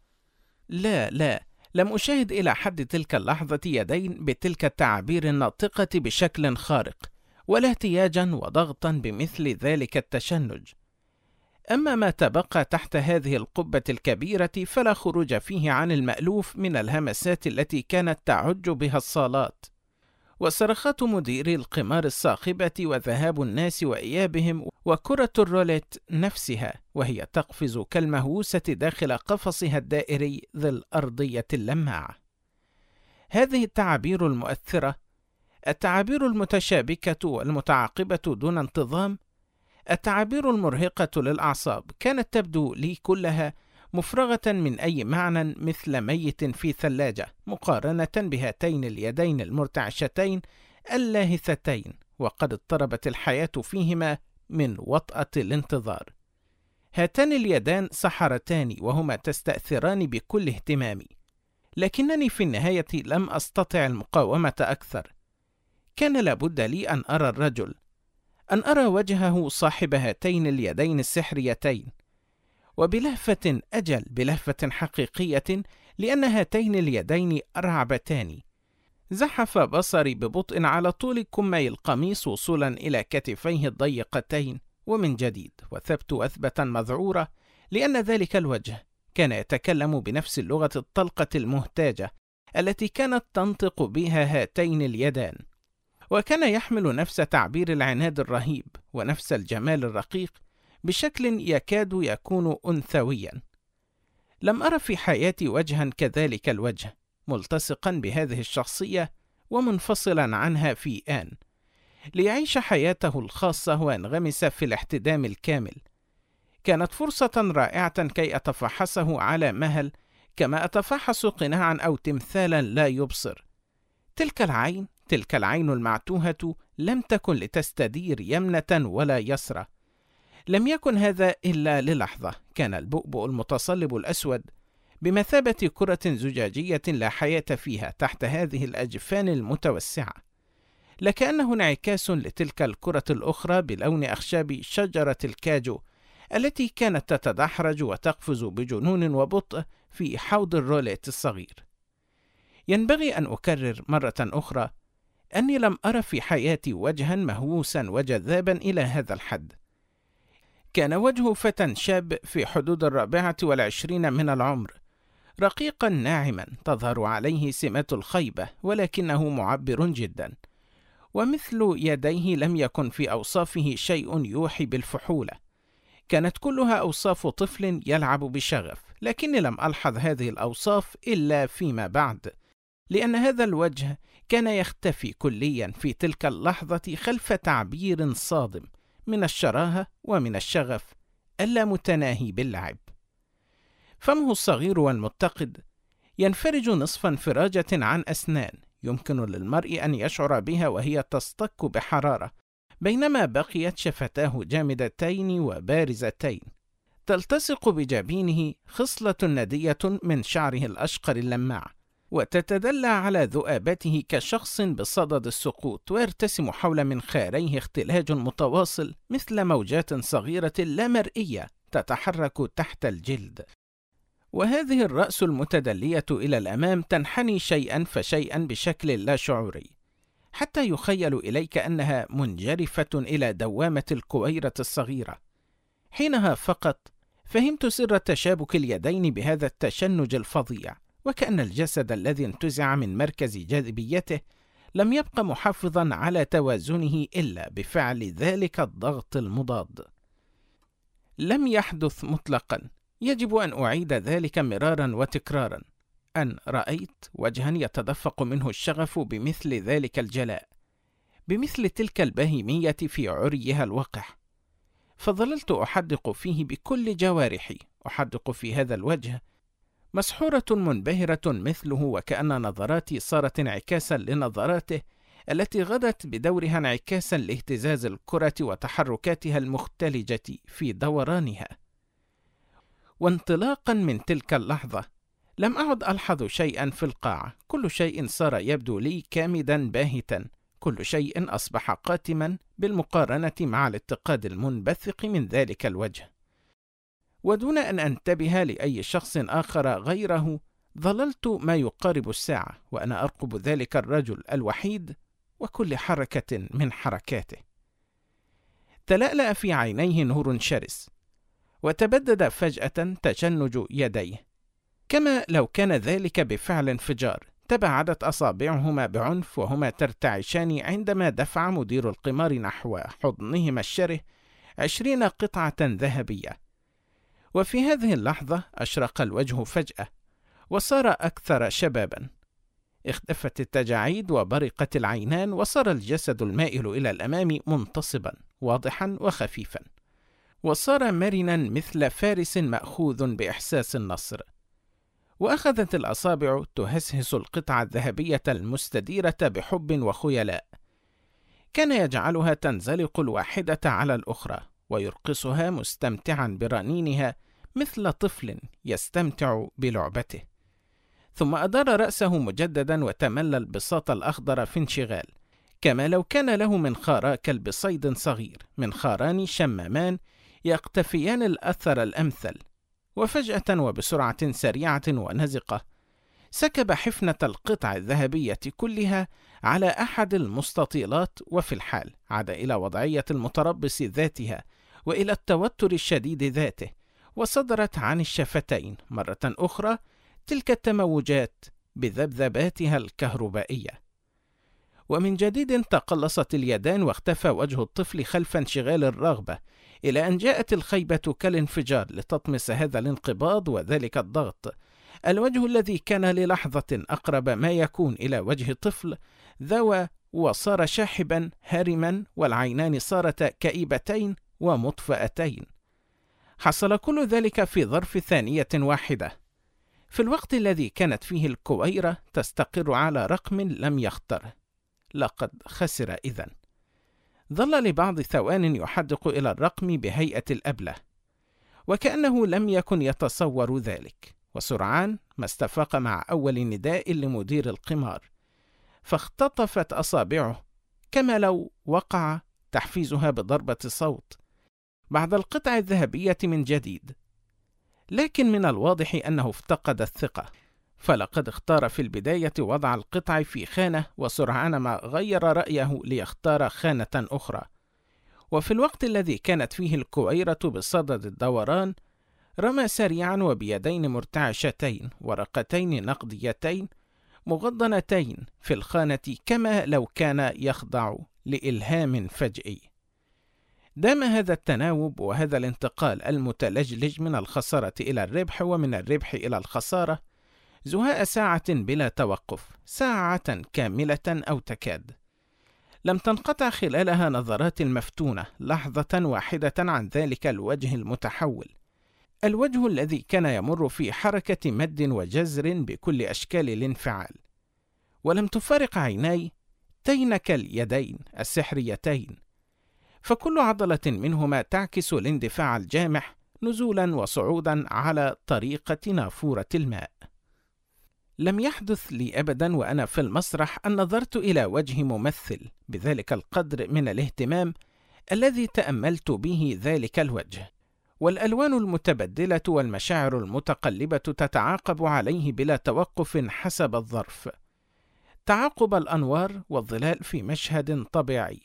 لا، لم أشاهد إلى حد تلك اللحظة يدين بتلك التعابير الناطقة بشكل خارق، ولا احتياجا وضغطا بمثل ذلك التشنج. أما ما تبقى تحت هذه القبة الكبيرة فلا خروج فيه عن المألوف من الهمسات التي كانت تعج بها الصالات، وصرخات مديري القمار الصاخبة، وذهاب الناس وإيابهم، وكرة الروليت نفسها وهي تقفز كالمهووسة داخل قفصها الدائري ذي الأرضية اللماعة. هذه التعابير المؤثرة، التعابير المتشابكة والمتعاقبة دون انتظام، التعابير المرهقة للأعصاب، كانت تبدو لي كلها مفرغة من أي معنى مثل ميت في ثلاجة، مقارنة بهاتين اليدين المرتعشتين اللاهثتين، وقد اضطربت الحياة فيهما من وطأة الانتظار. هاتان اليدان سحرتان وهما تستأثران بكل اهتمامي، لكنني في النهاية لم أستطع المقاومة أكثر. كان لابد لي أن أرى الرجل، أن أرى وجهه صاحب هاتين اليدين السحريتين، وبلهفة أجل، بلهفة حقيقية، لأن هاتين اليدين أرعبتاني. زحف بصري ببطء على طول كمي القميص وصولا إلى كتفيه الضيقتين، ومن جديد وثبت وثبة مذعورة، لأن ذلك الوجه كان يتكلم بنفس اللغة الطلقة المهتاجة التي كانت تنطق بها هاتين اليدان، وكان يحمل نفس تعبير العناد الرهيب ونفس الجمال الرقيق بشكل يكاد يكون أنثويا. لم أرى في حياتي وجها كذلك الوجه، ملتصقا بهذه الشخصية ومنفصلا عنها في آن، ليعيش حياته الخاصة وينغمس في الاحتدام الكامل. كانت فرصة رائعة كي أتفحصه على مهل، كما أتفحص قناعا أو تمثالا لا يبصر. تلك العين المعتوهة لم تكن لتستدير يمنة ولا يسرى. لم يكن هذا إلا للحظة. كان البؤبؤ المتصلب الأسود بمثابة كرة زجاجية لا حياة فيها تحت هذه الأجفان المتوسعة، لكأنه انعكاس لتلك الكرة الأخرى بلون أخشاب شجرة الكاجو التي كانت تتدحرج وتقفز بجنون وبطء في حوض الروليت الصغير. ينبغي أن أكرر مرة أخرى أني لم أرى في حياتي وجها مهووسا وجذابا إلى هذا الحد. كان وجه فتى شاب في حدود 24 من العمر، رقيقا ناعما تظهر عليه سمات الخيبة، ولكنه معبر جدا، ومثل يديه لم يكن في أوصافه شيء يوحي بالفحولة، كانت كلها أوصاف طفل يلعب بشغف، لكني لم ألحظ هذه الأوصاف إلا فيما بعد، لأن هذا الوجه كان يختفي كليا في تلك اللحظة خلف تعبير صادم من الشراهة ومن الشغف اللامتناهي باللعب. فمه الصغير والمتقد ينفرج نصف انفراجة عن أسنان يمكن للمرء أن يشعر بها وهي تصطك بحرارة، بينما بقيت شفتاه جامدتين وبارزتين. تلتصق بجبينه خصلة ندية من شعره الأشقر اللماع، وتتدلى على ذؤابته كشخص بصدد السقوط، ويرتسم حول منخاريه اختلاج متواصل مثل موجات صغيرة لا مرئية تتحرك تحت الجلد. وهذه الرأس المتدلية إلى الأمام تنحني شيئا فشيئا بشكل لا شعوري، حتى يخيل إليك أنها منجرفة إلى دوامة الكويرة الصغيرة. حينها فقط فهمت سر تشابك اليدين بهذا التشنج الفظيع، وكأن الجسد الذي انتزع من مركز جاذبيته لم يبق محافظا على توازنه إلا بفعل ذلك الضغط المضاد. لم يحدث مطلقا، يجب أن أعيد ذلك مرارا وتكرارا، أن رأيت وجها يتدفق منه الشغف بمثل ذلك الجلاء، بمثل تلك البهيمية في عريها الوقح، فظللت أحدق فيه بكل جوارحي، أحدق في هذا الوجه، مسحورة منبهرة مثله، وكأن نظراتي صارت انعكاسا لنظراته التي غدت بدورها انعكاسا لاهتزاز الكرة وتحركاتها المختلجة في دورانها. وانطلاقا من تلك اللحظة لم أعد ألحظ شيئا في القاعة، كل شيء صار يبدو لي كامدا باهتا، كل شيء أصبح قاتما بالمقارنة مع الاتقاد المنبثق من ذلك الوجه. ودون أن أنتبه لأي شخص آخر غيره، ظللت ما يقارب الساعة وأنا أرقب ذلك الرجل الوحيد وكل حركة من حركاته. تلألأ في عينيه نور شرس، وتبدد فجأة تشنج يديه، كما لو كان ذلك بفعل انفجار. تباعدت أصابعهما بعنف وهما ترتعشان عندما دفع مدير القمار نحو حضنهما الشره 20 قطعة ذهبية. وفي هذه اللحظة أشرق الوجه فجأة وصار أكثر شبابا، اختفت التجاعيد وبرقت العينان، وصار الجسد المائل إلى الأمام منتصبا واضحا وخفيفا، وصار مرنا مثل فارس مأخوذ بإحساس النصر. وأخذت الأصابع تهسهس القطعة الذهبية المستديرة بحب وخيلاء، كان يجعلها تنزلق الواحدة على الأخرى ويرقصها مستمتعا برنينها مثل طفل يستمتع بلعبته. ثم أدار رأسه مجددا وتملى البساط الأخضر في انشغال، كما لو كان له منخارا كالبصيد صغير، منخاران شمامان يقتفيان الأثر الأمثل. وفجأة وبسرعة سريعة ونزقة سكب حفنة القطع الذهبية كلها على أحد المستطيلات، وفي الحال عاد إلى وضعية المتربص ذاتها وإلى التوتر الشديد ذاته، وصدرت عن الشفتين مرة أخرى تلك التموجات بذبذباتها الكهربائية. ومن جديد تقلصت اليدان واختفى وجه الطفل خلف انشغال الرغبة، إلى أن جاءت الخيبة كالانفجار لتطمس هذا الانقباض وذلك الضغط. الوجه الذي كان للحظة أقرب ما يكون إلى وجه طفل ذوى وصار شاحبا هارما، والعينان صارتا كئيبتين ومطفأتين. حصل كل ذلك في ظرف ثانية واحدة، في الوقت الذي كانت فيه الكويرة تستقر على رقم لم يخطره. لقد خسر إذن. ظل لبعض ثوان يحدق إلى الرقم بهيئة الأبلة، وكأنه لم يكن يتصور ذلك، وسرعان ما استفاق مع أول نداء لمدير القمار، فاختطفت أصابعه كما لو وقع تحفيزها بضربة صوت بعد القطع الذهبية من جديد. لكن من الواضح أنه افتقد الثقة، فلقد اختار في البداية وضع القطع في خانة، وسرعان ما غير رأيه ليختار خانة أخرى. وفي الوقت الذي كانت فيه الكويرة بصدد الدوران، رمى سريعا وبيدين مرتعشتين ورقتين نقديتين مغضنتين في الخانة، كما لو كان يخضع لإلهام فجئي. دام هذا التناوب وهذا الانتقال المتلجلج من الخسارة إلى الربح ومن الربح إلى الخسارة زهاء ساعة بلا توقف، ساعة كاملة أو تكاد. لم تنقطع خلالها نظرات المفتونة لحظة واحدة عن ذلك الوجه المتحول، الوجه الذي كان يمر في حركة مد وجزر بكل أشكال الانفعال. ولم تفارق عيناي تينك اليدين السحريتين، فكل عضلة منهما تعكس الاندفاع الجامح نزولا وصعودا على طريقة نافورة الماء. لم يحدث لي أبدا وأنا في المسرح أن نظرت إلى وجه ممثل بذلك القدر من الاهتمام الذي تأملت به ذلك الوجه، والألوان المتبدلة والمشاعر المتقلبة تتعاقب عليه بلا توقف حسب الظرف، تعاقب الأنوار والظلال في مشهد طبيعي.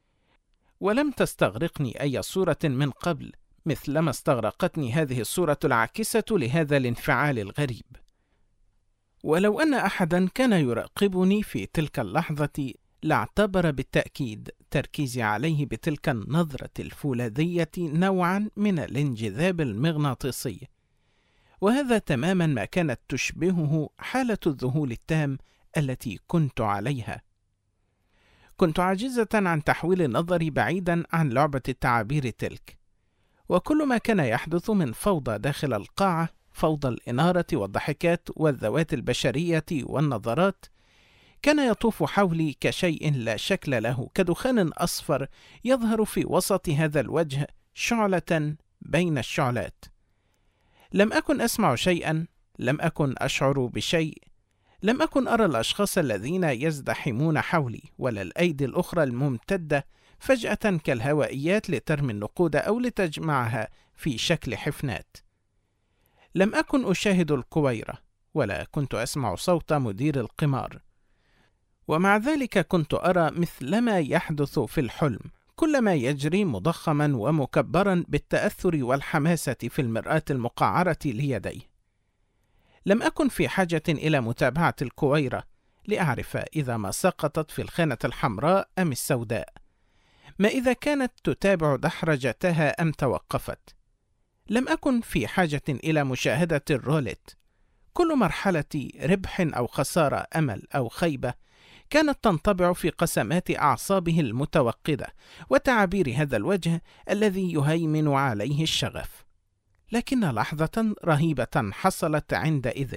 ولم تستغرقني أي صورة من قبل مثلما استغرقتني هذه الصورة العاكسة لهذا الانفعال الغريب. ولو أن أحدا كان يراقبني في تلك اللحظة لاعتبر بالتأكيد تركيزي عليه بتلك النظرة الفولاذية نوعا من الانجذاب المغناطيسي، وهذا تماما ما كانت تشبهه حالة الذهول التام التي كنت عليها. كنت عاجزة عن تحويل نظري بعيدا عن لعبة التعابير تلك، وكل ما كان يحدث من فوضى داخل القاعة، فوضى الإنارة والضحكات والذوات البشرية والنظرات، كان يطوف حولي كشيء لا شكل له، كدخان أصفر يظهر في وسط هذا الوجه شعلة بين الشعلات. لم أكن أسمع شيئا، لم أكن أشعر بشيء، لم أكن أرى الأشخاص الذين يزدحمون حولي، ولا الأيدي الأخرى الممتدة فجأة كالهوائيات لترمي النقود أو لتجمعها في شكل حفنات. لم أكن أشاهد الكويرة، ولا كنت أسمع صوت مدير القمار، ومع ذلك كنت أرى مثل ما يحدث في الحلم، كل ما يجري مضخما ومكبرا بالتأثر والحماسة في المرآة المقعرة ليديه. لم أكن في حاجة إلى متابعة الكويرة لأعرف إذا ما سقطت في الخانة الحمراء أم السوداء، ما إذا كانت تتابع دحرجتها أم توقفت. لم أكن في حاجة إلى مشاهدة الروليت، كل مرحلة ربح أو خسارة، أمل أو خيبة، كانت تنطبع في قسمات أعصابه المتوقدة وتعابير هذا الوجه الذي يهيمن عليه الشغف. لكن لحظة رهيبة حصلت عندئذ،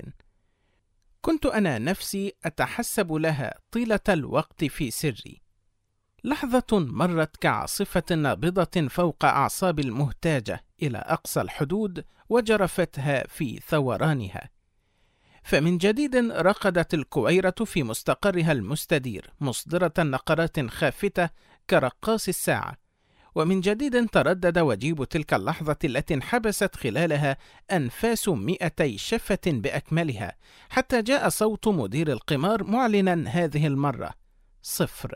كنت أنا نفسي أتحسب لها طيلة الوقت في سري. لحظة مرت كعاصفة نابضة فوق أعصاب المهتاجة إلى أقصى الحدود وجرفتها في ثورانها. فمن جديد رقدت الكويرة في مستقرها المستدير مصدرة نقرات خافتة كرقاص الساعة، ومن جديد تردد وجيب تلك اللحظة التي انحبست خلالها أنفاس 200 شفة بأكملها، حتى جاء صوت مدير القمار معلنا هذه المرة 0.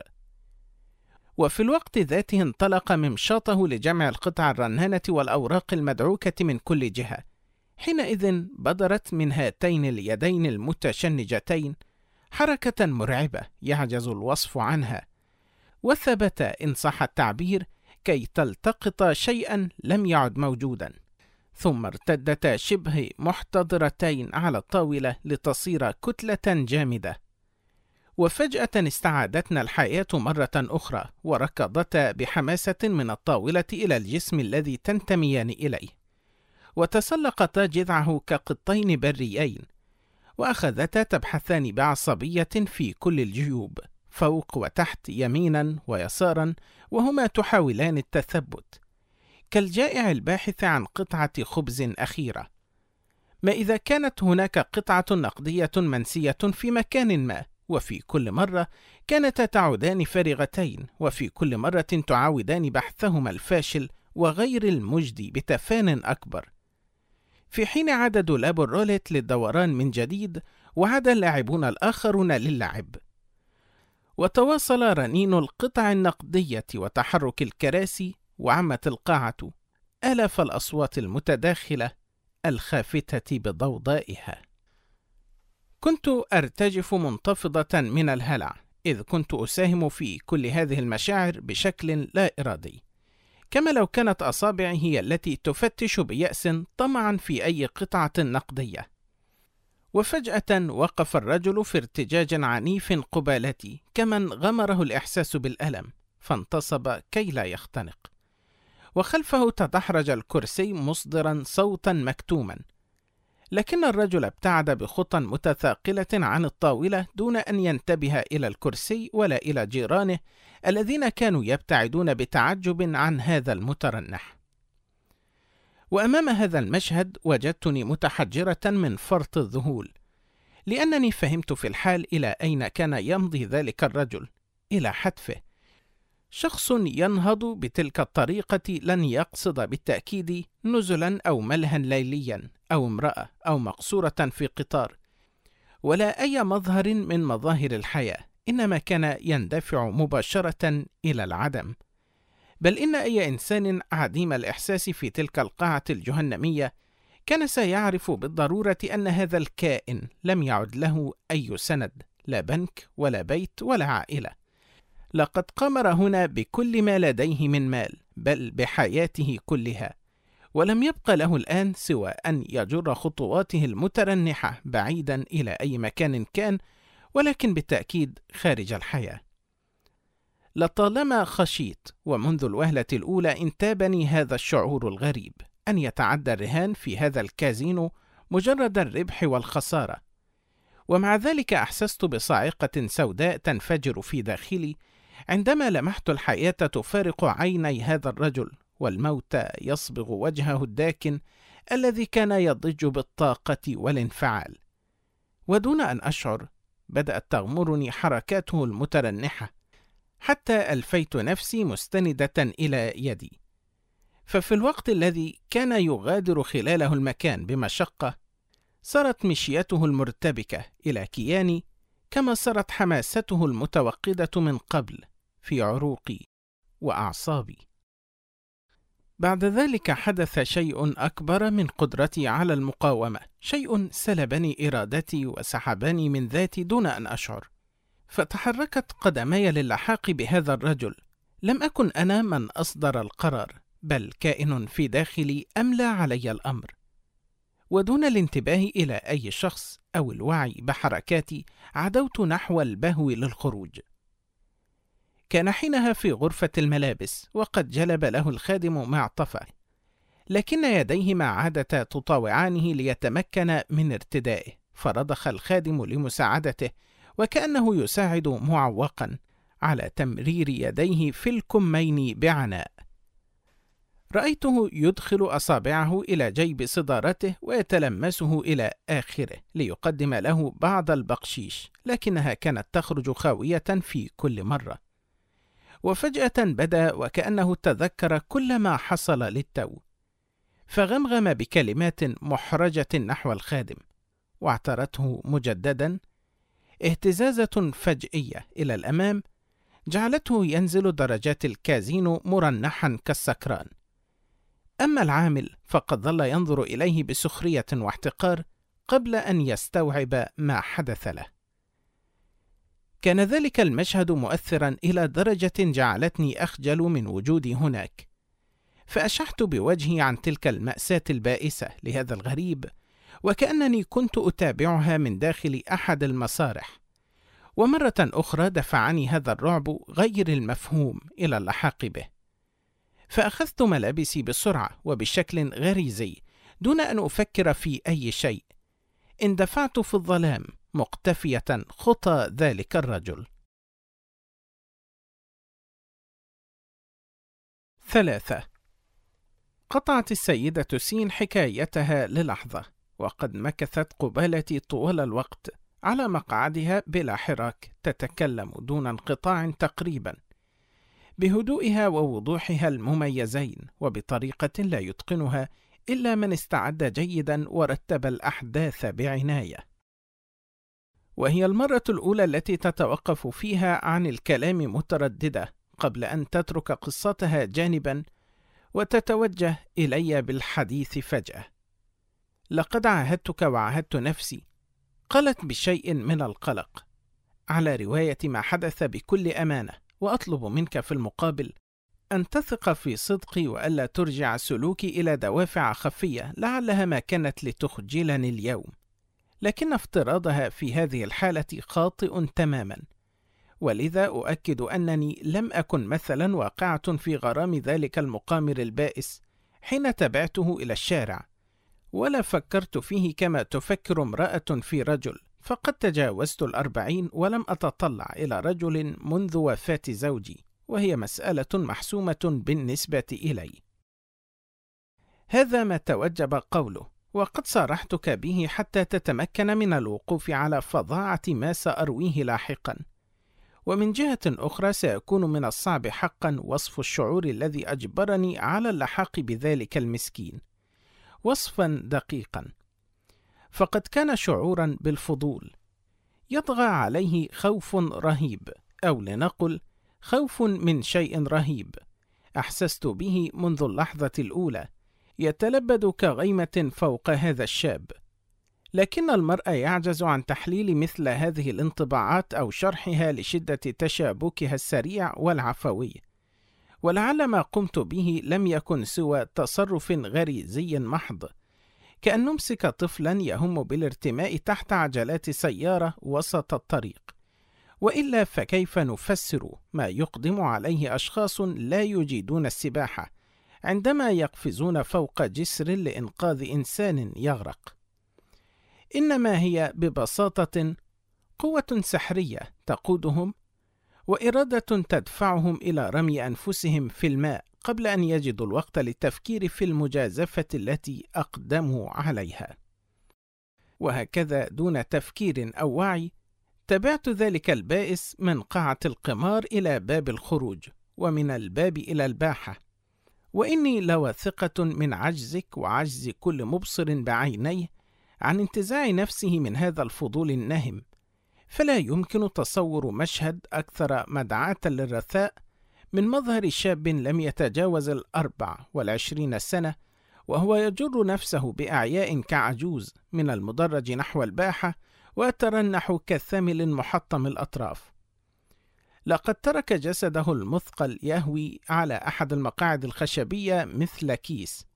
وفي الوقت ذاته انطلق ممشاطه لجمع القطع الرنانة والأوراق المدعوكة من كل جهة. حينئذ بدرت من هاتين اليدين المتشنجتين حركة مرعبة يعجز الوصف عنها، وثبت إن صح التعبير كي تلتقط شيئا لم يعد موجودا، ثم ارتدتا شبه محتضرتين على الطاولة لتصير كتلة جامدة. وفجأة استعادتنا الحياة مرة أخرى، وركضتا بحماسة من الطاولة إلى الجسم الذي تنتميان إليه، وتسلقتا جذعه كقطين بريين، وأخذتا تبحثان بعصبية في كل الجيوب فوق وتحت يمينا ويسارا، وهما تحاولان التثبت كالجائع الباحث عن قطعة خبز أخيرة. ما إذا كانت هناك قطعة نقدية منسية في مكان ما، وفي كل مرة كانتا تعودان فارغتين، وفي كل مرة تعاودان بحثهما الفاشل وغير المجدي بتفان أكبر. في حين عاد دولاب الروليت للدوران من جديد، وعاد اللاعبون الآخرون للعب. وتواصل رنين القطع النقدية وتحرك الكراسي، وعمت القاعة آلاف الأصوات المتداخلة الخافتة بضوضائها. كنت أرتجف منتفضة من الهلع، إذ كنت أساهم في كل هذه المشاعر بشكل لا إرادي، كما لو كانت أصابعي هي التي تفتش بيأس طمعا في أي قطعة نقدية. وفجأة وقف الرجل في ارتجاج عنيف قبالتي، كمن غمره الإحساس بالألم، فانتصب كي لا يختنق، وخلفه تدحرج الكرسي مصدرا صوتا مكتوما. لكن الرجل ابتعد بخطى متثاقلة عن الطاولة دون أن ينتبه إلى الكرسي ولا إلى جيرانه الذين كانوا يبتعدون بتعجب عن هذا المترنح. وأمام هذا المشهد وجدتني متحجرة من فرط الذهول، لأنني فهمت في الحال إلى أين كان يمضي ذلك الرجل، إلى حتفه. شخص ينهض بتلك الطريقة لن يقصد بالتأكيد نزلا أو ملها ليليا أو امرأة أو مقصورة في قطار، ولا أي مظهر من مظاهر الحياة، إنما كان يندفع مباشرة إلى العدم. بل إن أي إنسان عديم الإحساس في تلك القاعة الجهنمية كان سيعرف بالضرورة أن هذا الكائن لم يعد له أي سند، لا بنك ولا بيت ولا عائلة. لقد قمر هنا بكل ما لديه من مال، بل بحياته كلها، ولم يبق له الآن سوى أن يجر خطواته المترنحة بعيدا إلى أي مكان كان، ولكن بالتأكيد خارج الحياة. لطالما خشيت، ومنذ الوهلة الأولى انتابني هذا الشعور الغريب، أن يتعدى الرهان في هذا الكازينو مجرد الربح والخسارة. ومع ذلك أحسست بصاعقة سوداء تنفجر في داخلي عندما لمحت الحياة تفارق عيني هذا الرجل، والموت يصبغ وجهه الداكن الذي كان يضج بالطاقة والانفعال. ودون أن أشعر بدأت تغمرني حركاته المترنحة، حتى ألفيت نفسي مستندة إلى يدي. ففي الوقت الذي كان يغادر خلاله المكان بمشقة، صارت مشيته المرتبكة إلى كياني، كما صارت حماسته المتوقدة من قبل في عروقي وأعصابي. بعد ذلك حدث شيء أكبر من قدرتي على المقاومة، شيء سلبني إرادتي وسحبني من ذاتي دون أن أشعر. فتحركت قدمي للحاق بهذا الرجل. لم أكن أنا من أصدر القرار، بل كائن في داخلي أملى علي الأمر. ودون الانتباه إلى أي شخص أو الوعي بحركاتي، عدوت نحو البهو للخروج. كان حينها في غرفة الملابس، وقد جلب له الخادم معطفه، لكن يديهما عادتا تطاوعانه ليتمكن من ارتدائه، فرضخ الخادم لمساعدته، وكأنه يساعد معوقا على تمرير يديه في الكمين بعناء. رأيته يدخل أصابعه إلى جيب صدارته ويتلمسه إلى آخره ليقدم له بعض البقشيش، لكنها كانت تخرج خاوية في كل مرة. وفجأة بدا وكأنه تذكر كل ما حصل للتو، فغمغم بكلمات محرجة نحو الخادم، واعترته مجددا. اهتزازة فجئية إلى الأمام جعلته ينزل درجات الكازينو مرنحا كالسكران. أما العامل فقد ظل ينظر إليه بسخرية واحتقار قبل أن يستوعب ما حدث له. كان ذلك المشهد مؤثرا إلى درجة جعلتني أخجل من وجودي هناك، فأشحت بوجهي عن تلك المأساة البائسة لهذا الغريب، وكأنني كنت أتابعها من داخل أحد المسارح. ومرة أخرى دفعني هذا الرعب غير المفهوم إلى اللحاق به، فأخذت ملابسي بسرعة وبشكل غريزي دون أن أفكر في أي شيء. اندفعت في الظلام مقتفية خطى ذلك الرجل. 3. قطعت السيدة سين حكايتها للحظة، وقد مكثت قبالتي طوال الوقت على مقعدها بلا حراك، تتكلم دون انقطاع تقريبا، بهدوئها ووضوحها المميزين، وبطريقة لا يتقنها إلا من استعد جيدا ورتب الأحداث بعناية. وهي المرة الأولى التي تتوقف فيها عن الكلام مترددة قبل أن تترك قصتها جانبا وتتوجه إلي بالحديث فجأة. لقد عاهدتك وعاهدت نفسي، قالت بشيء من القلق، على رواية ما حدث بكل أمانة، وأطلب منك في المقابل أن تثق في صدقي وألا ترجع سلوكي إلى دوافع خفية لعلها ما كانت لتخجلني اليوم، لكن افتراضها في هذه الحالة خاطئ تماما، ولذا أؤكد أنني لم أكن مثلا واقعة في غرام ذلك المقامر البائس حين تبعته إلى الشارع، ولا فكرت فيه كما تفكر امرأة في رجل، فقد تجاوزت 40 ولم أتطلع إلى رجل منذ وفاة زوجي، وهي مسألة محسومة بالنسبة إلي. هذا ما توجب قوله، وقد صارحتك به حتى تتمكن من الوقوف على فظاعة ما سأرويه لاحقا. ومن جهة أخرى سيكون من الصعب حقا وصف الشعور الذي أجبرني على اللحاق بذلك المسكين وصفا دقيقا، فقد كان شعورا بالفضول يطغى عليه خوف رهيب، أو لنقل خوف من شيء رهيب أحسست به منذ اللحظة الأولى، يتلبد كغيمة فوق هذا الشاب. لكن المرء يعجز عن تحليل مثل هذه الانطباعات أو شرحها لشدة تشابكها السريع والعفوي، ولعل ما قمت به لم يكن سوى تصرف غريزي محض، كأن نمسك طفلا يهم بالارتماء تحت عجلات سيارة وسط الطريق، وإلا فكيف نفسر ما يقدم عليه أشخاص لا يجيدون السباحة عندما يقفزون فوق جسر لإنقاذ إنسان يغرق؟ إنما هي ببساطة قوة سحرية تقودهم وإرادة تدفعهم إلى رمي أنفسهم في الماء قبل أن يجدوا الوقت للتفكير في المجازفة التي أقدموا عليها. وهكذا دون تفكير أو وعي تبعت ذلك البائس من قاعة القمار إلى باب الخروج، ومن الباب إلى الباحة، وإني لواثقة من عجزك وعجز كل مبصر بعينيه عن انتزاع نفسه من هذا الفضول النهم، فلا يمكن تصور مشهد أكثر مدعاة للرثاء من مظهر شاب لم يتجاوز 24 سنة وهو يجر نفسه بأعياء كعجوز من المدرج نحو الباحة ويترنح كالثمل محطم الأطراف. لقد ترك جسده المثقل يهوي على أحد المقاعد الخشبية مثل كيس،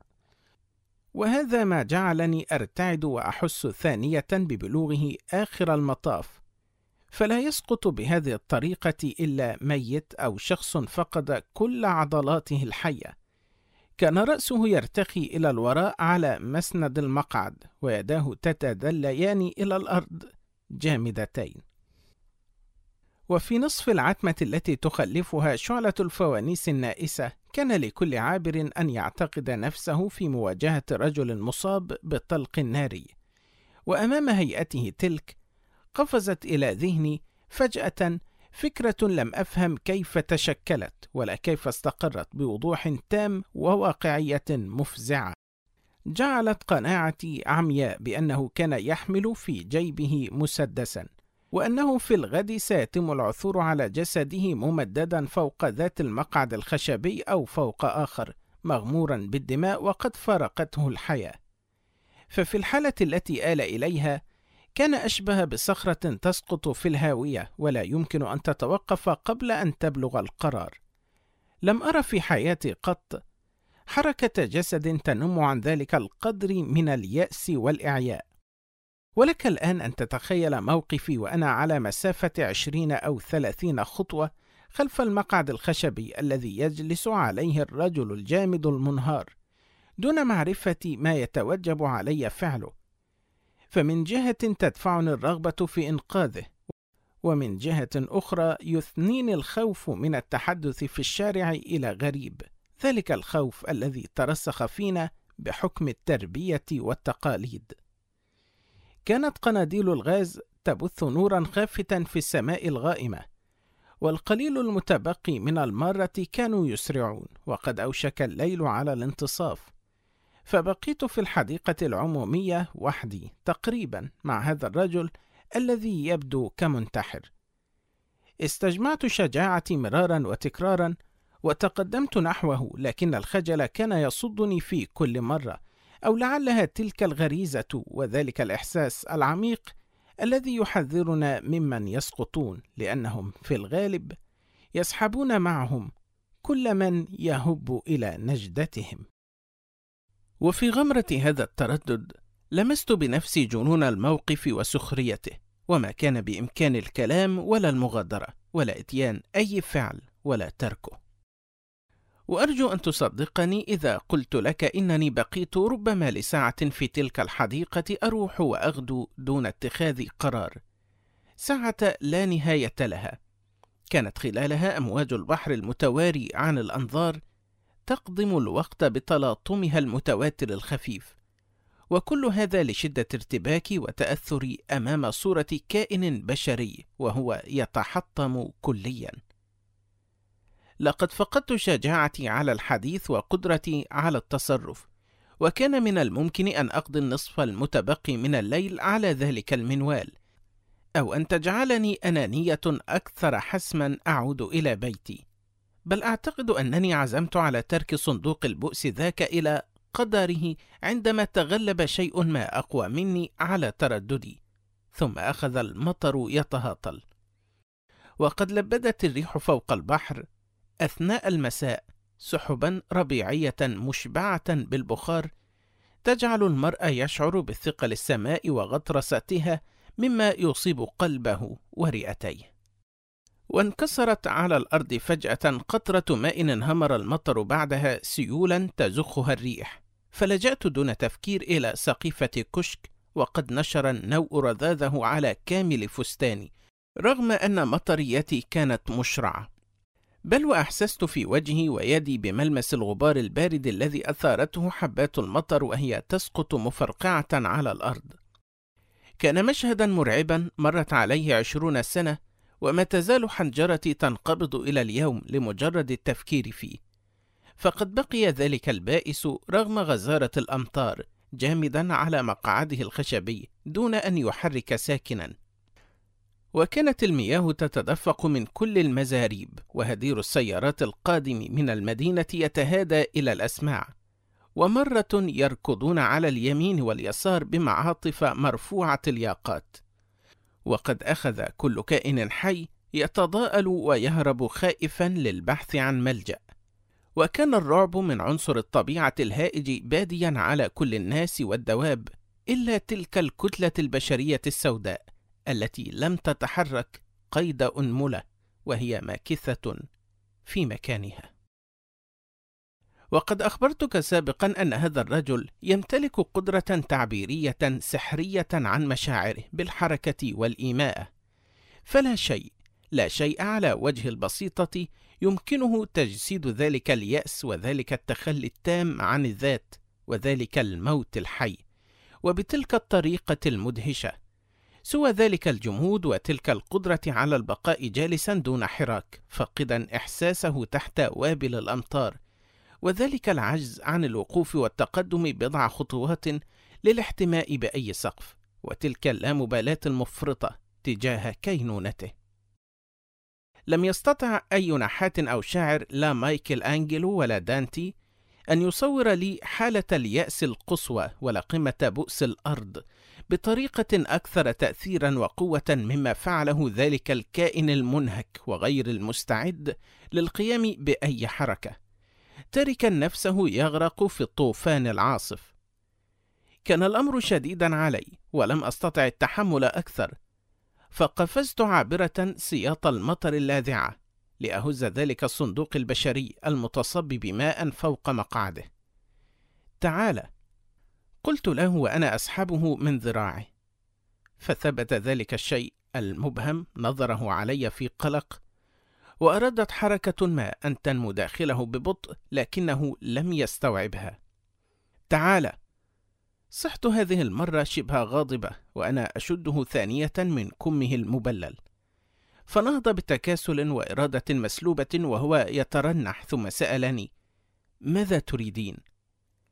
وهذا ما جعلني أرتعد وأحس ثانية ببلوغه آخر المطاف، فلا يسقط بهذه الطريقة إلا ميت أو شخص فقد كل عضلاته الحية. كان رأسه يرتخي إلى الوراء على مسند المقعد ويداه تتدليان إلى الأرض جامدتين. وفي نصف العتمة التي تخلفها شعلة الفوانيس النائسة كان لكل عابر أن يعتقد نفسه في مواجهة رجل مصاب بالطلق الناري، وأمام هيئته تلك قفزت إلى ذهني فجأة فكرة لم أفهم كيف تشكلت ولا كيف استقرت بوضوح تام وواقعية مفزعة. جعلت قناعتي عمياء بأنه كان يحمل في جيبه مسدسا، وأنه في الغد سيتم العثور على جسده ممددا فوق ذات المقعد الخشبي أو فوق آخر مغمورا بالدماء وقد فارقته الحياة. ففي الحالة التي آل إليها كان أشبه بصخرة تسقط في الهاوية ولا يمكن أن تتوقف قبل أن تبلغ القرار. لم أرى في حياتي قط حركة جسد تنم عن ذلك القدر من اليأس والإعياء. ولك الآن أن تتخيل موقفي وأنا على مسافة 20 أو 30 خطوة خلف المقعد الخشبي الذي يجلس عليه الرجل الجامد المنهار دون معرفة ما يتوجب علي فعله. فمن جهة تدفعني الرغبة في إنقاذه، ومن جهة أخرى يثنيني الخوف من التحدث في الشارع إلى غريب، ذلك الخوف الذي ترسخ فينا بحكم التربية والتقاليد. كانت قناديل الغاز تبث نورا خافتا في السماء الغائمة، والقليل المتبقي من المارة كانوا يسرعون، وقد أوشك الليل على الانتصاف، فبقيت في الحديقة العمومية وحدي تقريبا مع هذا الرجل الذي يبدو كمنتحر. استجمعت شجاعتي مرارا وتكرارا وتقدمت نحوه، لكن الخجل كان يصدني في كل مرة، أو لعلها تلك الغريزة وذلك الإحساس العميق الذي يحذرنا ممن يسقطون، لأنهم في الغالب يسحبون معهم كل من يهب إلى نجدتهم. وفي غمرة هذا التردد لمست بنفسي جنون الموقف وسخريته، وما كان بإمكان الكلام ولا المغادرة ولا إتيان أي فعل ولا تركه. وأرجو أن تصدقني إذا قلت لك إنني بقيت ربما لساعة في تلك الحديقة أروح وأغدو دون اتخاذ قرار، ساعة لا نهاية لها كانت خلالها أمواج البحر المتواري عن الأنظار تقضم الوقت بتلاطمها المتواتر الخفيف، وكل هذا لشدة ارتباكي وتأثري أمام صورة كائن بشري وهو يتحطم كليا. لقد فقدت شجاعتي على الحديث وقدرتي على التصرف، وكان من الممكن أن أقضي النصف المتبقي من الليل على ذلك المنوال، أو أن تجعلني أنانية أكثر حسما أعود إلى بيتي. بل أعتقد أنني عزمت على ترك صندوق البؤس ذاك إلى قدره عندما تغلب شيء ما أقوى مني على ترددي، ثم أخذ المطر يتهاطل، وقد لبدت الريح فوق البحر أثناء المساء سحبا ربيعية مشبعة بالبخار تجعل المرء يشعر بثقل السماء وغطرستها مما يصيب قلبه ورئتيه. وانكسرت على الأرض فجأة قطرة ماء انهمر المطر بعدها سيولا تزخها الريح، فلجأت دون تفكير إلى سقيفة كشك، وقد نشر النوء رذاذه على كامل فستاني رغم أن مطريتي كانت مشرعة، بل وأحسست في وجهي ويدي بملمس الغبار البارد الذي أثارته حبات المطر وهي تسقط مفرقعة على الأرض. كان مشهدا مرعبا مرت عليه 20 سنة، وما تزال حنجرتي تنقبض إلى اليوم لمجرد التفكير فيه، فقد بقي ذلك البائس رغم غزارة الأمطار جامدا على مقعده الخشبي دون أن يحرك ساكنا. وكانت المياه تتدفق من كل المزاريب، وهدير السيارات القادم من المدينة يتهادى إلى الأسماع، ومرة يركضون على اليمين واليسار بمعاطف مرفوعة الياقات، وقد أخذ كل كائن حي يتضاءل ويهرب خائفا للبحث عن ملجأ. وكان الرعب من عنصر الطبيعة الهائج باديا على كل الناس والدواب إلا تلك الكتلة البشرية السوداء التي لم تتحرك قيد أنملة، وهي ماكثة في مكانها. وقد أخبرتك سابقا أن هذا الرجل يمتلك قدرة تعبيرية سحرية عن مشاعره بالحركة والإيماءة، فلا شيء لا شيء على وجه البسيطة يمكنه تجسيد ذلك اليأس وذلك التخلي التام عن الذات وذلك الموت الحي، وبتلك الطريقة المدهشة، سوى ذلك الجمود وتلك القدرة على البقاء جالسا دون حراك فاقدا إحساسه تحت وابل الأمطار، وذلك العجز عن الوقوف والتقدم بضع خطوات للاحتماء بأي سقف، وتلك اللامبالاة المفرطة تجاه كينونته. لم يستطع أي نحات أو شاعر، لا مايكل أنجلو ولا دانتي، أن يصور لي حالة اليأس القصوى ولا قمة بؤس الأرض بطريقة أكثر تأثيرا وقوة مما فعله ذلك الكائن المنهك وغير المستعد للقيام بأي حركة، تاركا نفسه يغرق في الطوفان العاصف. كان الأمر شديدا علي ولم أستطع التحمل أكثر، فقفزت عابرة سياط المطر اللاذعة لأهز ذلك الصندوق البشري المتصبب ماء فوق مقعده. تعال، قلت له وأنا أسحبه من ذراعه، فثبت ذلك الشيء المبهم نظره علي في قلق، وأرادت حركة ما أن تنمو داخله ببطء لكنه لم يستوعبها. تعال، صحت هذه المرة شبه غاضبة وأنا أشده ثانية من كمه المبلل، فنهض بتكاسل وإرادة مسلوبة وهو يترنح، ثم سألني: ماذا تريدين؟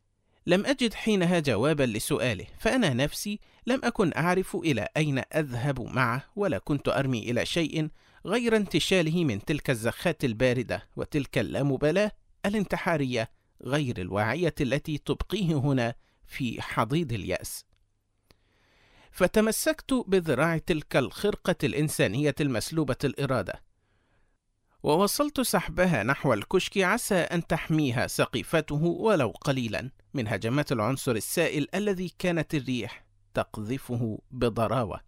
لم أجد حينها جوابا لسؤاله، فأنا نفسي لم أكن أعرف إلى أين أذهب معه، ولا كنت أرمي إلى شيء غير انتشاله من تلك الزخات الباردة وتلك اللامبالاة الانتحارية غير الواعية التي تبقيه هنا في حضيض اليأس. فتمسكت بذراع تلك الخرقة الإنسانية المسلوبة الإرادة، ووصلت سحبها نحو الكشك عسى أن تحميها سقيفته ولو قليلا من هجمات العنصر السائل الذي كانت الريح تقذفه بضراوة.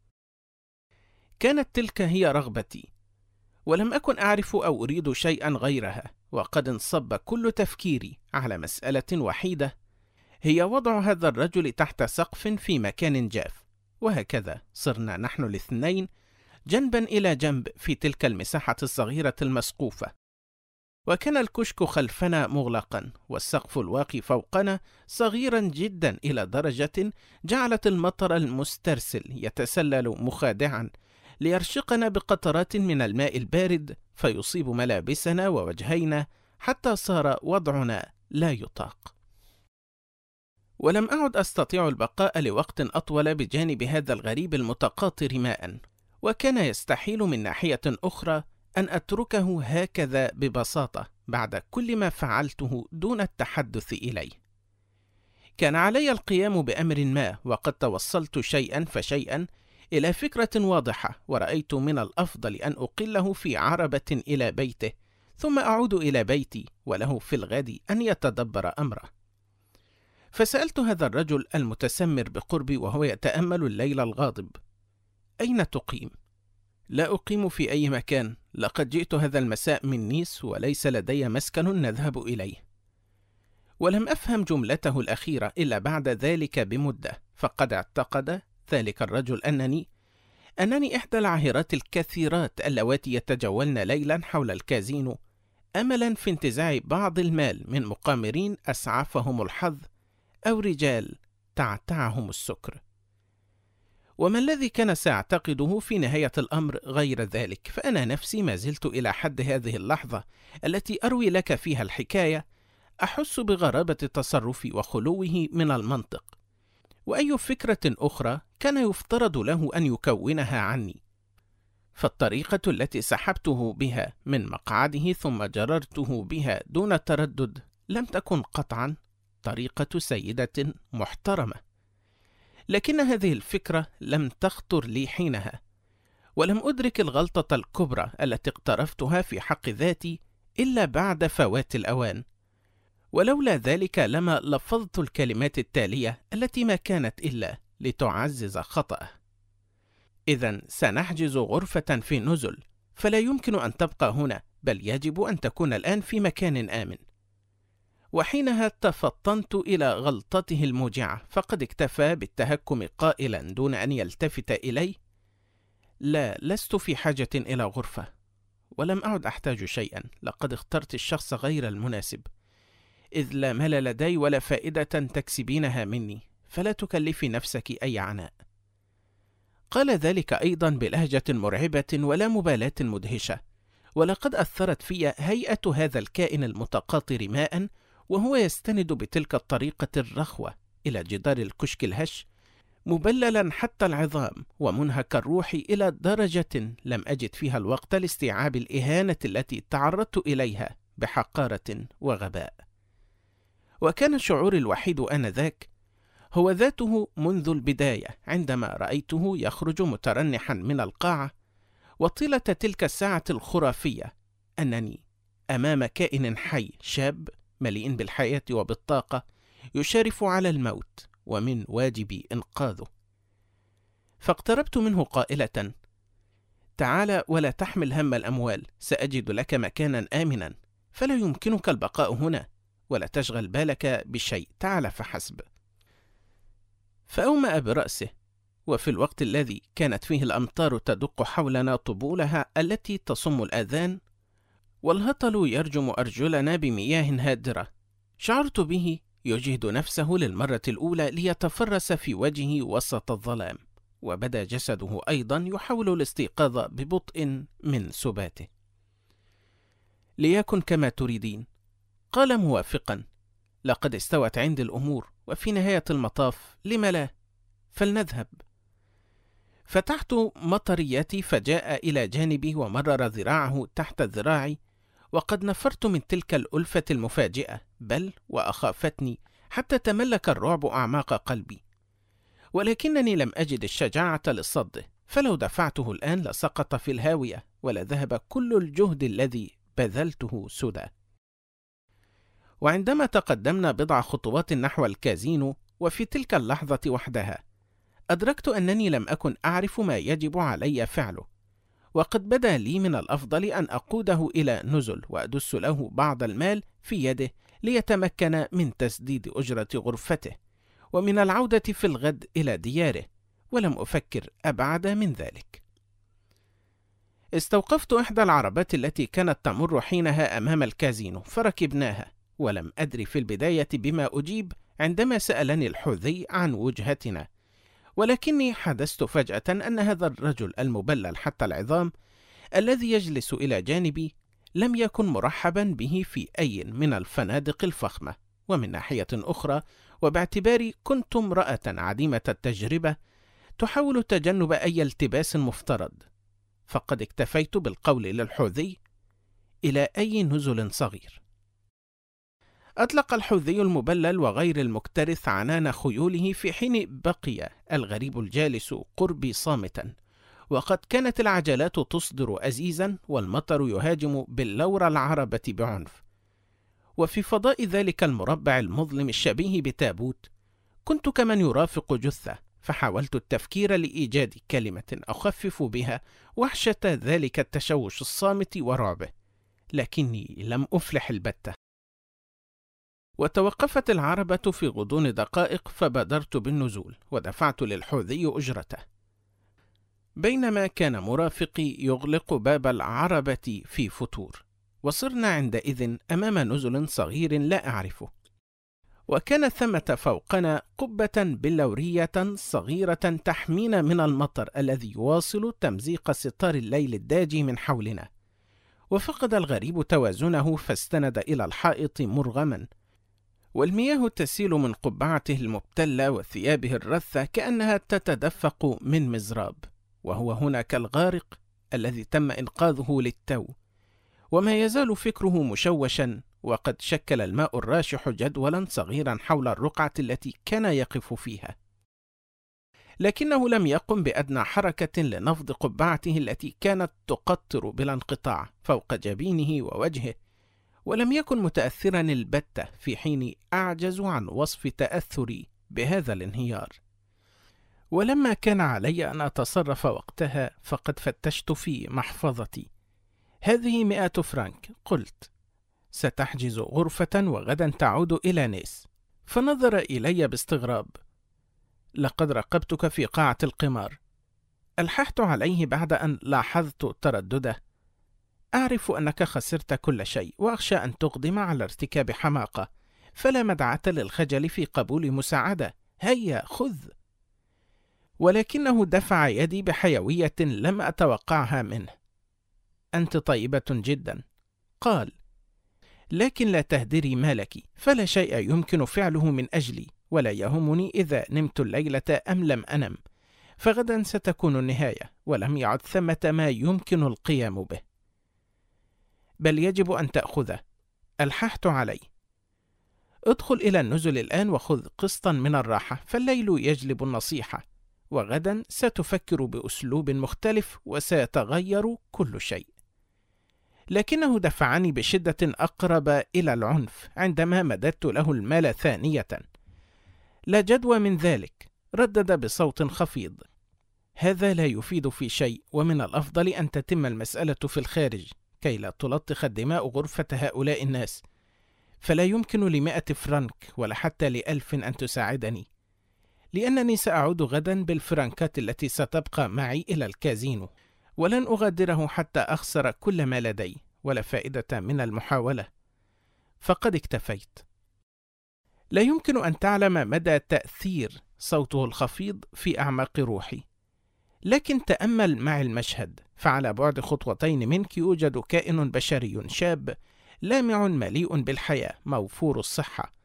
كانت تلك هي رغبتي، ولم أكن أعرف أو أريد شيئا غيرها، وقد انصب كل تفكيري على مسألة وحيدة، هي وضع هذا الرجل تحت سقف في مكان جاف. وهكذا صرنا نحن الاثنين جنبا إلى جنب في تلك المساحة الصغيرة المسقوفة، وكان الكشك خلفنا مغلقا، والسقف الواقي فوقنا صغيرا جدا إلى درجة جعلت المطر المسترسل يتسلل مخادعا ليرشقنا بقطرات من الماء البارد فيصيب ملابسنا ووجهينا، حتى صار وضعنا لا يطاق. ولم أعد أستطيع البقاء لوقت أطول بجانب هذا الغريب المتقاطر ماء، وكان يستحيل من ناحية أخرى أن أتركه هكذا ببساطة بعد كل ما فعلته دون التحدث إليه. كان علي القيام بأمر ما، وقد توصلت شيئا فشيئا إلى فكرة واضحة، ورأيت من الأفضل أن أقله في عربة إلى بيته، ثم أعود إلى بيتي وله في الغد أن يتدبر أمره. فسألت هذا الرجل المتسمر بقربي وهو يتأمل الليل الغاضب: أين تقيم؟ لا أقيم في أي مكان، لقد جئت هذا المساء من نيس وليس لدي مسكن نذهب إليه. ولم أفهم جملته الأخيرة إلا بعد ذلك بمدة، فقد اعتقد ذلك الرجل أنني إحدى العاهرات الكثيرات اللواتي يتجولن ليلا حول الكازينو أملا في انتزاع بعض المال من مقامرين أسعفهم الحظ أو رجال تعتعهم السكر. وما الذي كان سأعتقده في نهاية الأمر غير ذلك؟ فأنا نفسي ما زلت إلى حد هذه اللحظة التي أروي لك فيها الحكاية أحس بغرابة تصرفي وخلوه من المنطق، وأي فكرة أخرى كان يفترض له أن يكونها عني. فالطريقة التي سحبته بها من مقعده ثم جررته بها دون تردد لم تكن قطعا طريقة سيدة محترمة، لكن هذه الفكرة لم تخطر لي حينها، ولم أدرك الغلطة الكبرى التي اقترفتها في حق ذاتي إلا بعد فوات الأوان، ولولا ذلك لما لفظت الكلمات التالية التي ما كانت إلا لتعزز خطأه: إذن سنحجز غرفة في نزل، فلا يمكن أن تبقى هنا، بل يجب أن تكون الآن في مكان آمن. وحينها تفطنت إلى غلطته الموجعة، فقد اكتفى بالتهكم قائلا دون أن يلتفت إلي: لا، لست في حاجة إلى غرفة، ولم أعد أحتاج شيئا، لقد اخترت الشخص غير المناسب، إذ لا مال لدي ولا فائدة تكسبينها مني، فلا تكلفي نفسك أي عناء. قال ذلك أيضا بلهجة مرعبة ولا مبالاة مدهشة، ولقد أثرت في هيئة هذا الكائن المتقاطر ماء وهو يستند بتلك الطريقة الرخوة إلى جدار الكشك الهش، مبللا حتى العظام ومنهك الروح إلى درجة لم أجد فيها الوقت لاستيعاب الإهانة التي تعرضت إليها بحقارة وغباء. وكان الشعور الوحيد آنذاك هو ذاته منذ البداية، عندما رأيته يخرج مترنحا من القاعة، وطيلة تلك الساعة الخرافية أنني أمام كائن حي شاب مليء بالحياة وبالطاقة يشارف على الموت، ومن واجبي إنقاذه. فاقتربت منه قائلة: تعال ولا تحمل هم الأموال، سأجد لك مكانا آمنا، فلا يمكنك البقاء هنا، ولا تشغل بالك بشيء، تعال فحسب. فأومأ برأسه، وفي الوقت الذي كانت فيه الأمطار تدق حولنا طبولها التي تصم الآذان، والهطل يرجم أرجلنا بمياه هادرة، شعرت به يجهد نفسه للمرة الأولى ليتفرس في وجهي وسط الظلام، وبدا جسده أيضا يحاول الاستيقاظ ببطء من سباته. ليكن كما تريدين، قال موافقا، لقد استوت عندي الأمور، وفي نهاية المطاف لم لا؟ فلنذهب. فتحت مطريتي فجاء إلى جانبي ومرر ذراعه تحت ذراعي، وقد نفرت من تلك الألفة المفاجئة، بل وأخافتني حتى تملك الرعب أعماق قلبي، ولكنني لم أجد الشجاعة لصده، فلو دفعته الآن لسقط في الهاوية، ولذهب كل الجهد الذي بذلته سدى. وعندما تقدمنا بضع خطوات نحو الكازينو، وفي تلك اللحظة وحدها أدركت أنني لم أكن أعرف ما يجب علي فعله، وقد بدا لي من الأفضل أن أقوده إلى نزل وأدس له بعض المال في يده ليتمكن من تسديد أجرة غرفته ومن العودة في الغد إلى دياره، ولم أفكر أبعد من ذلك. استوقفت إحدى العربات التي كانت تمر حينها أمام الكازينو فركبناها، ولم أدري في البداية بما أجيب عندما سألني الحوثي عن وجهتنا، ولكني حدثت فجأة أن هذا الرجل المبلل حتى العظام الذي يجلس إلى جانبي لم يكن مرحبا به في أي من الفنادق الفخمة. ومن ناحية أخرى، وباعتباري كنت امرأة عديمة التجربة تحاول تجنب أي التباس مفترض، فقد اكتفيت بالقول للحوثي: إلى أي نزل صغير؟ أطلق الحوثي المبلل وغير المكترث عنان خيوله، في حين بقي الغريب الجالس قربي صامتا، وقد كانت العجلات تصدر أزيزا والمطر يهاجم باللورة العربة بعنف. وفي فضاء ذلك المربع المظلم الشبيه بتابوت كنت كمن يرافق جثة، فحاولت التفكير لإيجاد كلمة أخفف بها وحشة ذلك التشوش الصامت ورعبه، لكني لم أفلح البتة. وتوقفت العربة في غضون دقائق، فبادرت بالنزول ودفعت للحوثي أجرته، بينما كان مرافقي يغلق باب العربة في فتور. وصرنا عندئذ أمام نزل صغير لا أعرفه، وكان ثمة فوقنا قبة بلورية صغيرة تحمينا من المطر الذي يواصل تمزيق ستار الليل الداجي من حولنا. وفقد الغريب توازنه فاستند إلى الحائط مرغما، والمياه تسيل من قبعته المبتلة وثيابه الرثة كأنها تتدفق من مزراب، وهو هنا كالغارق الذي تم إنقاذه للتو، وما يزال فكره مشوشا، وقد شكل الماء الراشح جدولا صغيرا حول الرقعة التي كان يقف فيها، لكنه لم يقم بأدنى حركة لنفض قبعته التي كانت تقطر بلا انقطاع فوق جبينه ووجهه، ولم يكن متأثرا البتة، في حين أعجز عن وصف تأثري بهذا الانهيار. ولما كان علي أن أتصرف وقتها فقد فتشت في محفظتي. هذه 100 فرنك، قلت. ستحجز غرفة وغدا تعود إلى نيس. فنظر إلي باستغراب. لقد راقبتك في قاعة القمار. ألححت عليه بعد أن لاحظت تردده. أعرف أنك خسرت كل شيء، وأخشى أن تقدم على ارتكاب حماقة، فلا مدعاة للخجل في قبول مساعدة. هيا خذ. ولكنه دفع يدي بحيوية لم أتوقعها منه. أنت طيبة جدا، قال، لكن لا تهدري مالك، فلا شيء يمكن فعله من أجلي، ولا يهمني إذا نمت الليلة أم لم أنم، فغدا ستكون النهاية، ولم يعد ثمة ما يمكن القيام به. بل يجب أن تأخذه. ألححت علي. ادخل إلى النزل الآن وخذ قسطا من الراحة، فالليل يجلب النصيحة، وغدا ستفكر بأسلوب مختلف وسيتغير كل شيء. لكنه دفعني بشدة أقرب إلى العنف عندما مددت له المال ثانية. لا جدوى من ذلك، ردد بصوت خفيض. هذا لا يفيد في شيء، ومن الأفضل أن تتم المسألة في الخارج كي لا تلطخ الدماء غرفة هؤلاء الناس، فلا يمكن ل100 فرنك ولا حتى ل1000 أن تساعدني، لأنني سأعود غدا بالفرنكات التي ستبقى معي إلى الكازينو، ولن أغادره حتى أخسر كل ما لدي، ولا فائدة من المحاولة. فقد اكتفيت. لا يمكن أن تعلم مدى تأثير صوته الخفيض في أعماق روحي، لكن تأمل معي المشهد، فعلى بعد خطوتين منك يوجد كائن بشري شاب لامع مليء بالحياة موفور الصحة،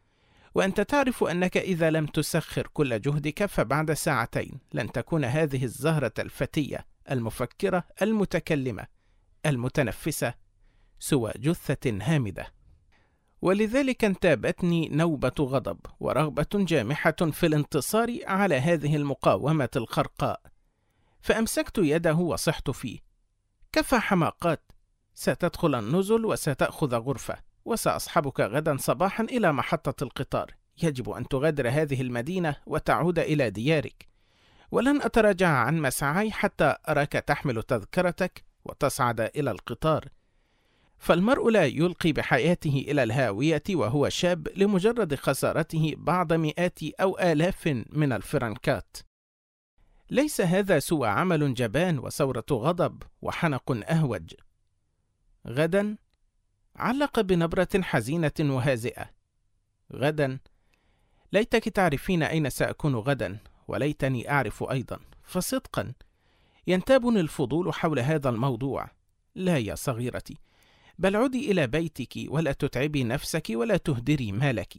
وأنت تعرف أنك إذا لم تسخر كل جهدك فبعد ساعتين لن تكون هذه الزهرة الفتية المفكرة المتكلمة المتنفسة سوى جثة هامدة. ولذلك انتابتني نوبة غضب ورغبة جامحة في الانتصار على هذه المقاومة الخرقاء، فأمسكت يده وصحت فيه: كفى حماقات، ستدخل النزل وستأخذ غرفة، وسأصحبك غدا صباحا إلى محطة القطار. يجب أن تغادر هذه المدينة وتعود إلى ديارك، ولن أتراجع عن مسعاي حتى أراك تحمل تذكرتك وتصعد إلى القطار. فالمرء لا يلقي بحياته إلى الهاوية وهو شاب لمجرد خسارته بعض مئات أو آلاف من الفرنكات. ليس هذا سوى عمل جبان وثورة غضب وحنق أهوج. غدا، علق بنبرة حزينة وهازئة، غدا، ليتك تعرفين أين سأكون غدا، وليتني أعرف أيضا، فصدقا ينتابني الفضول حول هذا الموضوع. لا يا صغيرتي، بل عدي إلى بيتك ولا تتعبي نفسك ولا تهدري مالك.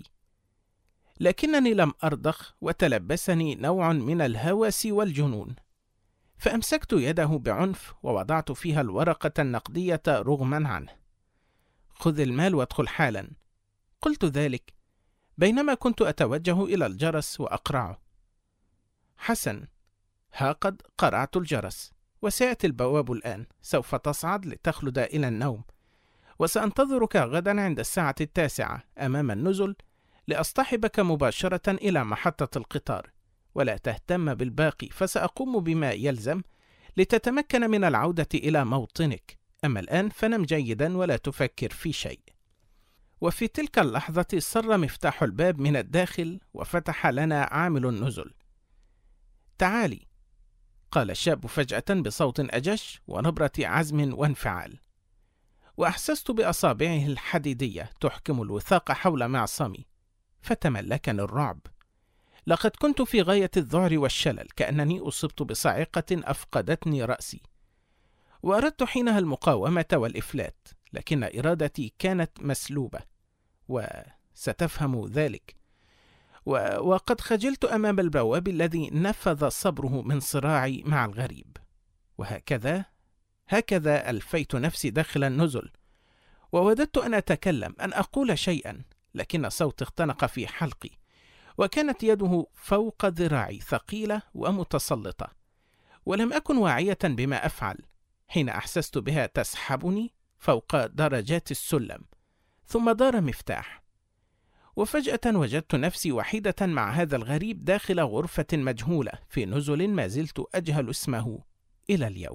لكنني لم أرضخ وتلبسني نوع من الهوس والجنون، فأمسكت يده بعنف ووضعت فيها الورقة النقدية رغما عنه. خذ المال وادخل حالا، قلت ذلك بينما كنت أتوجه إلى الجرس وأقرعه. حسن، ها قد قرعت الجرس، وسيأتي البواب الآن. سوف تصعد لتخلد إلى النوم، وسأنتظرك غدا عند 9:00 أمام النزل لأصطحبك مباشرة إلى محطة القطار، ولا تهتم بالباقي، فسأقوم بما يلزم لتتمكن من العودة إلى موطنك. أما الآن فنم جيدا ولا تفكر في شيء. وفي تلك اللحظة صر مفتاح الباب من الداخل وفتح لنا عامل النزل. تعالي، قال الشاب فجأة بصوت أجش ونبرة عزم وانفعال، وأحسست بأصابعه الحديدية تحكم الوثاق حول معصمي، فتملكني الرعب. لقد كنت في غاية الذعر والشلل، كأنني أصبت بصاعقة أفقدتني رأسي، وأردت حينها المقاومة والإفلات، لكن إرادتي كانت مسلوبة، وستفهم ذلك. وقد خجلت أمام البواب الذي نفذ صبره من صراعي مع الغريب. هكذا ألفيت نفسي داخل النزل، ووددت أن أتكلم، أن أقول شيئا، لكن صوت اختنق في حلقي، وكانت يده فوق ذراعي ثقيلة ومتسلطة، ولم أكن واعية بما أفعل حين أحسست بها تسحبني فوق درجات السلم. ثم دار مفتاح، وفجأة وجدت نفسي وحيدة مع هذا الغريب داخل غرفة مجهولة في نزل ما زلت أجهل اسمه إلى اليوم.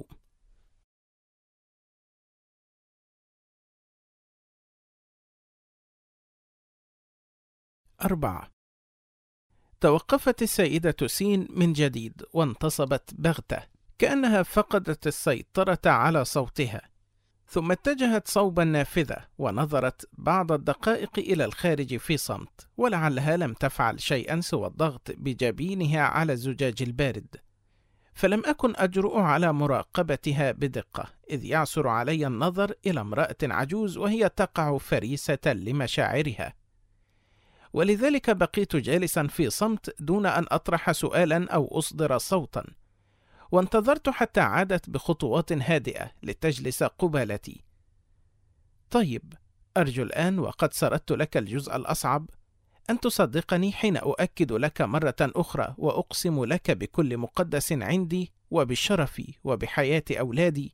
4. توقفت السيدة سين من جديد وانتصبت بغتة كأنها فقدت السيطرة على صوتها، ثم اتجهت صوب النافذة ونظرت بعض الدقائق إلى الخارج في صمت، ولعلها لم تفعل شيئا سوى الضغط بجبينها على الزجاج البارد. فلم أكن أجرؤ على مراقبتها بدقة، إذ يعثر علي النظر إلى امرأة عجوز وهي تقع فريسة لمشاعرها، ولذلك بقيت جالسا في صمت دون أن أطرح سؤالا أو أصدر صوتا، وانتظرت حتى عادت بخطوات هادئة لتجلس قبالتي. طيب، أرجو الآن وقد سردت لك الجزء الأصعب أن تصدقني حين أؤكد لك مرة أخرى وأقسم لك بكل مقدس عندي وبشرفي وبحياة أولادي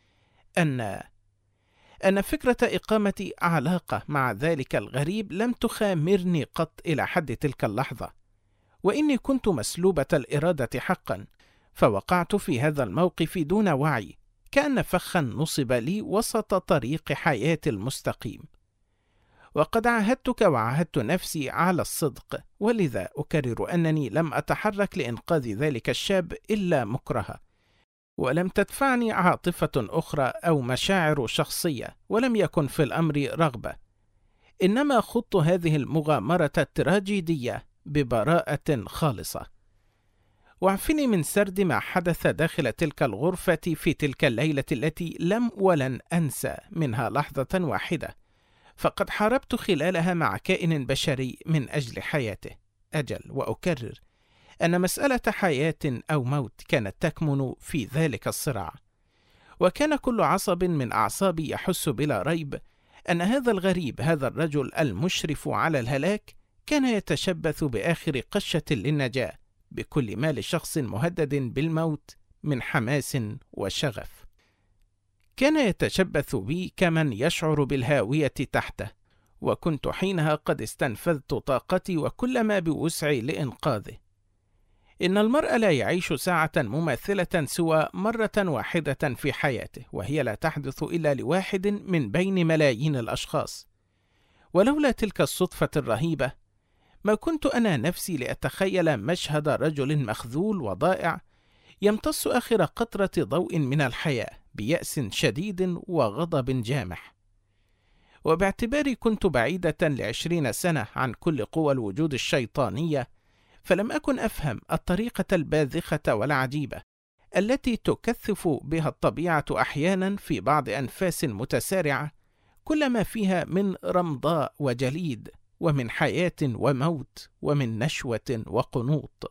أن فكرة إقامة علاقة مع ذلك الغريب لم تخامرني قط إلى حد تلك اللحظة، وإني كنت مسلوبة الإرادة حقا، فوقعت في هذا الموقف دون وعي، كأن فخا نصب لي وسط طريق حياتي المستقيم. وقد عاهدتك وعاهدت نفسي على الصدق، ولذا أكرر أنني لم أتحرك لإنقاذ ذلك الشاب إلا مكرهة، ولم تدفعني عاطفة أخرى أو مشاعر شخصية، ولم يكن في الأمر رغبة، إنما خضت هذه المغامرة التراجيدية ببراءة خالصة. واعفني من سرد ما حدث داخل تلك الغرفة في تلك الليلة التي لم ولن أنسى منها لحظة واحدة، فقد حاربت خلالها مع كائن بشري من أجل حياته. أجل، وأكرر أن مسألة حياة أو موت كانت تكمن في ذلك الصراع. وكان كل عصب من أعصابي يحس بلا ريب أن هذا الغريب، هذا الرجل المشرف على الهلاك، كان يتشبث بآخر قشة للنجاة بكل ما لشخص مهدد بالموت من حماس وشغف. كان يتشبث بي كمن يشعر بالهاوية تحته، وكنت حينها قد استنفذت طاقتي وكل ما بوسعي لإنقاذه. إن المرء لا يعيش ساعة مماثلة سوى مرة واحدة في حياته، وهي لا تحدث إلا لواحد من بين ملايين الأشخاص. ولولا تلك الصدفة الرهيبة ما كنت أنا نفسي لأتخيل مشهد رجل مخذول وضائع يمتص آخر قطرة ضوء من الحياة بيأس شديد وغضب جامح. وباعتباري كنت بعيدة ل20 سنة عن كل قوى الوجود الشيطانية، فلم أكن أفهم الطريقة الباذخة والعجيبة التي تكثف بها الطبيعة أحيانا في بعض أنفاس متسارعة كل ما فيها من رمضاء وجليد، ومن حياة وموت، ومن نشوة وقنوط.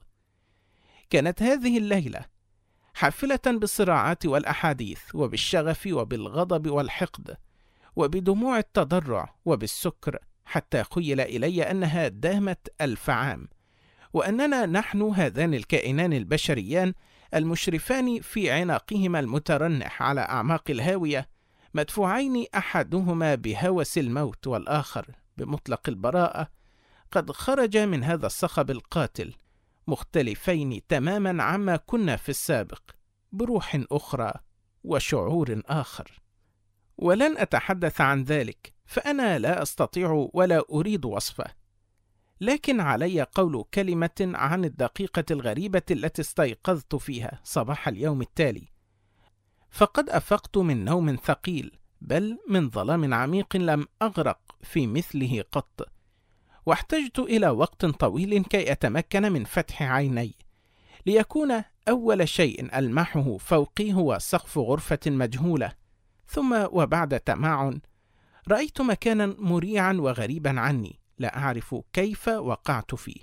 كانت هذه الليلة حافلة بالصراعات والأحاديث، وبالشغف وبالغضب والحقد، وبدموع التضرع وبالسكر، حتى خيل إلي أنها دامت 1000 عام، وأننا نحن هذان الكائنان البشريان المشرفان في عناقهما المترنح على أعماق الهاوية، مدفوعين أحدهما بهوس الموت والآخر بمطلق البراءة، قد خرج من هذا الصخب القاتل مختلفين تماما عما كنا في السابق، بروح أخرى وشعور آخر. ولن أتحدث عن ذلك، فأنا لا أستطيع ولا أريد وصفه، لكن علي قول كلمة عن الدقيقة الغريبة التي استيقظت فيها صباح اليوم التالي. فقد أفقت من نوم ثقيل، بل من ظلام عميق لم أغرق في مثله قط، واحتجت إلى وقت طويل كي أتمكن من فتح عيني، ليكون أول شيء ألمحه فوقي هو سقف غرفة مجهولة. ثم وبعد تمعن رأيت مكانا مريعا وغريبا عني، لا أعرف كيف وقعت فيه.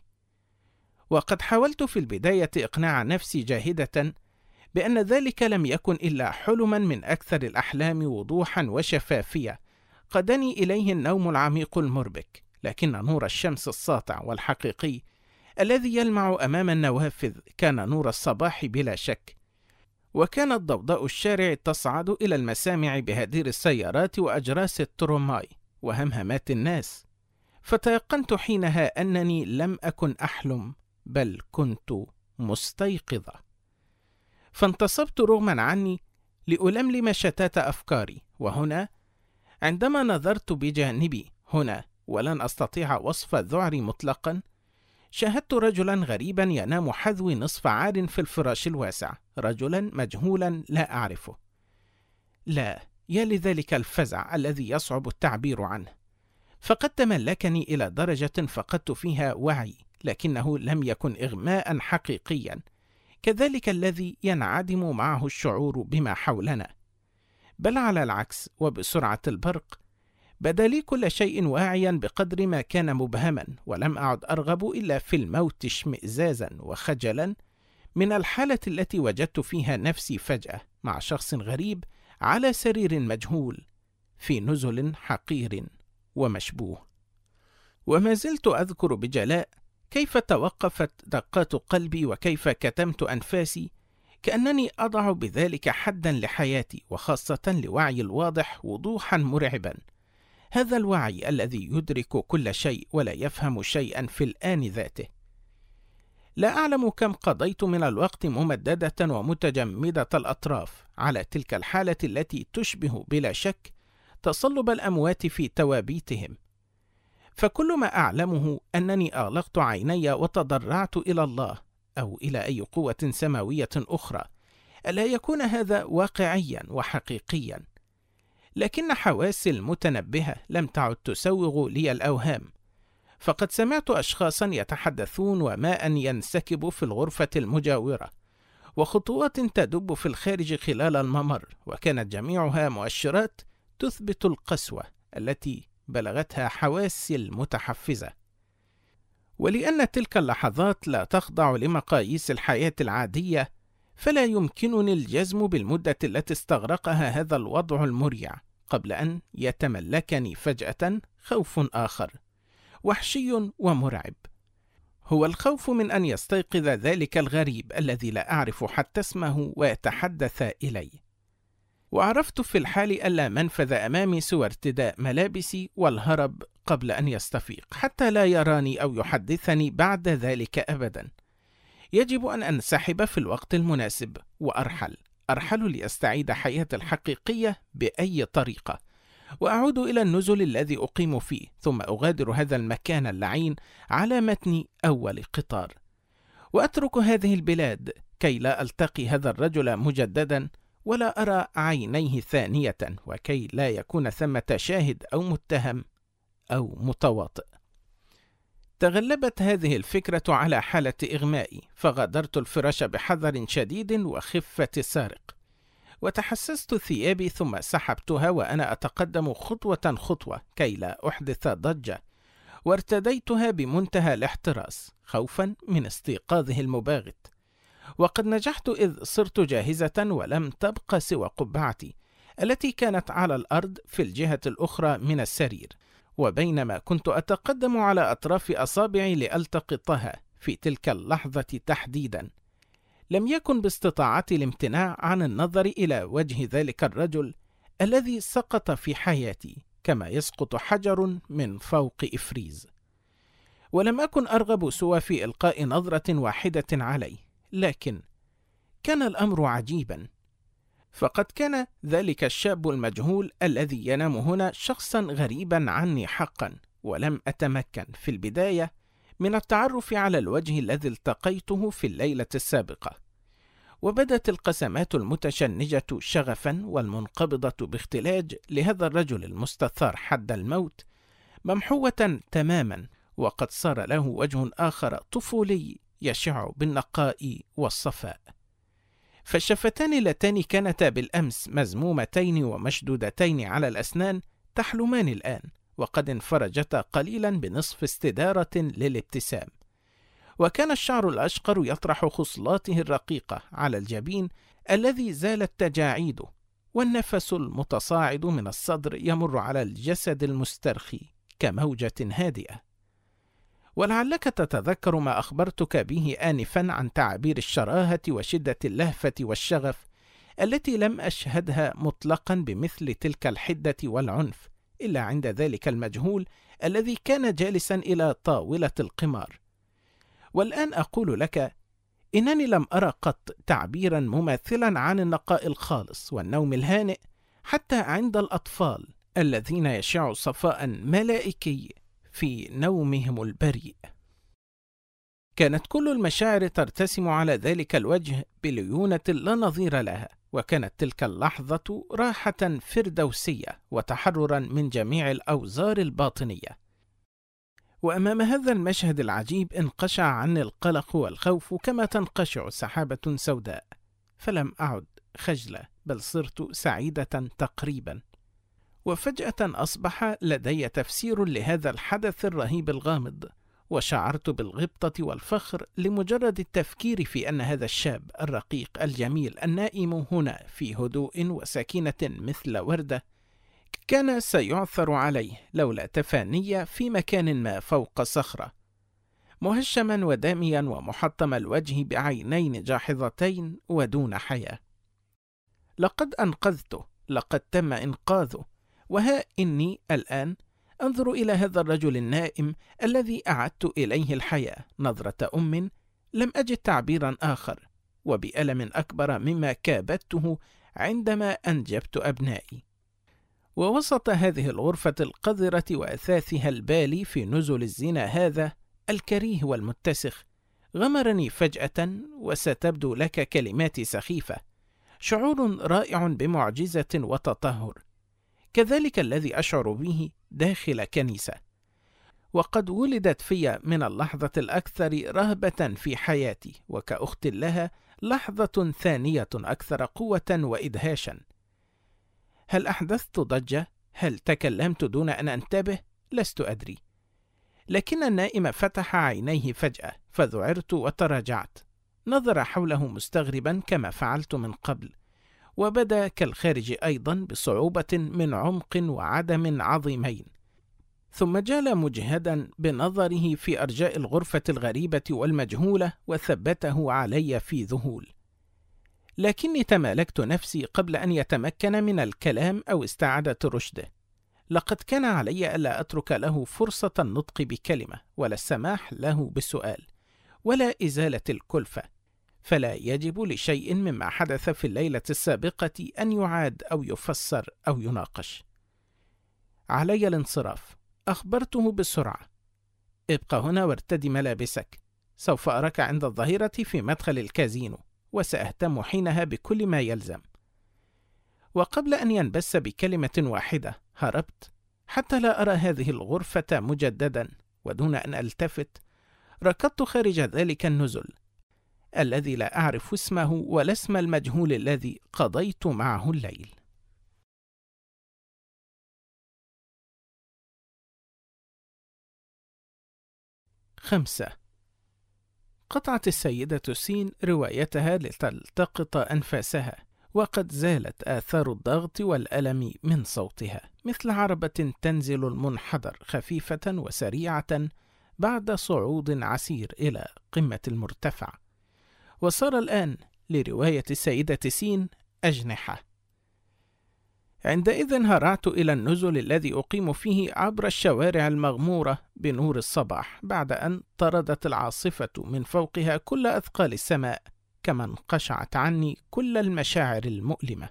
وقد حاولت في البداية إقناع نفسي جاهدة بأن ذلك لم يكن إلا حلما من أكثر الأحلام وضوحا وشفافية قادني إليه النوم العميق المربك، لكن نور الشمس الساطع والحقيقي الذي يلمع أمام النوافذ كان نور الصباح بلا شك، وكانت ضوضاء الشارع تصعد إلى المسامع بهدير السيارات وأجراس الترماي وهمهمات الناس. فتيقنت حينها أنني لم أكن أحلم، بل كنت مستيقظة. فانتصبت رغما عني لألملم شتات أفكاري، وهنا عندما نظرت بجانبي هنا، ولن أستطيع وصف ذعري مطلقا، شاهدت رجلا غريبا ينام حذو نصف عار في الفراش الواسع، رجلا مجهولا لا أعرفه. لا، يا لذلك الفزع الذي يصعب التعبير عنه، فقد تملكني إلى درجة فقدت فيها وعي، لكنه لم يكن إغماء حقيقيا كذلك الذي ينعدم معه الشعور بما حولنا، بل على العكس، وبسرعة البرق بدا لي كل شيء واعيا بقدر ما كان مبهما، ولم أعد أرغب إلا في الموت اشمئزازا وخجلا من الحالة التي وجدت فيها نفسي فجأة مع شخص غريب على سرير مجهول في نزل حقير ومشبوه. وما زلت أذكر بجلاء كيف توقفت دقات قلبي وكيف كتمت أنفاسي، كأنني أضع بذلك حدا لحياتي، وخاصة لوعي الواضح وضوحا مرعبا، هذا الوعي الذي يدرك كل شيء ولا يفهم شيئا في الآن ذاته. لا أعلم كم قضيت من الوقت ممددة ومتجمدة الأطراف على تلك الحالة التي تشبه بلا شك تصلب الأموات في توابيتهم، فكل ما أعلمه أنني أغلقت عيني وتضرعت إلى الله أو إلى أي قوة سماوية أخرى ألا يكون هذا واقعيا وحقيقيا. لكن حواسي المتنبهة لم تعد تسوغ لي الأوهام، فقد سمعت أشخاصا يتحدثون وماء ينسكب في الغرفة المجاورة وخطوات تدب في الخارج خلال الممر، وكانت جميعها مؤشرات تثبت القسوة التي بلغتها حواسي المتحفزة. ولأن تلك اللحظات لا تخضع لمقاييس الحياة العادية، فلا يمكنني الجزم بالمدة التي استغرقها هذا الوضع المريع قبل أن يتملكني فجأة خوف آخر وحشي ومرعب. هو الخوف من أن يستيقظ ذلك الغريب الذي لا أعرف حتى اسمه ويتحدث إلي. وعرفت في الحال ألا منفذ أمامي سوى ارتداء ملابسي والهرب قبل أن يستفيق حتى لا يراني أو يحدثني بعد ذلك أبدا. يجب أن أنسحب في الوقت المناسب وأرحل لأستعيد حياتي الحقيقية بأي طريقة، وأعود إلى النزل الذي أقيم فيه، ثم أغادر هذا المكان اللعين على متن أول قطار، وأترك هذه البلاد كي لا ألتقي هذا الرجل مجددا ولا أرى عينيه ثانية، وكي لا يكون ثمة شاهد أو متهم أو متواطئ. تغلبت هذه الفكرة على حالة إغمائي، فغادرت الفراش بحذر شديد وخفة سارق، وتحسست ثيابي ثم سحبتها وأنا أتقدم خطوة خطوة كي لا أحدث ضجة، وارتديتها بمنتهى الاحتراس خوفا من استيقاظه المباغت. وقد نجحت إذ صرت جاهزة، ولم تبق سوى قبعتي التي كانت على الأرض في الجهة الأخرى من السرير. وبينما كنت أتقدم على أطراف أصابعي لألتقطها في تلك اللحظة تحديدا، لم يكن باستطاعتي الامتناع عن النظر إلى وجه ذلك الرجل الذي سقط في حياتي كما يسقط حجر من فوق إفريز. ولم أكن أرغب سوى في إلقاء نظرة واحدة عليه، لكن كان الأمر عجيبا، فقد كان ذلك الشاب المجهول الذي ينام هنا شخصا غريبا عني حقا، ولم أتمكن في البداية من التعرف على الوجه الذي التقيته في الليلة السابقة. وبدت القسمات المتشنجة شغفا والمنقبضة باختلاج لهذا الرجل المستثار حد الموت ممحوة تماما، وقد صار له وجه آخر طفولي يشع بالنقاء والصفاء. فالشفتان اللتان كانتا بالأمس مزمومتين ومشدودتين على الأسنان تحلمان الآن، وقد انفرجتا قليلا بنصف استدارة للابتسام. وكان الشعر الأشقر يطرح خصلاته الرقيقة على الجبين الذي زالت تجاعيده، والنفس المتصاعد من الصدر يمر على الجسد المسترخي كموجة هادئة. ولعلك تتذكر ما أخبرتك به آنفا عن تعابير الشراهة وشدة اللهفة والشغف التي لم أشهدها مطلقا بمثل تلك الحدة والعنف إلا عند ذلك المجهول الذي كان جالسا إلى طاولة القمار. والآن أقول لك إنني لم أرى قط تعبيرا مماثلا عن النقاء الخالص والنوم الهانئ حتى عند الأطفال الذين يشع صفاء ملائكي في نومهم البريء. كانت كل المشاعر ترتسم على ذلك الوجه بليونة لا نظير لها، وكانت تلك اللحظة راحة فردوسية وتحررا من جميع الأوزار الباطنية. وأمام هذا المشهد العجيب انقشع عني القلق والخوف كما تنقشع سحابة سوداء، فلم أعد خجلة بل صرت سعيدة تقريبا. وفجأة أصبح لدي تفسير لهذا الحدث الرهيب الغامض، وشعرت بالغبطة والفخر لمجرد التفكير في أن هذا الشاب الرقيق الجميل النائم هنا في هدوء وسكينة مثل وردة كان سيعثر عليه لولا تفاني في مكان ما فوق صخرة، مهشما وداميا ومحطم الوجه بعينين جاحظتين ودون حياة. لقد أنقذته، لقد تم إنقاذه، وها إني الآن أنظر إلى هذا الرجل النائم الذي أعدت إليه الحياة نظرة أم لم أجد تعبيرا آخر، وبألم أكبر مما كابدته عندما أنجبت أبنائي. ووسط هذه الغرفة القذرة وأثاثها البالي في نزل الزنا هذا الكريه والمتسخ، غمرني فجأة، وستبدو لك كلماتي سخيفة، شعور رائع بمعجزة وتطهر، كذلك الذي أشعر به داخل كنيسة. وقد ولدت في من اللحظة الأكثر رهبة في حياتي، وكأخت لها لحظة ثانية أكثر قوة وإدهاشا. هل أحدثت ضجة؟ هل تكلمت دون أن أنتبه؟ لست أدري. لكن النائم فتح عينيه فجأة، فذعرت وتراجعت. نظر حوله مستغربا كما فعلت من قبل، وبدا كالخارج أيضا بصعوبة من عمق وعدم عظيمين. ثم جال مجهدا بنظره في أرجاء الغرفة الغريبة والمجهولة، وثبته علي في ذهول. لكني تمالكت نفسي قبل أن يتمكن من الكلام أو استعادة رشده. لقد كان علي ألا أترك له فرصة النطق بكلمة، ولا السماح له بسؤال، ولا إزالة الكلفة، فلا يجب لشيء مما حدث في الليلة السابقة أن يعاد أو يفسر أو يناقش. علي الانصراف. أخبرته بسرعة: ابق هنا وارتدي ملابسك، سوف أراك عند الظهيرة في مدخل الكازينو، وسأهتم حينها بكل ما يلزم. وقبل أن ينبس بكلمة واحدة هربت حتى لا أرى هذه الغرفة مجددا، ودون أن ألتفت ركضت خارج ذلك النزل الذي لا أعرف اسمه ولا اسم المجهول الذي قضيت معه الليل. 5. قطعت السيدة سين روايتها لتلتقط أنفاسها، وقد زالت آثار الضغط والألم من صوتها، مثل عربة تنزل المنحدر خفيفة وسريعة بعد صعود عسير إلى قمة المرتفع. وصار الآن لرواية السيدة سين أجنحة. عندئذ هرعت إلى النزل الذي أقيم فيه عبر الشوارع المغمورة بنور الصباح، بعد أن طردت العاصفة من فوقها كل أثقال السماء، كما انقشعت عني كل المشاعر المؤلمة.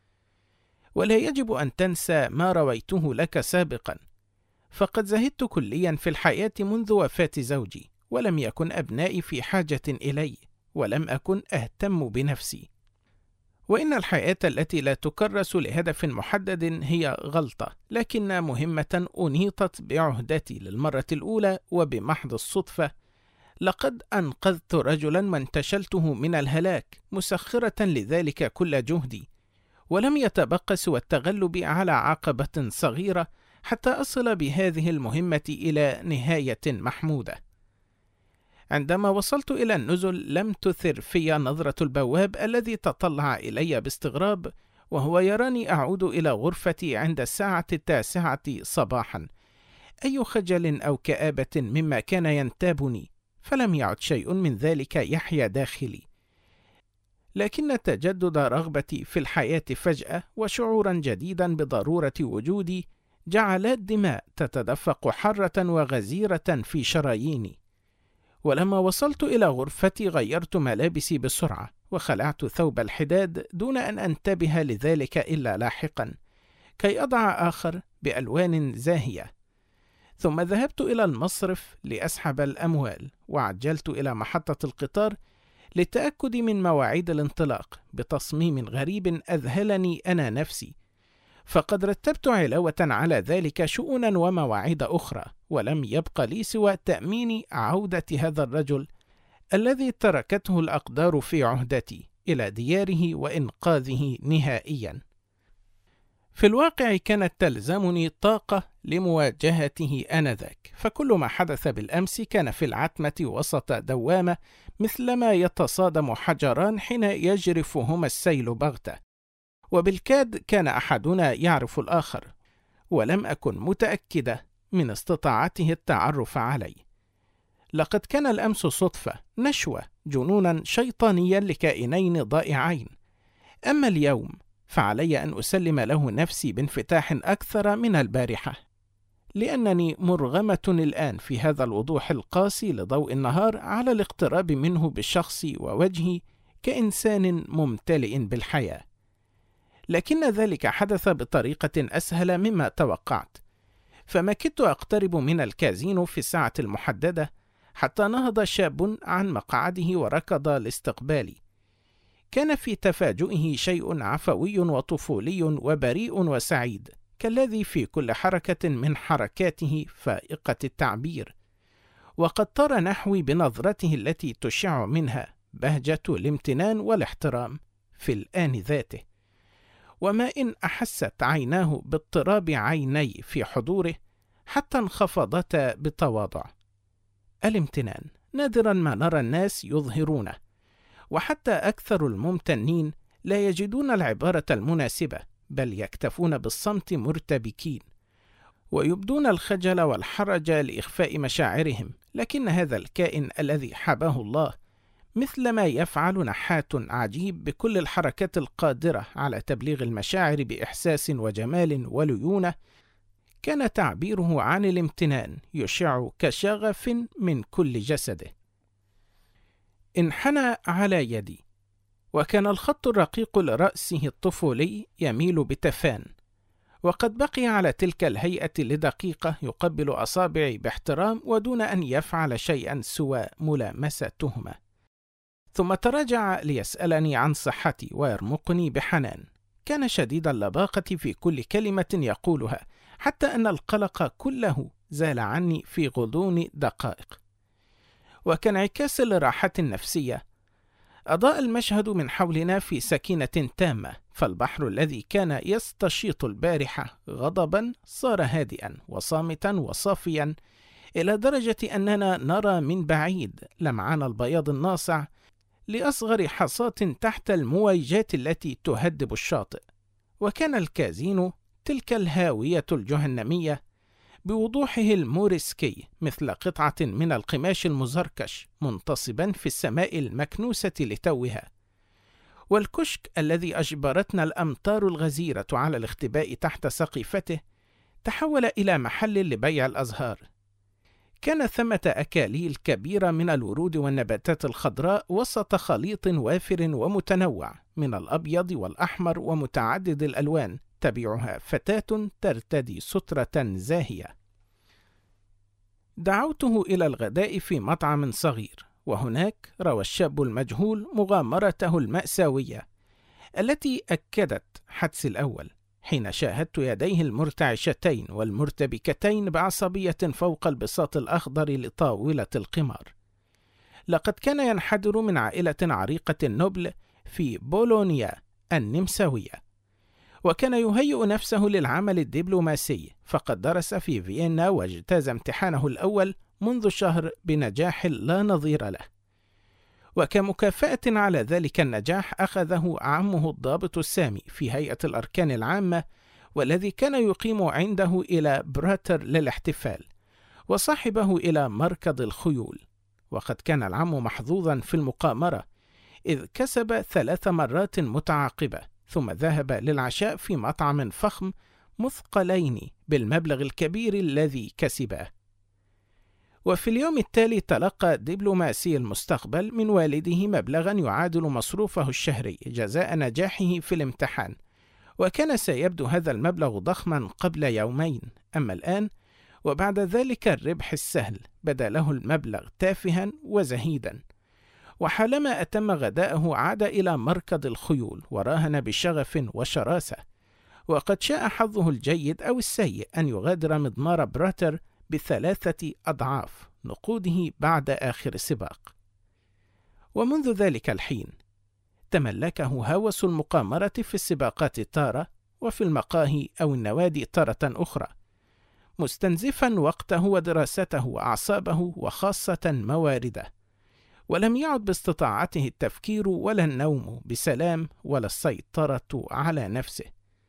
ولا يجب أن تنسى ما رويته لك سابقا، فقد زهدت كليا في الحياة منذ وفاة زوجي، ولم يكن أبنائي في حاجة إلي، ولم أكن أهتم بنفسي. وإن الحياة التي لا تكرس لهدف محدد هي غلطة، لكن مهمة أنيطت بعهدتي للمرة الأولى وبمحض الصدفة. لقد أنقذت رجلا وانتشلته من الهلاك، مسخرة لذلك كل جهدي، ولم يتبقى سوى التغلب على عقبة صغيرة حتى أصل بهذه المهمة إلى نهاية محمودة. عندما وصلت إلى النزل لم تثر في نظرة البواب الذي تطلع إلي باستغراب وهو يراني أعود إلى غرفتي عند الساعة 9 صباحا أي خجل أو كآبة مما كان ينتابني، فلم يعد شيء من ذلك يحيا داخلي. لكن تجدد رغبتي في الحياة فجأة وشعورا جديدا بضرورة وجودي جعل الدماء تتدفق حرة وغزيرة في شراييني. ولما وصلت إلى غرفتي غيرت ملابسي بسرعة وخلعت ثوب الحداد دون أن أنتبه لذلك إلا لاحقا، كي أضع آخر بألوان زاهية. ثم ذهبت إلى المصرف لأسحب الأموال، وعجلت إلى محطة القطار للتأكد من مواعيد الانطلاق بتصميم غريب أذهلني أنا نفسي، فقد رتبت علاوة على ذلك شؤونا ومواعيد أخرى، ولم يبق لي سوى تأمين عودة هذا الرجل الذي تركته الأقدار في عهدتي إلى دياره وإنقاذه نهائيا. في الواقع كانت تلزمني طاقة لمواجهته آنذاك، فكل ما حدث بالأمس كان في العتمة وسط دوامة، مثلما يتصادم حجران حين يجرفهما السيل بغتة، وبالكاد كان أحدنا يعرف الآخر، ولم أكن متأكدة من استطاعته التعرف علي. لقد كان الأمس صدفة، نشوة، جنونا شيطانيا لكائنين ضائعين. أما اليوم فعلي أن أسلم له نفسي بانفتاح أكثر من البارحة، لأنني مرغمة الآن في هذا الوضوح القاسي لضوء النهار على الاقتراب منه بالشخص ووجهي كإنسان ممتلئ بالحياة. لكن ذلك حدث بطريقة أسهل مما توقعت، فما كدت أقترب من الكازينو في الساعة المحددة حتى نهض شاب عن مقعده وركض لاستقبالي. كان في تفاجئه شيء عفوي وطفولي وبريء وسعيد، كالذي في كل حركة من حركاته فائقة التعبير، وقد طار نحوي بنظرته التي تشع منها بهجة الامتنان والاحترام في الآن ذاته. وما إن أحست عيناه باضطراب عيني في حضوره حتى انخفضتا بتواضع. الامتنان نادرا ما نرى الناس يظهرونه، وحتى أكثر الممتنين لا يجدون العبارة المناسبة، بل يكتفون بالصمت مرتبكين ويبدون الخجل والحرج لإخفاء مشاعرهم. لكن هذا الكائن الذي حباه الله، مثلما يفعل نحات عجيب بكل الحركات القادرة على تبليغ المشاعر بإحساس وجمال وليونة، كان تعبيره عن الامتنان يشع كشغف من كل جسده. انحنى على يدي، وكان الخط الرقيق لرأسه الطفولي يميل بتفان، وقد بقي على تلك الهيئة لدقيقة يقبل أصابعي باحترام ودون أن يفعل شيئا سوى ملامسة تهمة. ثم تراجع ليسألني عن صحتي ويرمقني بحنان. كان شديد اللباقة في كل كلمة يقولها، حتى أن القلق كله زال عني في غضون دقائق. وكانعكاس لراحة نفسية، أضاء المشهد من حولنا في سكينة تامة، فالبحر الذي كان يستشيط البارحة غضبا صار هادئا وصامتا وصافيا، إلى درجة أننا نرى من بعيد لمعان البياض الناصع لأصغر حصاة تحت المويجات التي تهدب الشاطئ. وكان الكازينو، تلك الهاوية الجهنمية، بوضوحه الموريسكي مثل قطعة من القماش المزركش منتصبا في السماء المكنوسة لتوها. والكشك الذي أجبرتنا الأمطار الغزيرة على الاختباء تحت سقيفته تحول إلى محل لبيع الأزهار. كان ثمة أكاليل كبيرة من الورود والنباتات الخضراء وسط خليط وافر ومتنوع من الأبيض والأحمر ومتعدد الألوان، تبيعها فتاة ترتدي سترة زاهية. دعوته إلى الغداء في مطعم صغير، وهناك روى الشاب المجهول مغامرته المأساوية التي أكدت حدسي الأول حين شاهدت يديه المرتعشتين والمرتبكتين بعصبية فوق البساط الأخضر لطاولة القمار. لقد كان ينحدر من عائلة عريقة النبل في بولونيا النمساوية، وكان يهيئ نفسه للعمل الدبلوماسي، فقد درس في فيينا واجتاز امتحانه الأول منذ شهر بنجاح لا نظير له. وكمكافأة على ذلك النجاح أخذه عمه الضابط السامي في هيئة الأركان العامة، والذي كان يقيم عنده إلى براتر للاحتفال، وصاحبه إلى مركض الخيول. وقد كان العم محظوظا في المقامرة، إذ كسب 3 مرات متعاقبة، ثم ذهب للعشاء في مطعم فخم مثقلين بالمبلغ الكبير الذي كسبه. وفي اليوم التالي تلقى دبلوماسي المستقبل من والده مبلغا يعادل مصروفه الشهري جزاء نجاحه في الامتحان، وكان سيبدو هذا المبلغ ضخما قبل يومين، أما الآن وبعد ذلك الربح السهل بدا له المبلغ تافها وزهيدا. وحالما أتم غداءه عاد إلى مركض الخيول وراهن بشغف وشراسة، وقد شاء حظه الجيد أو السيء أن يغادر مضمار براتر ب3 أضعاف نقوده بعد آخر سباق. ومنذ ذلك الحين تملكه هوس المقامرة في السباقات تارة، وفي المقاهي أو النوادي تارة أخرى، مستنزفا وقته ودراسته وأعصابه وخاصة موارده، ولم يعد باستطاعته التفكير ولا النوم بسلام ولا السيطرة على نفسه.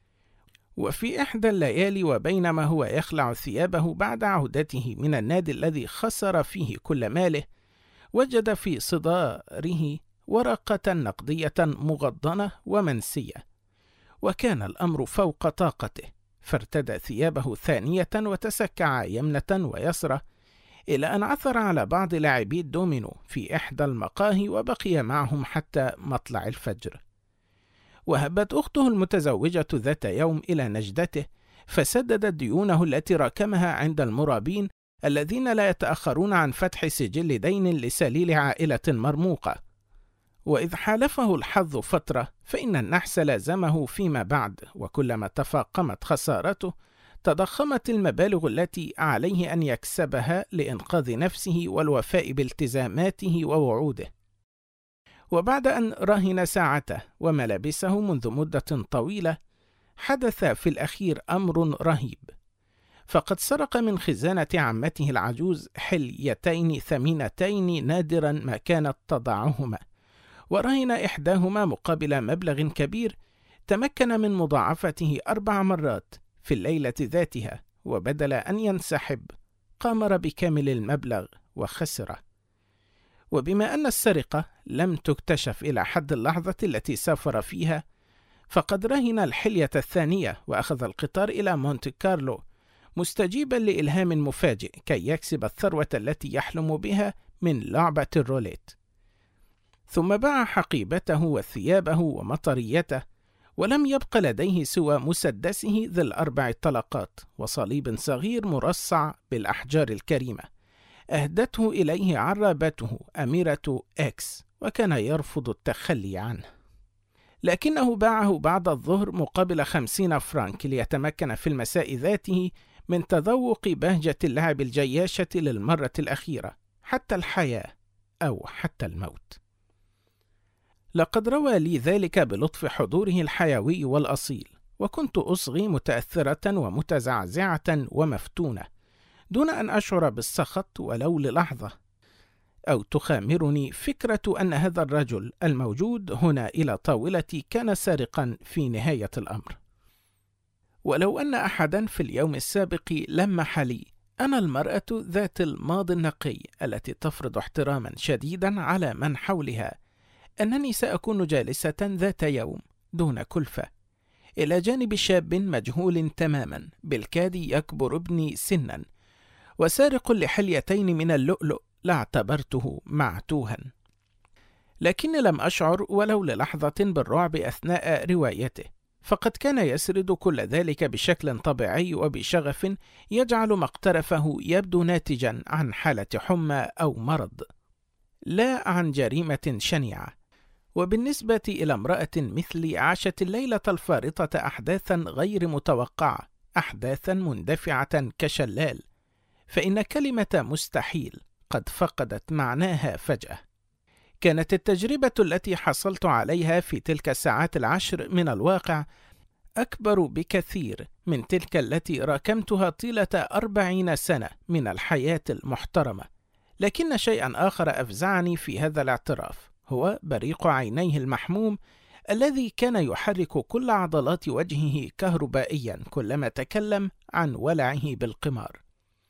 وفي إحدى الليالي وبينما هو يخلع ثيابه بعد عودته من النادي الذي خسر فيه كل ماله، وجد في صداره ورقة نقدية مغضنة ومنسية، وكان الأمر فوق طاقته، فارتدى ثيابه ثانية وتسكع يمنة ويسرى، إلى أن عثر على بعض لاعبي الدومينو في إحدى المقاهي وبقي معهم حتى مطلع الفجر. وهبت أخته المتزوجة ذات يوم إلى نجدته، فسددت ديونه التي راكمها عند المرابين الذين لا يتأخرون عن فتح سجل دين لسليل عائلة مرموقة. وإذ حالفه الحظ فترة، فإن النحس لازمه فيما بعد، وكلما تفاقمت خسارته تضخمت المبالغ التي عليه أن يكسبها لإنقاذ نفسه والوفاء بالتزاماته ووعوده. وبعد أن رهن ساعته وملابسه منذ مدة طويلة، حدث في الأخير أمر رهيب، فقد سرق من خزانة عمته العجوز حليتين ثمينتين نادرا ما كانت تضعهما، ورهن إحداهما مقابل مبلغ كبير تمكن من مضاعفته 4 مرات في الليلة ذاتها، وبدل أن ينسحب قامر بكامل المبلغ وخسره. وبما أن السرقة لم تكتشف إلى حد اللحظة التي سافر فيها، فقد رهن الحلية الثانية وأخذ القطار إلى مونت كارلو، مستجيبا لإلهام مفاجئ كي يكسب الثروة التي يحلم بها من لعبة الروليت. ثم باع حقيبته وثيابه ومطريته، ولم يبق لديه سوى مسدسه ذي ال4 طلقات وصليب صغير مرصع بالأحجار الكريمة أهدته إليه عرابته أميرة إكس، وكان يرفض التخلي عنه، لكنه باعه بعد الظهر مقابل 50 فرنك ليتمكن في المساء ذاته من تذوق بهجة اللعب الجياشة للمرة الأخيرة، حتى الحياة أو حتى الموت. لقد روى لي ذلك بلطف حضوره الحيوي والأصيل، وكنت أصغي متأثرة ومتزعزعة ومفتونة دون أن أشعر بالسخط ولو للحظة، أو تخامرني فكرة أن هذا الرجل الموجود هنا إلى طاولتي كان سارقا في نهاية الأمر. ولو أن أحدا في اليوم السابق لمح لي أنا المرأة ذات الماضي النقي التي تفرض احتراما شديدا على من حولها، أنني سأكون جالسة ذات يوم دون كلفة إلى جانب شاب مجهول تماما بالكاد يكبر ابني سنا وسارق لحليتين من اللؤلؤ لاعتبرته معتوها. لكني لم أشعر ولو للحظة بالرعب أثناء روايته، فقد كان يسرد كل ذلك بشكل طبيعي وبشغف يجعل مقترفه يبدو ناتجا عن حالة حمى أو مرض، لا عن جريمة شنيعة. وبالنسبة إلى امرأة مثلي عاشت الليلة الفارطة أحداثا غير متوقعة، أحداثا مندفعة كشلال، فإن كلمة مستحيل قد فقدت معناها فجأة. كانت التجربة التي حصلت عليها في تلك الساعات 10 من الواقع أكبر بكثير من تلك التي راكمتها طيلة 40 سنة من الحياة المحترمة. لكن شيئا آخر أفزعني في هذا الاعتراف، هو بريق عينيه المحموم الذي كان يحرك كل عضلات وجهه كهربائيا كلما تكلم عن ولعه بالقمار.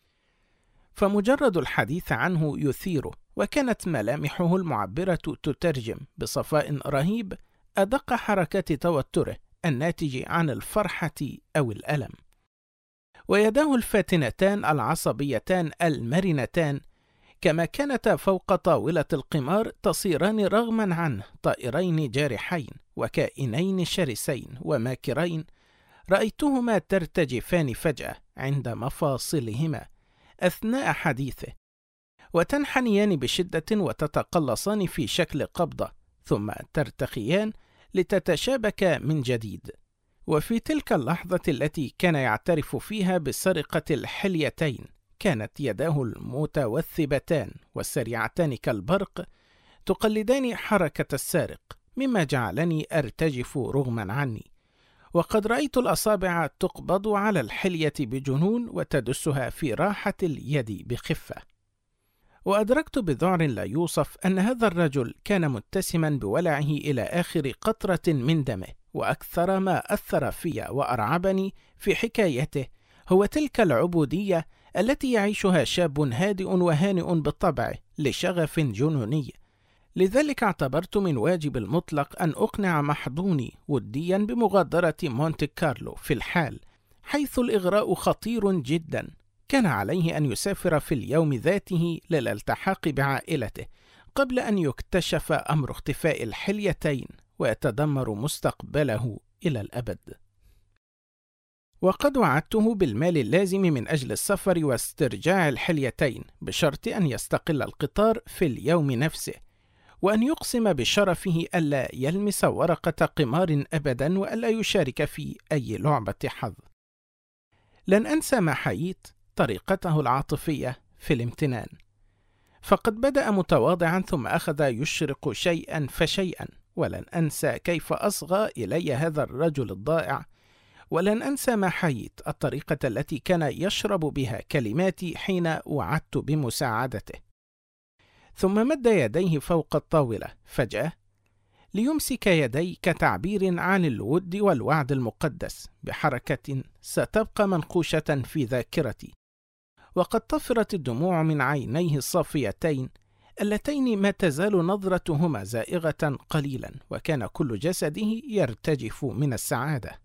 فمجرد الحديث عنه يثيره، وكانت ملامحه المعبرة تترجم بصفاء رهيب أدق حركات توتره الناتج عن الفرحة أو الألم. ويداه الفاتنتان العصبيتان المرنتان كما كانتا فوق طاولة القمار تصيران رغما عنه طائرين جارحين وكائنين شرسين وماكرين، رأيتهما ترتجفان فجأة عند مفاصلهما أثناء حديثه، وتنحنيان بشدة وتتقلصان في شكل قبضة، ثم ترتخيان لتتشابك من جديد. وفي تلك اللحظة التي كان يعترف فيها بسرقة الحليتين، كانت يداه المتوثبتان والسريعتان كالبرق تقلدان حركة السارق، مما جعلني أرتجف رغما عني، وقد رأيت الأصابع تقبض على الحلية بجنون وتدسها في راحة اليد بخفة. وأدركت بذعر لا يوصف أن هذا الرجل كان متسما بولعه إلى آخر قطرة من دمه، وأكثر ما أثر في وأرعبني في حكايته هو تلك العبودية التي يعيشها شاب هادئ وهانئ بالطبع لشغف جنوني. لذلك اعتبرت من واجب المطلق أن أقنع محضوني وديا بمغادرة مونت كارلو في الحال، حيث الإغراء خطير جدا. كان عليه أن يسافر في اليوم ذاته للالتحاق بعائلته قبل أن يكتشف أمر اختفاء الحليتين ويتدمر مستقبله إلى الأبد. وقد وعدته بالمال اللازم من أجل السفر واسترجاع الحليتين، بشرط أن يستقل القطار في اليوم نفسه، وأن يقسم بشرفه ألا يلمس ورقة قمار أبدا وألا يشارك في أي لعبة حظ. لن أنسى ما حييت طريقته العاطفية في الامتنان، فقد بدأ متواضعا ثم أخذ يشرق شيئا فشيئا، ولن أنسى كيف أصغى إلي هذا الرجل الضائع ولن أنسى ما حييت الطريقة التي كان يشرب بها كلماتي حين وعدت بمساعدته. ثم مد يديه فوق الطاولة فجأة ليمسك يدي كتعبير عن الود والوعد المقدس بحركة ستبقى منقوشة في ذاكرتي. وقد طفرت الدموع من عينيه الصافيتين اللتين ما تزال نظرتهما زائغة قليلا، وكان كل جسده يرتجف من السعادة.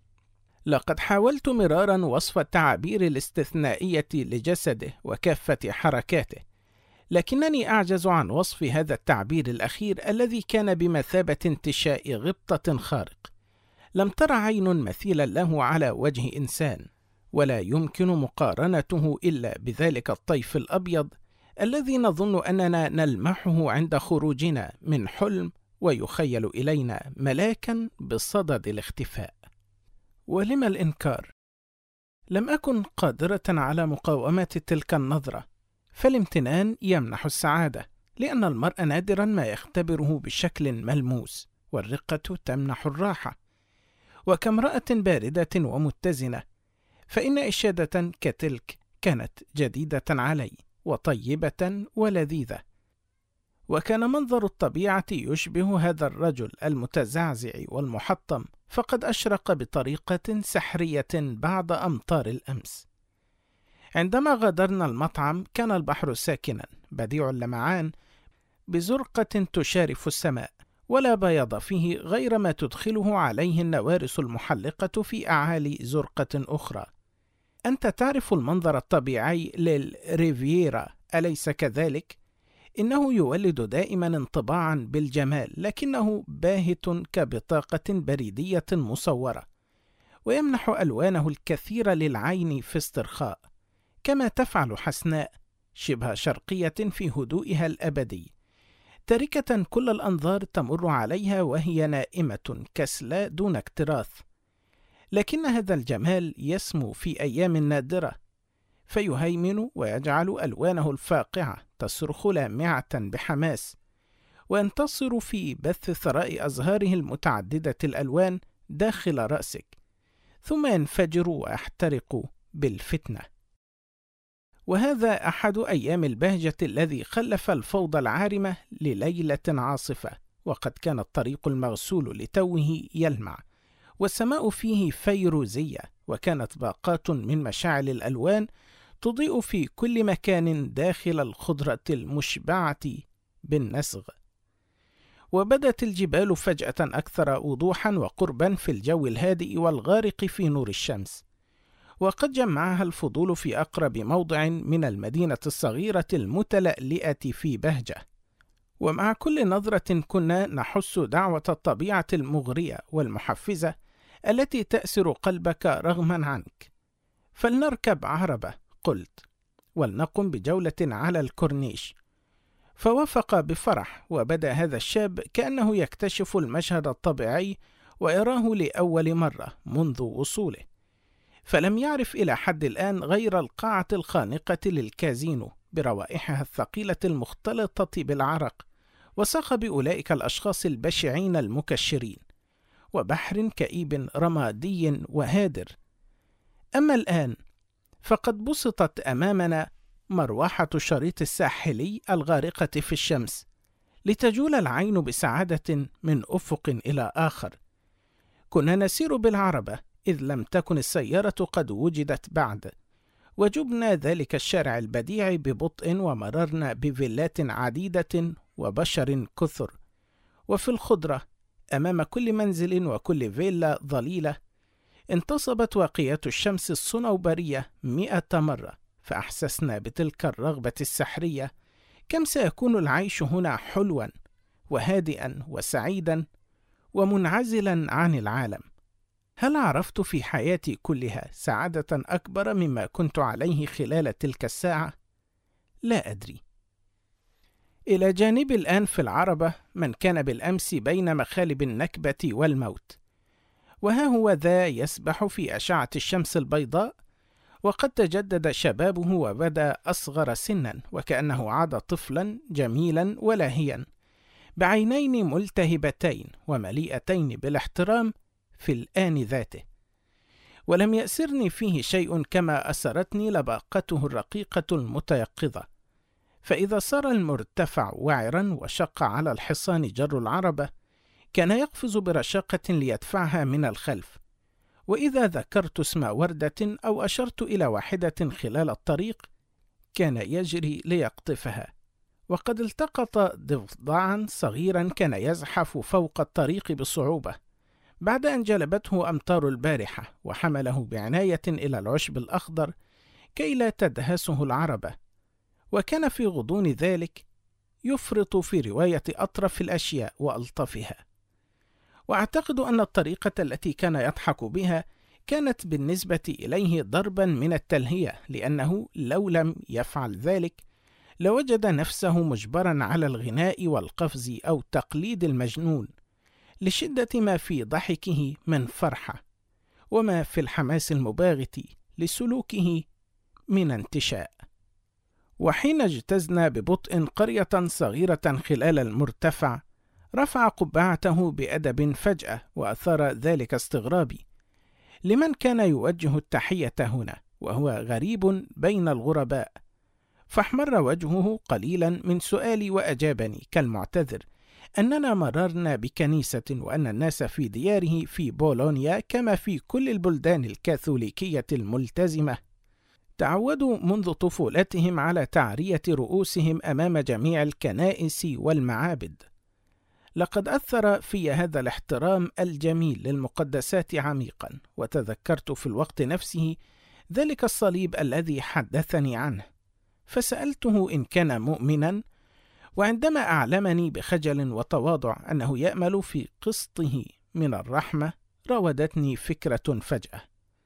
لقد حاولت مرارا وصف التعابير الاستثنائية لجسده وكافة حركاته، لكنني أعجز عن وصف هذا التعبير الأخير الذي كان بمثابة انتشاء غبطة خارق. لم تر عين مثيلا له على وجه إنسان، ولا يمكن مقارنته إلا بذلك الطيف الأبيض الذي نظن أننا نلمحه عند خروجنا من حلم ويخيل إلينا ملاكا بصدد الاختفاء. ولم الإنكار؟ لم أكن قادرة على مقاومة تلك النظرة، فالامتنان يمنح السعادة، لأن المرء نادرا ما يختبره بشكل ملموس، والرقة تمنح الراحة. وكامرأة باردة ومتزنة، فإن إشادة كتلك كانت جديدة علي وطيبة ولذيذة. وكان منظر الطبيعة يشبه هذا الرجل المتزعزع والمحطم، فقد أشرق بطريقة سحرية بعد أمطار الأمس. عندما غادرنا المطعم كان البحر ساكنا بديع اللمعان بزرقة تشارف السماء، ولا بياض فيه غير ما تدخله عليه النوارس المحلقة في أعالي زرقة أخرى. أنت تعرف المنظر الطبيعي للريفييرا، أليس كذلك؟ إنه يولد دائما انطباعا بالجمال، لكنه باهت كبطاقة بريدية مصورة، ويمنح ألوانه الكثير للعين في استرخاء، كما تفعل حسناء شبه شرقية في هدوئها الأبدي، تاركة كل الأنظار تمر عليها وهي نائمة كسلى دون اكتراث. لكن هذا الجمال يسمو في أيام نادرة، فيهيمن ويجعل ألوانه الفاقعة تصرخ لامعة بحماس، وينتصر في بث ثراء أزهاره المتعددة الألوان داخل رأسك، ثم ينفجر ويحترق بالفتنة. وهذا أحد أيام البهجة الذي خلف الفوضى العارمة لليلة عاصفة، وقد كان الطريق المغسول لتوه يلمع، والسماء فيه فيروزية، وكانت باقات من مشاعل الألوان تضيء في كل مكان داخل الخضرة المشبعة بالنسغ. وبدت الجبال فجأة أكثر وضوحا وقربا في الجو الهادئ والغارق في نور الشمس، وقد جمعها الفضول في أقرب موضع من المدينة الصغيرة المتلألئة في بهجة. ومع كل نظرة كنا نحس دعوة الطبيعة المغرية والمحفزة التي تأسر قلبك رغما عنك. فلنركب عربة، قلت، ولنقم بجولة على الكورنيش. فوافق بفرح، وبدا هذا الشاب كأنه يكتشف المشهد الطبيعي ويراه لأول مرة منذ وصوله، فلم يعرف إلى حد الآن غير القاعة الخانقة للكازينو بروائحها الثقيلة المختلطة بالعرق، وصخب أولئك الأشخاص البشعين المكشرين، وبحر كئيب رمادي وهادر. أما الآن فقد بسطت أمامنا مروحة الشريط الساحلي الغارقة في الشمس، لتجول العين بسعادة من أفق إلى آخر. كنا نسير بالعربة إذ لم تكن السيارة قد وجدت بعد، وجبنا ذلك الشارع البديع ببطء، ومررنا بفيلات عديدة وبشر كثر، وفي الخضرة أمام كل منزل وكل فيلا ظليلة انتصبت واقيات الشمس الصنوبرية 100 مرة، فأحسسنا بتلك الرغبة السحرية. كم سيكون العيش هنا حلوا وهادئا وسعيدا ومنعزلا عن العالم. هل عرفت في حياتي كلها سعادة أكبر مما كنت عليه خلال تلك الساعة؟ لا أدري. إلى جانبي الآن في العربة من كان بالأمس بين مخالب النكبة والموت، وها هو ذا يسبح في أشعة الشمس البيضاء، وقد تجدد شبابه وبدا أصغر سنا، وكأنه عاد طفلا جميلا ولاهيا، بعينين ملتهبتين ومليئتين بالاحترام في الآن ذاته. ولم يأسرني فيه شيء كما أسرتني لباقته الرقيقة المتيقظة. فإذا صار المرتفع وعرا وشق على الحصان جر العربة، كان يقفز برشاقة ليدفعها من الخلف، وإذا ذكرت اسم وردة أو أشرت إلى واحدة خلال الطريق كان يجري ليقطفها. وقد التقط ضفدعا صغيرا كان يزحف فوق الطريق بصعوبة بعد أن جلبته أمطار البارحة، وحمله بعناية إلى العشب الأخضر كي لا تدهسه العربة. وكان في غضون ذلك يفرط في رواية أطرف الأشياء وألطفها. وأعتقد أن الطريقة التي كان يضحك بها كانت بالنسبة إليه ضربا من التلهية، لأنه لو لم يفعل ذلك لوجد نفسه مجبرا على الغناء والقفز أو تقليد المجنون، لشدة ما في ضحكه من فرحة، وما في الحماس المباغت لسلوكه من انتشاء. وحين اجتزنا ببطء قرية صغيرة خلال المرتفع، رفع قبعته بأدب فجأة، وأثار ذلك استغرابي لمن كان يوجه التحية هنا، وهو غريب بين الغرباء. فاحمر وجهه قليلا من سؤالي وأجابني كالمعتذر أننا مررنا بكنيسة، وأن الناس في دياره في بولونيا كما في كل البلدان الكاثوليكية الملتزمة تعودوا منذ طفولتهم على تعرية رؤوسهم أمام جميع الكنائس والمعابد. لقد أثر في هذا الاحترام الجميل للمقدسات عميقا، وتذكرت في الوقت نفسه ذلك الصليب الذي حدثني عنه، فسألته إن كان مؤمنا، وعندما أعلمني بخجل وتواضع أنه يأمل في قسطه من الرحمة راودتني فكرة فجأة.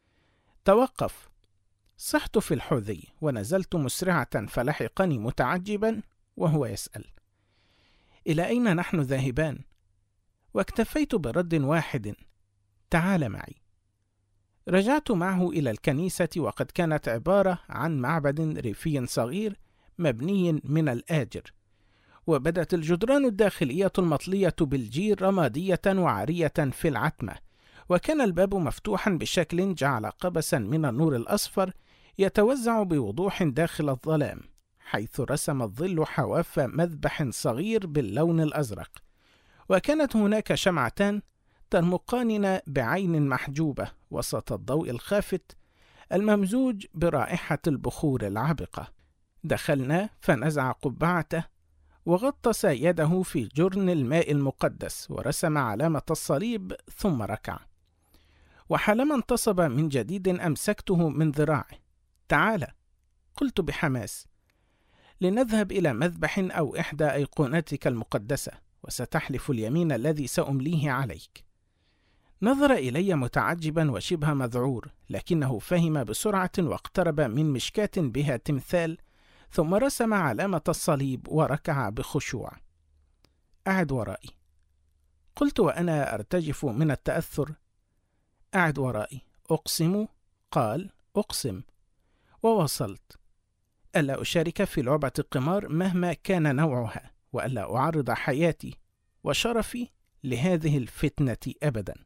توقف. صحت في الحذي ونزلت مسرعة، فلحقني متعجبا وهو يسأل: إلى أين نحن ذاهبان؟ واكتفيت برد واحد: تعال معي. رجعت معه إلى الكنيسة، وقد كانت عبارة عن معبد ريفي صغير مبني من الآجر، وبدت الجدران الداخلية المطلية بالجير رمادية وعارية في العتمة، وكان الباب مفتوحا بشكل جعل قبسا من النور الأصفر يتوزع بوضوح داخل الظلام، حيث رسم الظل حواف مذبح صغير باللون الأزرق، وكانت هناك شمعتان ترمقاننا بعين محجوبة وسط الضوء الخافت الممزوج برائحة البخور العابقة. دخلنا فنزع قبعته وغطس يده في جرن الماء المقدس ورسم علامة الصليب ثم ركع. وحالما انتصب من جديد أمسكته من ذراعه: تعال، قلت بحماس، لنذهب إلى مذبح أو إحدى أيقونتك المقدسة، وستحلف اليمين الذي سأمليه عليك. نظر إلي متعجبا وشبه مذعور، لكنه فهم بسرعة واقترب من مشكاة بها تمثال، ثم رسم علامة الصليب وركع بخشوع. أعد ورائي، قلت وأنا أرتجف من التأثر. أعد ورائي. أقسم. قال: أقسم. وواصلت: ألا أشارك في لعبة القمار مهما كان نوعها، وألا أعرض حياتي وشرفي لهذه الفتنة أبدا.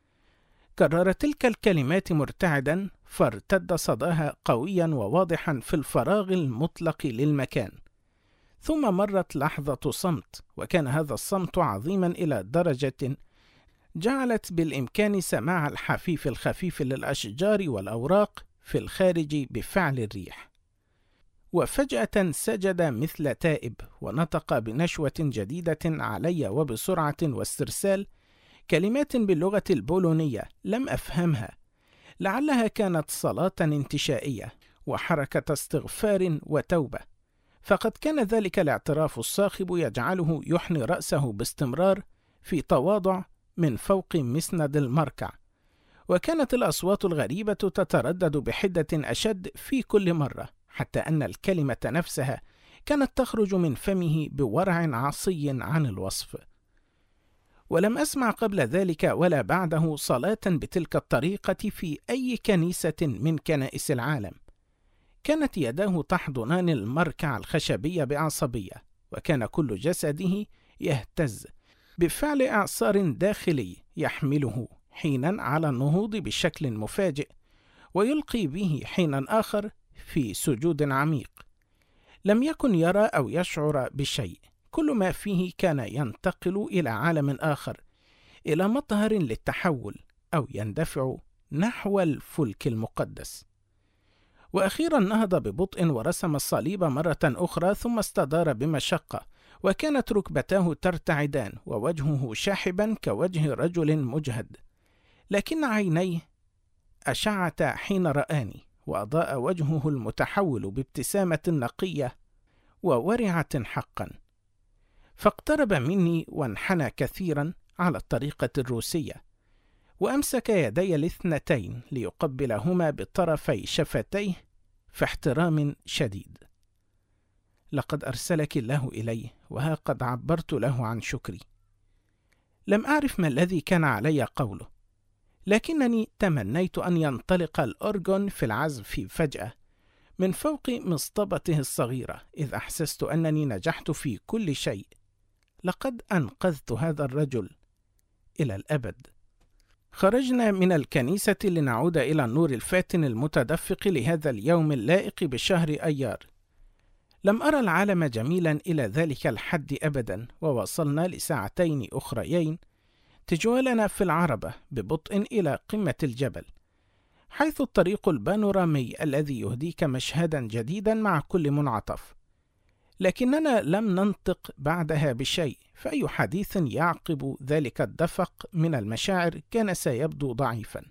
كرر تلك الكلمات مرتعدا، فارتد صداها قويا وواضحا في الفراغ المطلق للمكان. ثم مرت لحظة صمت، وكان هذا الصمت عظيما إلى درجة جعلت بالإمكان سماع الحفيف الخفيف للأشجار والأوراق في الخارج بفعل الريح. وفجأة سجد مثل تائب، ونطق بنشوة جديدة علي وبسرعة واسترسال كلمات باللغة البولونية لم أفهمها، لعلها كانت صلاة انتشائية وحركة استغفار وتوبة، فقد كان ذلك الاعتراف الصاخب يجعله يحني رأسه باستمرار في تواضع من فوق مسند المركع، وكانت الأصوات الغريبة تتردد بحدة أشد في كل مرة، حتى أن الكلمة نفسها كانت تخرج من فمه بورع عصي عن الوصف. ولم أسمع قبل ذلك ولا بعده صلاة بتلك الطريقة في أي كنيسة من كنائس العالم. كانت يداه تحضنان المركع الخشبي بعصبية، وكان كل جسده يهتز بفعل إعصار داخلي يحمله حينا على النهوض بشكل مفاجئ ويلقي به حينا آخر في سجود عميق. لم يكن يرى أو يشعر بشيء، كل ما فيه كان ينتقل إلى عالم آخر، إلى مطهر للتحول، أو يندفع نحو الفلك المقدس. وأخيرا نهض ببطء ورسم الصليب مرة أخرى، ثم استدار بمشقة، وكانت ركبتاه ترتعدان ووجهه شاحبا كوجه رجل مجهد، لكن عينيه أشعتا حين رآني، وأضاء وجهه المتحول بابتسامة نقية وورعة حقا. فاقترب مني وانحنى كثيرا على الطريقة الروسية، وأمسك يدي الاثنتين ليقبلهما بطرفي شفتيه في احترام شديد. لقد أرسلك الله إلي، وها قد عبرت له عن شكري. لم أعرف ما الذي كان علي قوله، لكنني تمنيت أن ينطلق الأورغون في العزف فجأة من فوق مصطبته الصغيرة، إذ أحسست أنني نجحت في كل شيء. لقد أنقذت هذا الرجل إلى الأبد. خرجنا من الكنيسة لنعود إلى النور الفاتن المتدفق لهذا اليوم اللائق بشهر أيار. لم أرى العالم جميلا إلى ذلك الحد أبدا، ووصلنا لساعتين أخريين تجولنا في العربة ببطء إلى قمة الجبل، حيث الطريق البانورامي الذي يهديك مشهدا جديدا مع كل منعطف. لكننا لم ننطق بعدها بشيء، فأي حديث يعقب ذلك الدفق من المشاعر كان سيبدو ضعيفا.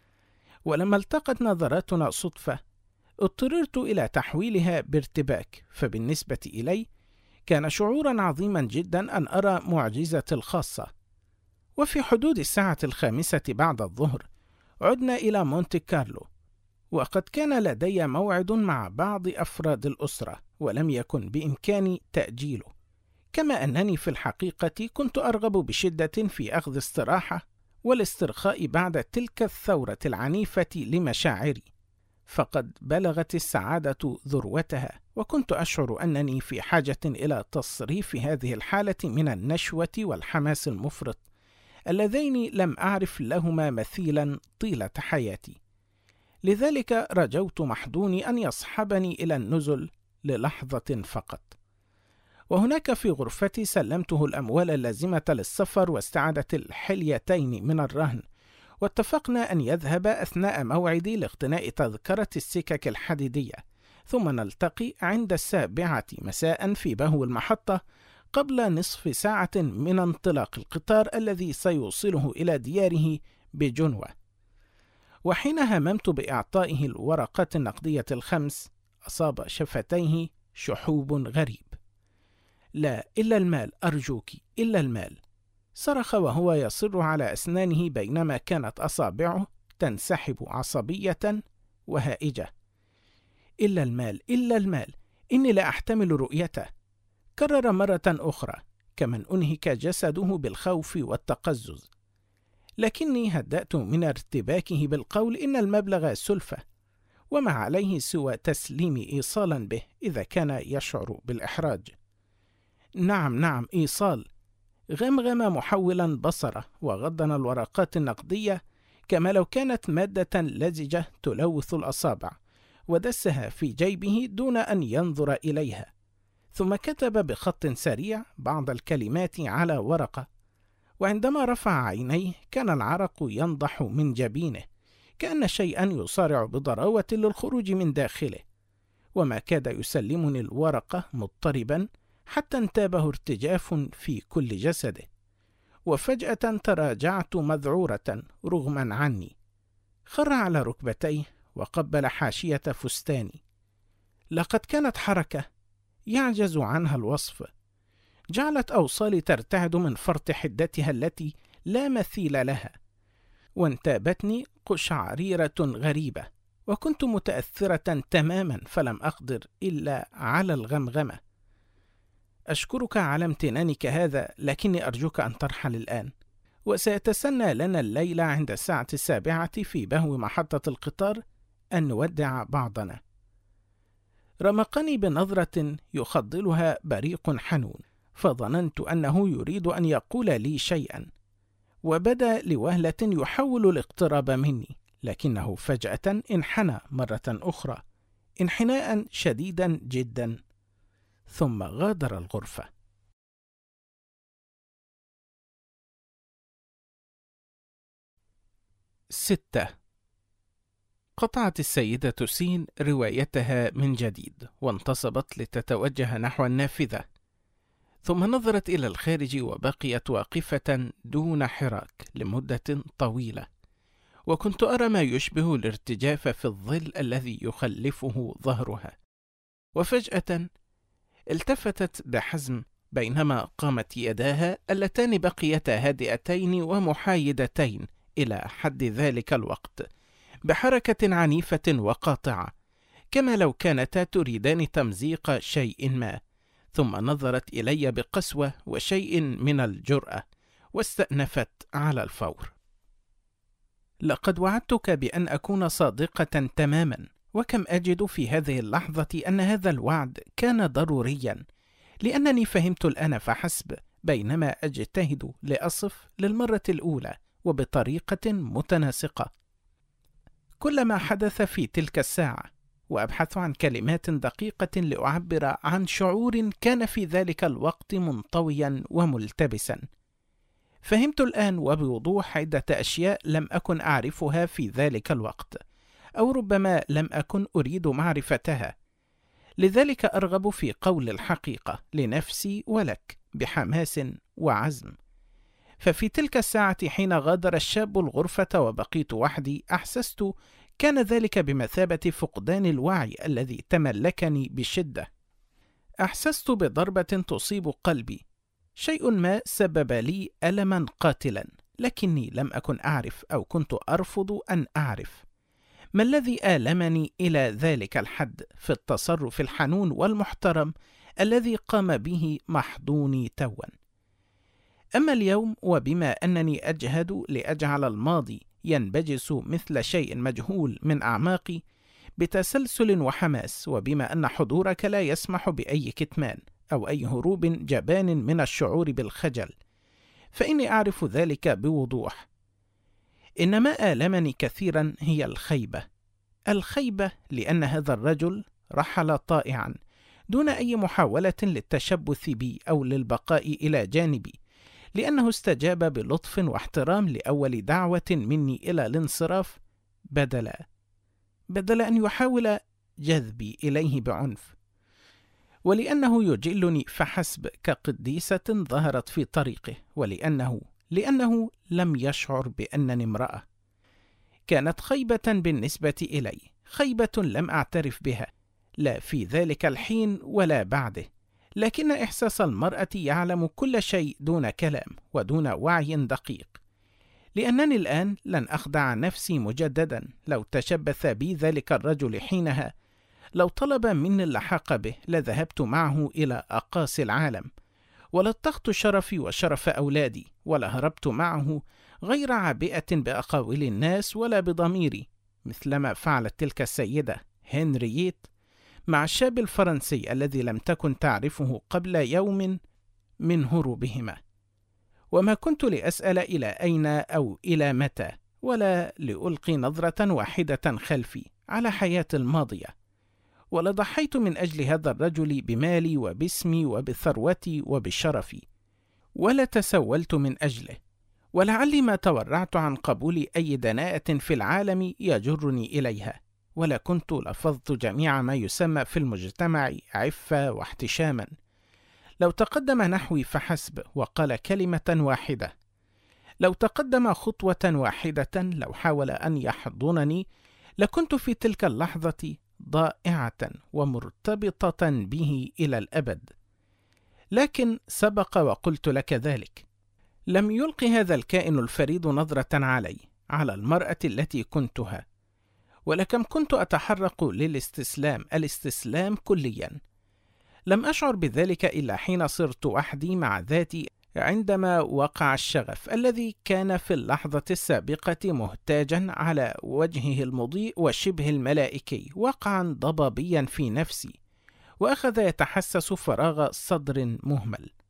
ولما التقت نظراتنا صدفة، اضطررت إلى تحويلها بارتباك، فبالنسبة إلي كان شعورا عظيما جدا أن أرى معجزتي الخاصة. وفي حدود 5:00 بعد الظهر عدنا إلى مونte كارلو، وقد كان لدي موعد مع بعض أفراد الأسرة، ولم يكن بإمكاني تأجيله، كما أنني في الحقيقة كنت أرغب بشدة في أخذ استراحة والاسترخاء بعد تلك الثورة العنيفة لمشاعري. فقد بلغت السعادة ذروتها، وكنت أشعر أنني في حاجة إلى تصريف هذه الحالة من النشوة والحماس المفرط اللذين لم أعرف لهما مثيلا طيلة حياتي. لذلك رجوت محضوني أن يصحبني إلى النزل للحظة فقط. وهناك في غرفتي سلمته الأموال اللازمة للسفر واستعادة الحليتين من الرهن، واتفقنا أن يذهب أثناء موعدي لاقتناء تذكرة السكك الحديدية، ثم نلتقي عند 7 مساء في بهو المحطة قبل نصف ساعة من انطلاق القطار الذي سيوصله إلى دياره بجنوة. وحين هممت بإعطائه الورقات النقدية 5 أصاب شفتيه شحوب غريب. لا، إلا المال أرجوك، إلا المال، صرخ وهو يصر على أسنانه بينما كانت أصابعه تنسحب عصبية وهائجة. إلا المال، إلا المال، إني لا أحتمل رؤيته، كرر مرة أخرى كمن أنهك جسده بالخوف والتقزز. لكني هدأت من ارتباكه بالقول إن المبلغ سلفة، وما عليه سوى تسليم إيصالا به إذا كان يشعر بالإحراج. نعم إيصال، غمغم محولا بصره وغضن الورقات النقدية كما لو كانت مادة لزجة تلوث الأصابع، ودسها في جيبه دون أن ينظر إليها، ثم كتب بخط سريع بعض الكلمات على ورقة، وعندما رفع عينيه كان العرق ينضح من جبينه كأن شيئا يصارع بضراوة للخروج من داخله، وما كاد يسلمني الورقة مضطربا حتى انتابه ارتجاف في كل جسده، وفجأة تراجعت مذعورة رغما عني. خر على ركبتيه وقبل حاشية فستاني. لقد كانت حركة يعجز عنها الوصف، جعلت أوصالي ترتعد من فرط حدتها التي لا مثيل لها، وانتابتني قشعريرة غريبة، وكنت متأثرة تماما فلم أقدر إلا على الغمغمة. أشكرك على امتنانك هذا، لكني أرجوك أن ترحل الآن، وسيتسنى لنا الليلة عند 7:00 في بهو محطة القطار أن نودع بعضنا. رمقني بنظرة يخضلها بريق حنون، فظننت أنه يريد أن يقول لي شيئا، وبدا لوهلة يحاول الاقتراب مني، لكنه فجأة انحنى مرة أخرى انحناء شديدا جدا، ثم غادر الغرفة. 6. قطعت السيدة سين روايتها من جديد وانتصبت لتتوجه نحو النافذة، ثم نظرت إلى الخارج وبقيت واقفة دون حراك لمدة طويلة، وكنت أرى ما يشبه الارتجاف في الظل الذي يخلفه ظهرها. وفجأة التفتت بحزم بينما قامت يداها اللتان بقيتا هادئتين ومحايدتين إلى حد ذلك الوقت بحركة عنيفة وقاطعة، كما لو كانتا تريدان تمزيق شيء ما، ثم نظرت إلي بقسوة وشيء من الجرأة واستأنفت على الفور. لقد وعدتك بأن أكون صادقة تماما، وكم أجد في هذه اللحظة أن هذا الوعد كان ضروريا، لأنني فهمت الآن فحسب بينما أجتهد لأصف للمرة الأولى وبطريقة متناسقة كل ما حدث في تلك الساعة، وأبحث عن كلمات دقيقة لأعبر عن شعور كان في ذلك الوقت منطويا وملتبسا. فهمت الآن وبوضوح عدة أشياء لم أكن أعرفها في ذلك الوقت، أو ربما لم أكن أريد معرفتها، لذلك أرغب في قول الحقيقة لنفسي ولك بحماس وعزم. ففي تلك الساعة حين غادر الشاب الغرفة وبقيت وحدي أحسست كان ذلك بمثابة فقدان الوعي الذي تملكني بشدة. أحسست بضربة تصيب قلبي، شيء ما سبب لي ألما قاتلا، لكني لم أكن أعرف أو كنت أرفض أن أعرف ما الذي آلمني إلى ذلك الحد في التصرف الحنون والمحترم الذي قام به محضوني توا. أما اليوم وبما أنني أجهد لأجعل الماضي ينبجس مثل شيء مجهول من أعماقي بتسلسل وحماس، وبما أن حضورك لا يسمح بأي كتمان أو أي هروب جبان من الشعور بالخجل، فإني أعرف ذلك بوضوح. إن ما آلمني كثيرا هي الخيبة لأن هذا الرجل رحل طائعا دون أي محاولة للتشبث بي أو للبقاء إلى جانبي، لأنه استجاب بلطف واحترام لأول دعوة مني إلى الانصراف بدل أن يحاول جذبي إليه بعنف، ولأنه يجلني فحسب كقديسة ظهرت في طريقه، لأنه لم يشعر بأنني امرأة. كانت خيبة بالنسبة إلي، خيبة لم أعترف بها لا في ذلك الحين ولا بعده، لكن إحساس المرأة يعلم كل شيء دون كلام ودون وعي دقيق، لأنني الآن لن أخدع نفسي مجددا. لو تشبث بي ذلك الرجل حينها، لو طلب مني اللحاق به لذهبت معه إلى أقاصي العالم، ولطخت شرفي وشرف أولادي، ولهربت معه غير عابئة بأقاويل الناس ولا بضميري، مثلما فعلت تلك السيدة هنرييت مع الشاب الفرنسي الذي لم تكن تعرفه قبل يوم من هروبهما. وما كنت لأسأل إلى أين أو إلى متى، ولا لألقي نظرة واحدة خلفي على حياتي الماضية، ولضحيت من أجل هذا الرجل بمالي وباسمي وبثروتي وبشرفي، ولا تسولت من أجله، ولعلي ما تورعت عن قبول أي دناءة في العالم يجرني إليها، ولا كنت لفظت جميع ما يسمى في المجتمع عفة واحتشاما. لو تقدم نحوي فحسب وقال كلمة واحدة، لو تقدم خطوة واحدة، لو حاول أن يحضنني، لكنت في تلك اللحظة ضائعة ومرتبطة به إلى الأبد. لكن سبق وقلت لك ذلك، لم يلقي هذا الكائن الفريد نظرة علي، على المرأة التي كنتها، ولكم كنت أتحرق الاستسلام كليا. لم أشعر بذلك إلا حين صرت وحدي مع ذاتي، عندما وقع الشغف الذي كان في اللحظة السابقة مهتاجا على وجهه المضيء وشبه الملائكي وقعا ضبابيا في نفسي، وأخذ يتحسس فراغ صدر مهمل.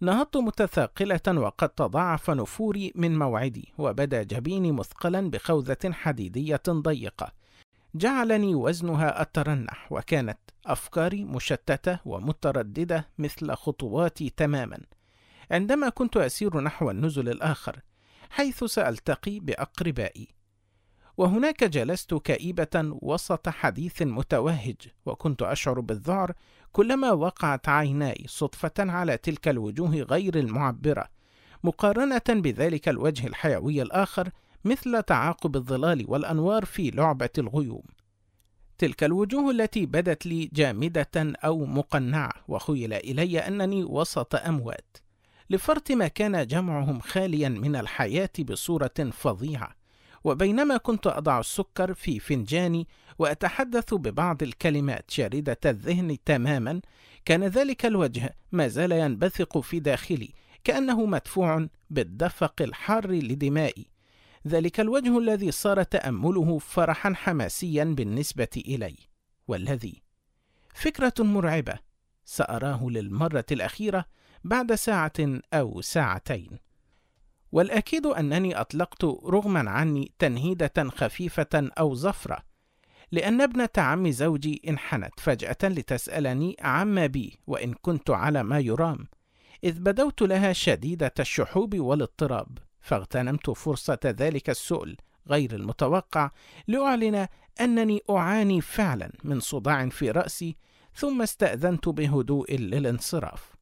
نهضت متثاقلة وقد تضاعف نفوري من موعدي، وبدا جبيني مثقلا بخوذة حديدية ضيقة جعلني وزنها أترنح، وكانت أفكاري مشتتة ومترددة مثل خطواتي تماما عندما كنت أسير نحو النزل الآخر حيث سألتقي بأقربائي. وهناك جلست كئيبة وسط حديث متوهج، وكنت أشعر بالذعر كلما وقعت عيناي صدفة على تلك الوجوه غير المعبرة مقارنة بذلك الوجه الحيوي الآخر، مثل تعاقب الظلال والأنوار في لعبة الغيوم. تلك الوجوه التي بدت لي جامدة أو مقنعة، وخيل إلي أنني وسط أموات، لفرط ما كان جمعهم خاليا من الحياة بصورة فظيعة. وبينما كنت أضع السكر في فنجاني وأتحدث ببعض الكلمات شاردة الذهن تماما، كان ذلك الوجه ما زال ينبثق في داخلي كأنه مدفوع بالدفق الحار لدمائي، ذلك الوجه الذي صار تأمله فرحا حماسيا بالنسبة إلي، والذي فكرة مرعبة سأراه للمرة الأخيرة بعد ساعة أو ساعتين. والأكيد أنني أطلقت رغما عني تنهيدة خفيفة أو زفرة، لأن ابنة عم زوجي انحنت فجأة لتسألني عما بي وإن كنت على ما يرام، إذ بدوت لها شديدة الشحوب والاضطراب، فاغتنمت فرصة ذلك السؤل غير المتوقع لأعلن أنني أعاني فعلا من صداع في رأسي، ثم استأذنت بهدوء للانصراف.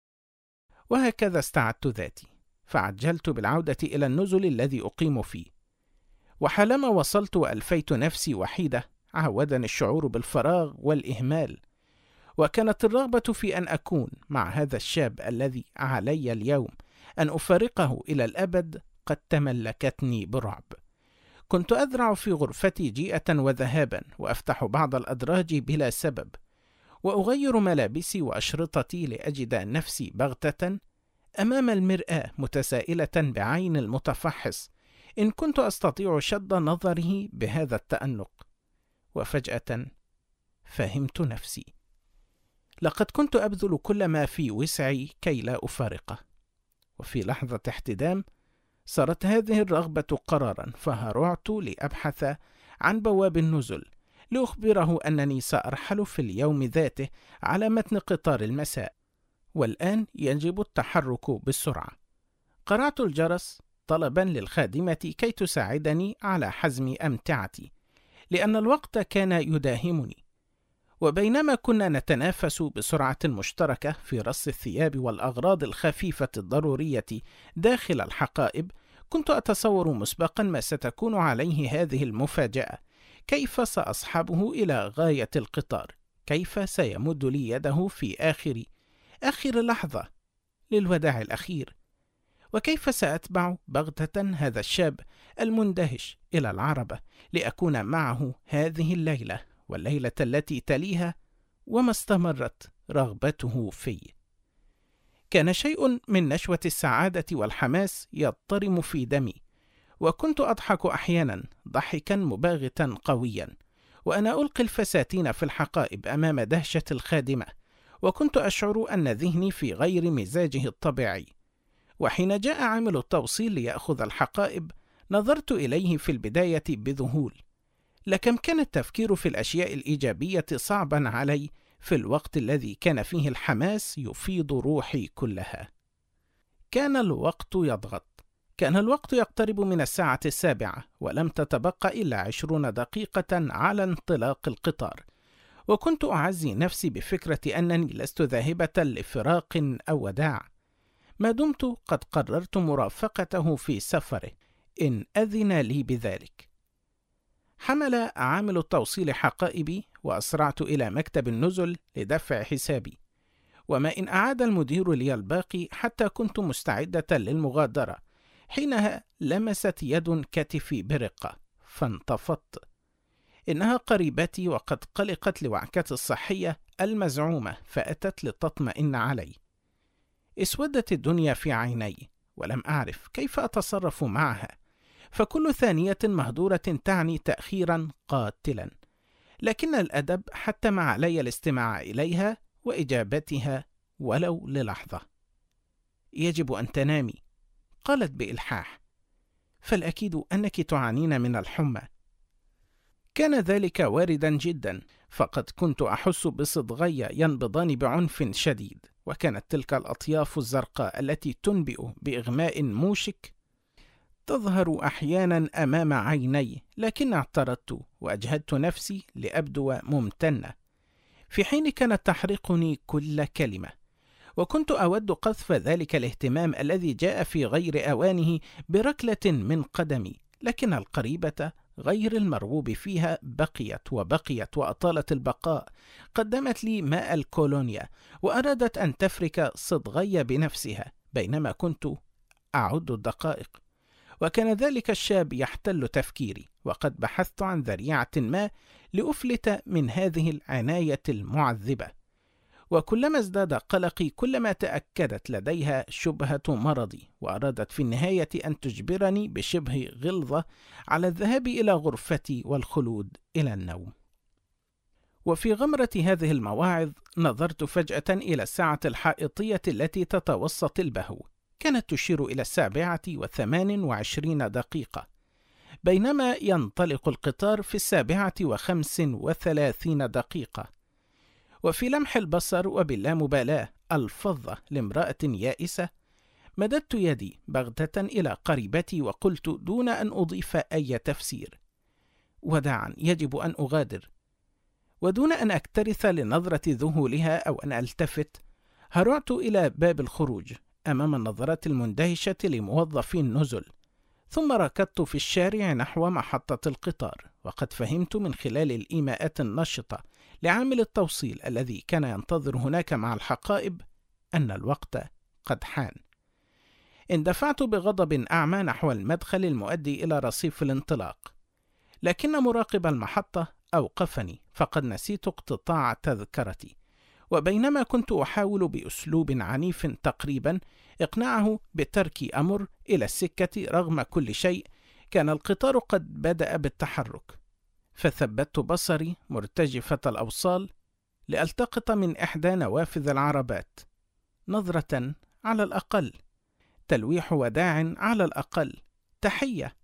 وهكذا استعدت ذاتي، فعجلت بالعودة إلى النزل الذي أقيم فيه. وحالما وصلت وألفيت نفسي وحيدة، عودني الشعور بالفراغ والإهمال، وكانت الرغبة في أن أكون مع هذا الشاب الذي علي اليوم أن أفارقه إلى الأبد قد تملكتني برعب. كنت أذرع في غرفتي جيئة وذهابا، وأفتح بعض الأدراج بلا سبب، وأغير ملابسي وأشرطتي لأجد نفسي بغتة أمام المرآة متسائلة بعين المتفحص إن كنت أستطيع شد نظره بهذا التأنق. وفجأة فهمت نفسي، لقد كنت أبذل كل ما في وسعي كي لا أفارقه. وفي لحظة احتدام صارت هذه الرغبة قرارا، فهرعت لأبحث عن بواب النزل لأخبره أنني سأرحل في اليوم ذاته على متن قطار المساء، والآن يجب التحرك بسرعة. قرعت الجرس طلبا للخادمة كي تساعدني على حزم أمتعتي، لأن الوقت كان يداهمني. وبينما كنا نتنافس بسرعة مشتركة في رص الثياب والأغراض الخفيفة الضرورية داخل الحقائب، كنت أتصور مسبقا ما ستكون عليه هذه المفاجأة، كيف سأصحبه إلى غاية القطار، كيف سيمد لي يده في آخر لحظة للوداع الأخير، وكيف سأتبع بغتة هذا الشاب المندهش إلى العربة لأكون معه هذه الليلة والليلة التي تليها، وما استمرت رغبته في. كان شيء من نشوة السعادة والحماس يضطرم في دمي، وكنت أضحك أحيانا ضحكا مباغتا قويا وأنا ألقي الفساتين في الحقائب أمام دهشة الخادمة، وكنت أشعر أن ذهني في غير مزاجه الطبيعي. وحين جاء عامل التوصيل ليأخذ الحقائب نظرت إليه في البداية بذهول، لكم كان التفكير في الأشياء الإيجابية صعبا علي في الوقت الذي كان فيه الحماس يفيض روحي كلها. كان الوقت يضغط، كان الوقت يقترب من 7:00 ولم تتبقى إلا 20 دقيقة على انطلاق القطار، وكنت أعزي نفسي بفكرة أنني لست ذاهبة لفراق أو وداع، ما دمت قد قررت مرافقته في سفره إن أذن لي بذلك. حمل عامل التوصيل حقائبي وأسرعت إلى مكتب النزل لدفع حسابي، وما إن أعاد المدير لي الباقي حتى كنت مستعدة للمغادرة، حينها لمست يد كتفي برقة فانتفضت. إنها قريبتي وقد قلقت لوعكتي الصحية المزعومة فأتت لتطمئن علي. اسودت الدنيا في عيني ولم أعرف كيف أتصرف معها، فكل ثانية مهدورة تعني تأخيرا قاتلا، لكن الأدب حتم علي الاستماع إليها وإجابتها ولو للحظة. يجب أن تنامي. قالت بإلحاح: فالأكيد أنك تعانين من الحمى. كان ذلك واردا جدا، فقد كنت أحس بصدغي ينبضان بعنف شديد، وكانت تلك الأطياف الزرقاء التي تنبئ بإغماء موشك تظهر أحيانا أمام عيني، لكن اعترضت وأجهدت نفسي لأبدو ممتنة، في حين كانت تحرقني كل كلمة، وكنت أود قذف ذلك الاهتمام الذي جاء في غير أوانه بركلة من قدمي، لكن القريبة غير المرغوب فيها بقيت وبقيت وأطالت البقاء. قدمت لي ماء الكولونيا وأرادت أن تفرك صدغي بنفسها، بينما كنت أعد الدقائق، وكان ذلك الشاب يحتل تفكيري، وقد بحثت عن ذريعة ما لأفلت من هذه العناية المعذبة. وكلما ازداد قلقي كلما تأكدت لديها شبهة مرضي، وأرادت في النهاية أن تجبرني بشبه غلظة على الذهاب إلى غرفتي والخلود إلى النوم. وفي غمرة هذه المواعظ نظرت فجأة إلى الساعة الحائطية التي تتوسط البهو، كانت تشير إلى 7:28 بينما ينطلق القطار في 7:35. وفي لمح البصر وباللامبالاة الفظة لامرأة يائسة، مددت يدي بغتة إلى قريبتي وقلت دون أن أضيف أي تفسير: وداعا، يجب أن أغادر. ودون أن أكترث لنظرة ذهولها أو أن ألتفت، هرعت إلى باب الخروج أمام النظرات المندهشة لموظفي النزل، ثم ركضت في الشارع نحو محطة القطار، وقد فهمت من خلال الإيماءات النشطة لعامل التوصيل الذي كان ينتظر هناك مع الحقائب أن الوقت قد حان. اندفعت بغضب أعمى نحو المدخل المؤدي إلى رصيف الانطلاق، لكن مراقب المحطة أوقفني، فقد نسيت اقتطاع تذكرتي، وبينما كنت أحاول بأسلوب عنيف تقريبا إقناعه بترك أمر إلى السكة رغم كل شيء، كان القطار قد بدأ بالتحرك، فثبت بصري مرتجفة الأوصال لألتقط من إحدى نوافذ العربات نظرة على الأقل، تلويح وداع على الأقل، تحية.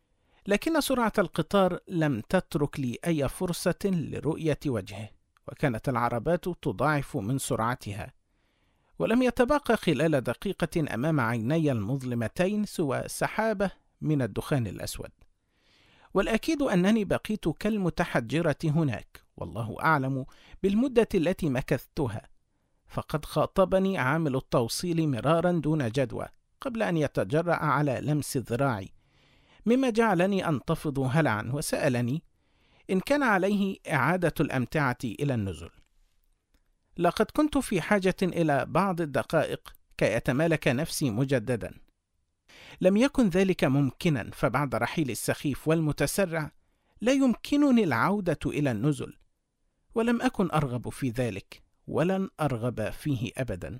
لكن سرعة القطار لم تترك لي أي فرصة لرؤية وجهه، وكانت العربات تضاعف من سرعتها، ولم يتبقى خلال دقيقة أمام عيني المظلمتين سوى سحابة من الدخان الأسود. والأكيد أنني بقيت كالمتحجرة هناك، والله أعلم بالمدة التي مكثتها، فقد خاطبني عامل التوصيل مرارا دون جدوى قبل أن يتجرأ على لمس ذراعي، مما جعلني أنتفض هلعا، وسألني إن كان عليه إعادة الأمتعة إلى النزل. لقد كنت في حاجة إلى بعض الدقائق كي أتمالك نفسي مجددا. لم يكن ذلك ممكنا، فبعد رحيل السخيف والمتسرع لا يمكنني العودة إلى النزل، ولم أكن أرغب في ذلك ولن أرغب فيه أبدا.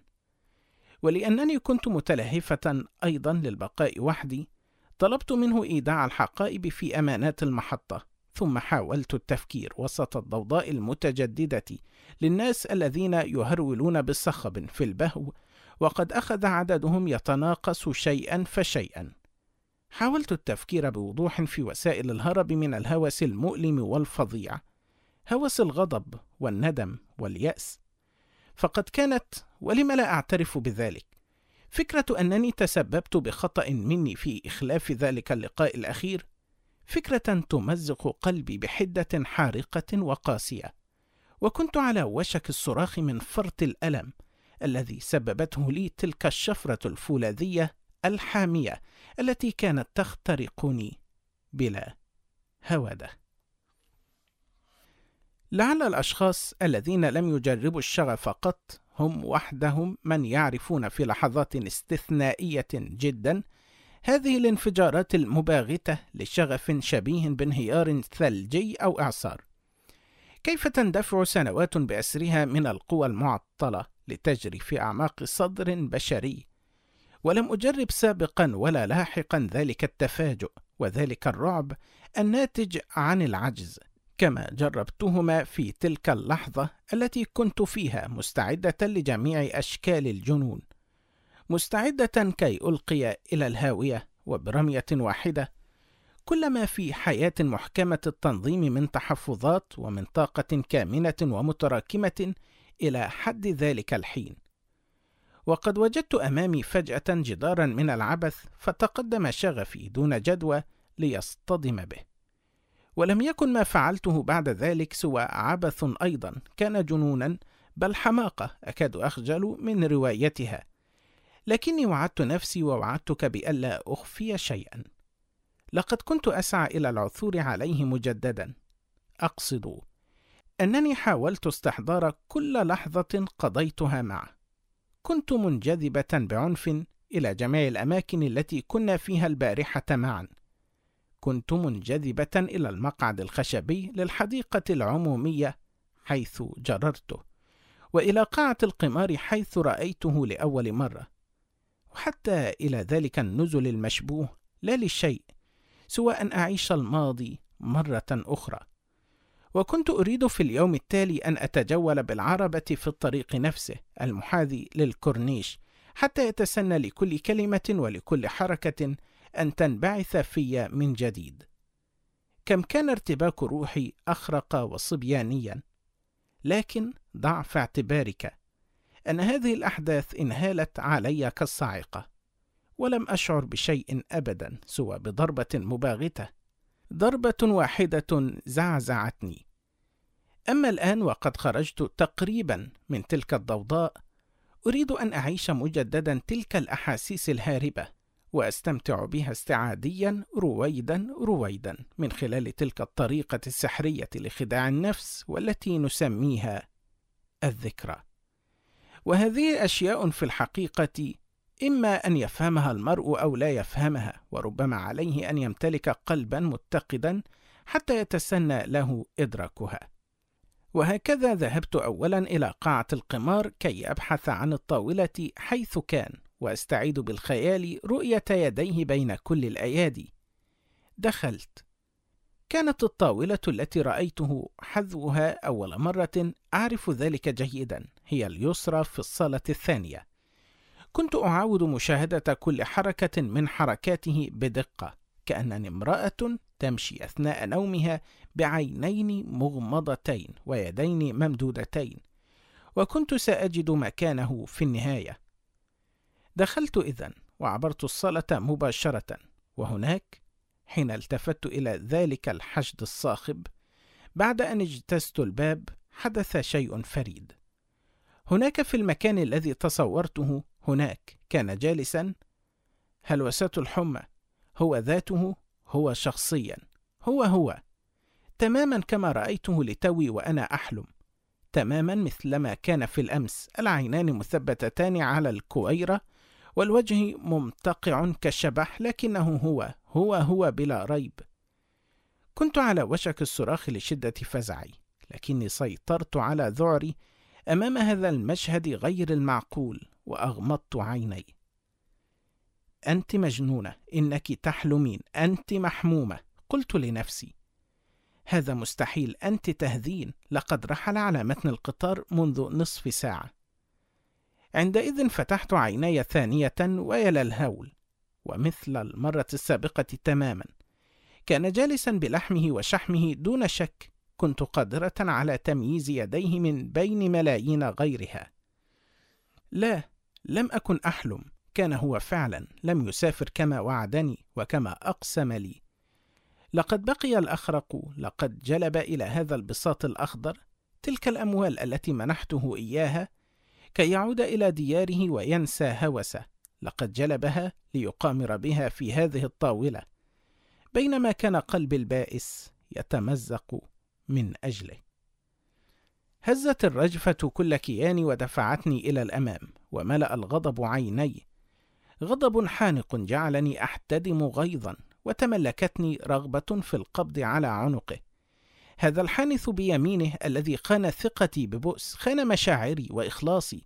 ولأنني كنت متلهفة أيضا للبقاء وحدي، طلبت منه إيداع الحقائب في أمانات المحطة، ثم حاولت التفكير وسط الضوضاء المتجددة للناس الذين يهرولون بالصخب في البهو، وقد أخذ عددهم يتناقص شيئا فشيئا. حاولت التفكير بوضوح في وسائل الهرب من الهوس المؤلم والفظيع، هوس الغضب والندم واليأس، فقد كانت، ولم لا أعترف بذلك، فكرة أنني تسببت بخطأ مني في إخلاف ذلك اللقاء الأخير فكرة تمزق قلبي بحدة حارقة وقاسية، وكنت على وشك الصراخ من فرط الألم الذي سببته لي تلك الشفرة الفولاذية الحامية التي كانت تخترقني بلا هودة. لعل الأشخاص الذين لم يجربوا الشغف قط هم وحدهم من يعرفون في لحظات استثنائية جدا هذه الانفجارات المباغتة لشغف شبيه بانهيار ثلجي أو إعصار. كيف تندفع سنوات بأسرها من القوى المعطلة لتجري في أعماق صدر بشري، ولم أجرب سابقا ولا لاحقا ذلك التفاجؤ وذلك الرعب الناتج عن العجز، كما جربتهما في تلك اللحظة التي كنت فيها مستعدة لجميع أشكال الجنون، مستعدة كي ألقي إلى الهاوية وبرمية واحدة كل ما في حياة محكمة التنظيم من تحفظات ومن طاقة كامنة ومتراكمة إلى حد ذلك الحين. وقد وجدت أمامي فجأة جدارا من العبث، فتقدم شغفي دون جدوى ليصطدم به. ولم يكن ما فعلته بعد ذلك سوى عبث أيضا، كان جنونا بل حماقة أكاد أخجل من روايتها، لكني وعدت نفسي ووعدتك بألا أخفي شيئا. لقد كنت أسعى إلى العثور عليه مجددا. أقصد أنني حاولت استحضار كل لحظة قضيتها معه. كنت منجذبة بعنف إلى جميع الأماكن التي كنا فيها البارحة معا. كنت منجذبة إلى المقعد الخشبي للحديقة العمومية حيث جررته، وإلى قاعة القمار حيث رأيته لأول مرة، وحتى إلى ذلك النزل المشبوه، لا للشيء سوى أن أعيش الماضي مرة أخرى. وكنت أريد في اليوم التالي أن أتجول بالعربة في الطريق نفسه المحاذي للكورنيش، حتى يتسنى لكل كلمة ولكل حركة أن تنبعث في من جديد. كم كان ارتباك روحي أخرق وصبيانيا، لكن ضع في اعتبارك أن هذه الأحداث انهالت علي كالصاعقة، ولم أشعر بشيء أبدا سوى بضربة مباغتة، ضربة واحدة زعزعتني. أما الآن وقد خرجت تقريبا من تلك الضوضاء، أريد أن أعيش مجددا تلك الأحاسيس الهاربة، وأستمتع بها استعاديا رويدا رويدا من خلال تلك الطريقة السحرية لخداع النفس والتي نسميها الذكرى. وهذه أشياء في الحقيقة إما أن يفهمها المرء أو لا يفهمها، وربما عليه أن يمتلك قلبا متقدا حتى يتسنى له إدراكها. وهكذا ذهبت أولا إلى قاعة القمار كي أبحث عن الطاولة حيث كان، وأستعيد بالخيال رؤية يديه بين كل الأيادي. دخلت. كانت الطاولة التي رأيته حذوها أول مرة أعرف ذلك جيدا هي اليسرى في الصالة الثانية. كنت أعاود مشاهدة كل حركة من حركاته بدقة، كأنني امرأة تمشي أثناء نومها بعينين مغمضتين ويدين ممدودتين، وكنت سأجد مكانه في النهاية. دخلت إذن وعبرت الصالة مباشرة، وهناك حين التفت إلى ذلك الحشد الصاخب بعد أن اجتزت الباب حدث شيء فريد. هناك في المكان الذي تصورته هناك كان جالسا هلوسة الحمى، هو ذاته، هو شخصيا، هو تماما كما رأيته لتوي وأنا أحلم، تماما مثلما كان في الأمس، العينان مثبتتان على الكويرة والوجه ممتقع كالشبح، لكنه هو بلا ريب. كنت على وشك الصراخ لشدة فزعي، لكني سيطرت على ذعري أمام هذا المشهد غير المعقول، وأغمضت عيني. أنت مجنونة، إنك تحلمين، أنت محمومة، قلت لنفسي. هذا مستحيل، أنت تهذين، لقد رحل على متن القطار منذ نصف ساعة. عندئذ فتحت عيني ثانية ويا للهول، ومثل المرة السابقة تماما كان جالسا بلحمه وشحمه دون شك. كنت قادرة على تمييز يديه من بين ملايين غيرها. لا، لم أكن أحلم، كان هو فعلا، لم يسافر كما وعدني وكما أقسم لي. لقد بقي الأخرق، لقد جلب إلى هذا البساط الأخضر تلك الأموال التي منحته إياها كي يعود إلى دياره وينسى هوسه. لقد جلبها ليقامر بها في هذه الطاولة، بينما كان قلبي البائس يتمزق من أجله. هزت الرجفة كل كياني ودفعتني إلى الأمام، وملأ الغضب عيني، غضب حانق جعلني أحتدم غيظا، وتملكتني رغبة في القبض على عنقه. هذا الحانث بيمينه الذي خان ثقتي ببؤس، خان مشاعري وإخلاصي.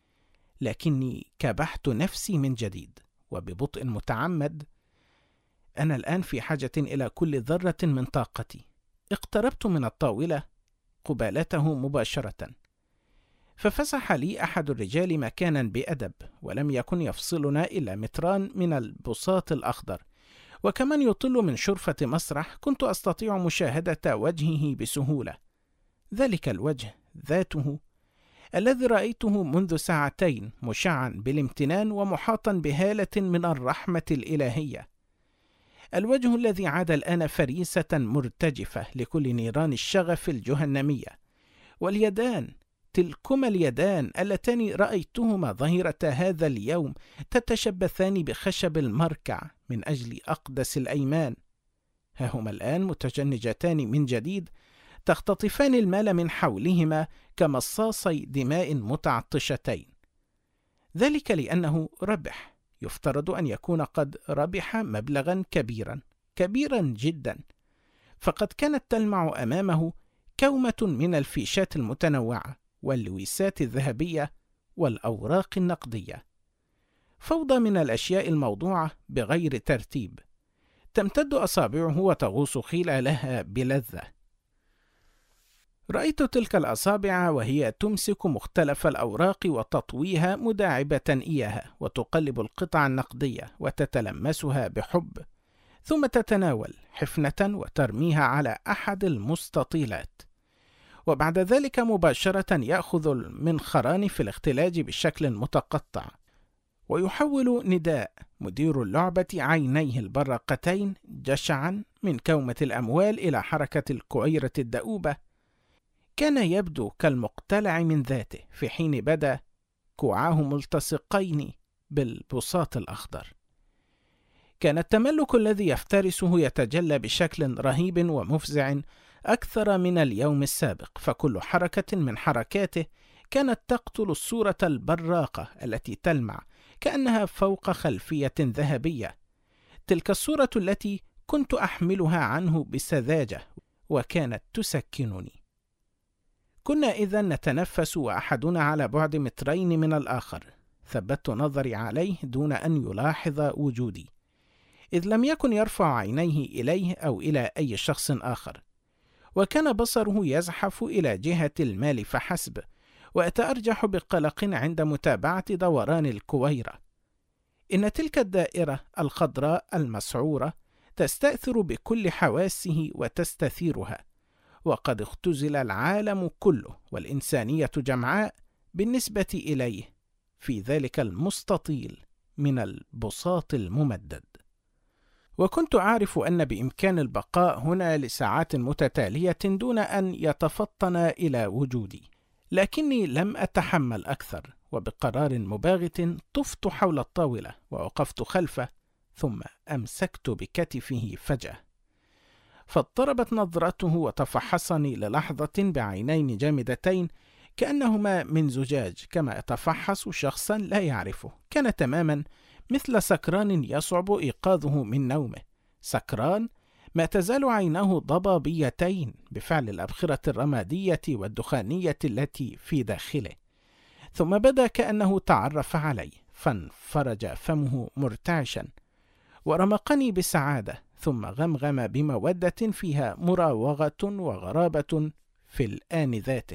لكني كبحت نفسي من جديد وببطء متعمد. أنا الآن في حاجة إلى كل ذرة من طاقتي. اقتربت من الطاولة قبالته مباشرة. ففسح لي أحد الرجال مكانا بأدب، ولم يكن يفصلنا إلا متران من البساط الأخضر، وكمن يطل من شرفة مسرح كنت أستطيع مشاهدة وجهه بسهولة. ذلك الوجه ذاته الذي رأيته منذ ساعتين مشعا بالامتنان ومحاطا بهالة من الرحمة الإلهية، الوجه الذي عاد الآن فريسة مرتجفة لكل نيران الشغف الجهنمية، واليدان، تلكما اليدان اللتان رأيتهما ظهيرة هذا اليوم تتشبثان بخشب المركع من أجل أقدس الأيمان، ها هما الآن متجنجتان من جديد، تختطفان المال من حولهما كمصاصي دماء متعطشتين. ذلك لأنه ربح، يفترض أن يكون قد ربح مبلغا كبيرا جدا، فقد كانت تلمع أمامه كومة من الفيشات المتنوعة واللويسات الذهبية والأوراق النقدية، فوضى من الأشياء الموضوعة بغير ترتيب، تمتد أصابعه وتغوص خلالها بلذة. رأيت تلك الأصابع وهي تمسك مختلف الأوراق وتطويها مداعبة إياها، وتقلب القطع النقدية وتتلمسها بحب، ثم تتناول حفنة وترميها على أحد المستطيلات، وبعد ذلك مباشرة يأخذ المنخران في الاختلاج بشكل متقطع، ويحول نداء مدير اللعبة عينيه البرقتين جشعا من كومة الأموال إلى حركة الكويرة الدؤوبة، كان يبدو كالمقتلع من ذاته، في حين بدا كوعاه ملتصقين بالبساط الأخضر. كان التملك الذي يفترسه يتجلى بشكل رهيب ومفزع أكثر من اليوم السابق، فكل حركة من حركاته كانت تقتل الصورة البراقة التي تلمع كأنها فوق خلفية ذهبية، تلك الصورة التي كنت أحملها عنه بسذاجة وكانت تسكنني. كنا إذن نتنفس وأحدنا على بعد مترين من الآخر. ثبت نظري عليه دون أن يلاحظ وجودي، إذ لم يكن يرفع عينيه إليه أو إلى أي شخص آخر، وكان بصره يزحف إلى جهة المال فحسب، وأتأرجح بقلق عند متابعة دوران الكويرة. إن تلك الدائرة الخضراء المسعورة تستأثر بكل حواسه وتستثيرها، وقد اختزل العالم كله والإنسانية جمعاء بالنسبة إليه في ذلك المستطيل من البساط الممدد. وكنت أعرف أن بإمكان البقاء هنا لساعات متتالية دون أن يتفطن إلى وجودي، لكني لم أتحمل أكثر، وبقرار مباغت طفت حول الطاولة ووقفت خلفه، ثم أمسكت بكتفه فجأة، فاضطربت نظرته وتفحصني للحظة بعينين جامدتين كأنهما من زجاج، كما يتفحص شخصا لا يعرفه. كان تماما مثل سكران يصعب إيقاظه من نومه، سكران ما تزال عيناه ضبابيتين بفعل الأبخرة الرمادية والدخانية التي في داخله. ثم بدا كأنه تعرف علي، فانفرج فمه مرتعشا ورمقني بسعادة، ثم غمغم بمودة فيها مراوغة وغرابة في الآن ذاته: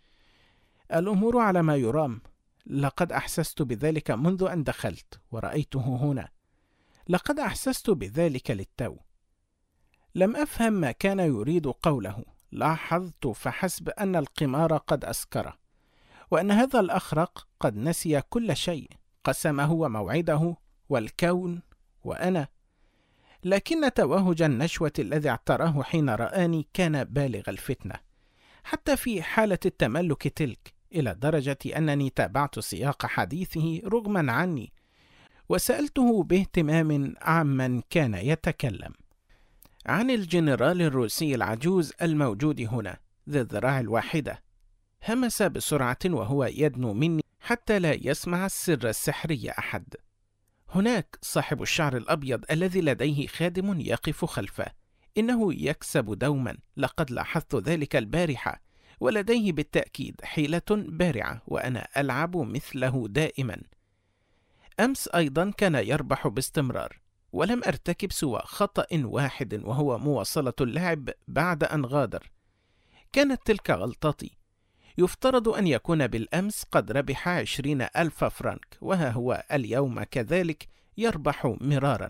الأمور على ما يرام، لقد أحسست بذلك منذ أن دخلت ورأيته هنا، لقد أحسست بذلك للتو. لم أفهم ما كان يريد قوله، لاحظت فحسب أن القمار قد أسكره، وأن هذا الأخرق قد نسي كل شيء، قسمه وموعده والكون وأنا. لكن توهج النشوة الذي اعتراه حين رآني كان بالغ الفتنة، حتى في حالة التملك تلك، إلى درجة أنني تابعت سياق حديثه رغما عني، وسألته باهتمام عمن كان يتكلم عن الجنرال الروسي العجوز الموجود هنا ذي الذراع الواحدة. همس بسرعة وهو يدنو مني حتى لا يسمع السر السحري أحد. هناك صاحب الشعر الأبيض الذي لديه خادم يقف خلفه، إنه يكسب دوما، لقد لاحظت ذلك البارحة، ولديه بالتأكيد حيلة بارعة وأنا ألعب مثله دائما. أمس أيضا كان يربح باستمرار، ولم أرتكب سوى خطأ واحد وهو مواصلة اللعب بعد أن غادر. كانت تلك غلطتي، يفترض أن يكون بالأمس قد ربح 20,000 فرنك، وها هو اليوم كذلك يربح مرارا،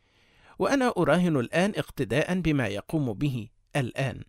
وأنا أراهن الآن اقتداء بما يقوم به الآن.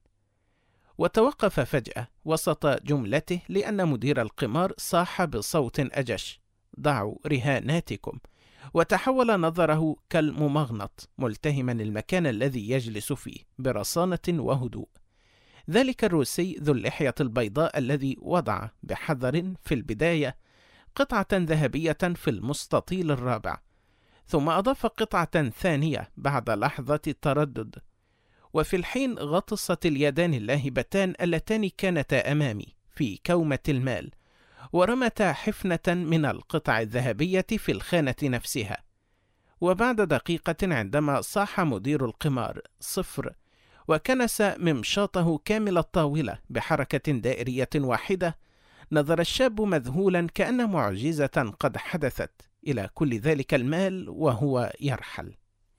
وتوقف فجأة وسط جملته لأن مدير القمار صاح بصوت أجش: ضعوا رهاناتكم. وتحول نظره كالممغنط ملتهما المكان الذي يجلس فيه برصانة وهدوء. ذلك الروسي ذو اللحية البيضاء الذي وضع بحذر في البداية قطعة ذهبية في المستطيل الرابع، ثم أضاف قطعة ثانية بعد لحظة تردد، وفي الحين غطست اليدان اللاهبتان اللتان كانتا أمامي في كومة المال ورمتا حفنة من القطع الذهبية في الخانة نفسها. وبعد دقيقة عندما صاح مدير القمار 0 وكنس ممشاطه كامل الطاولة بحركة دائرية واحدة، نظر الشاب مذهولا كأن معجزة قد حدثت إلى كل ذلك المال وهو يرحل.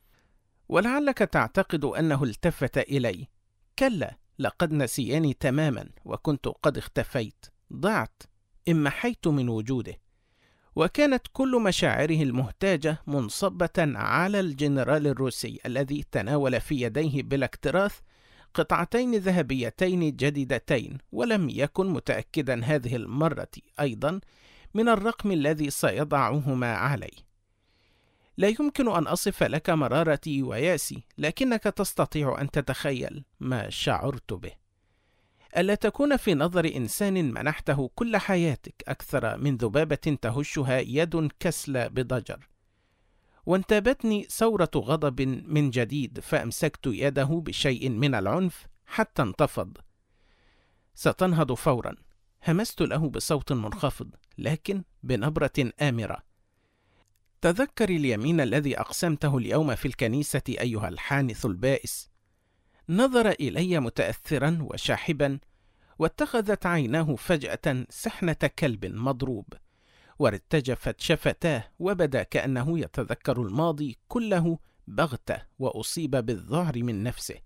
ولعلك تعتقد أنه التفت إلي. كلا، لقد نسياني تماما وكنت قد اختفيت، ضعت، امحيت من وجوده. وكانت كل مشاعره المهتاجة منصبة على الجنرال الروسي الذي تناول في يديه بلا اكتراث قطعتين ذهبيتين جديدتين، ولم يكن متأكدا هذه المرة أيضا من الرقم الذي سيضعهما عليه. لا يمكن أن أصف لك مرارتي وياسي، لكنك تستطيع أن تتخيل ما شعرت به. ألا تكون في نظر إنسان منحته كل حياتك أكثر من ذبابة تهشها يد كسلة بضجر. وانتابتني ثورة غضب من جديد، فأمسكت يده بشيء من العنف حتى انتفض. ستنهض فورا، همست له بصوت منخفض لكن بنبرة آمرة: تذكر اليمين الذي أقسمته اليوم في الكنيسة أيها الحانث البائس. نظر إلي متأثرا وشاحبا، واتخذت عيناه فجأة سحنة كلب مضروب، وارتجفت شفتاه وبدا كأنه يتذكر الماضي كله بغتة وأصيب بالذعر من نفسه.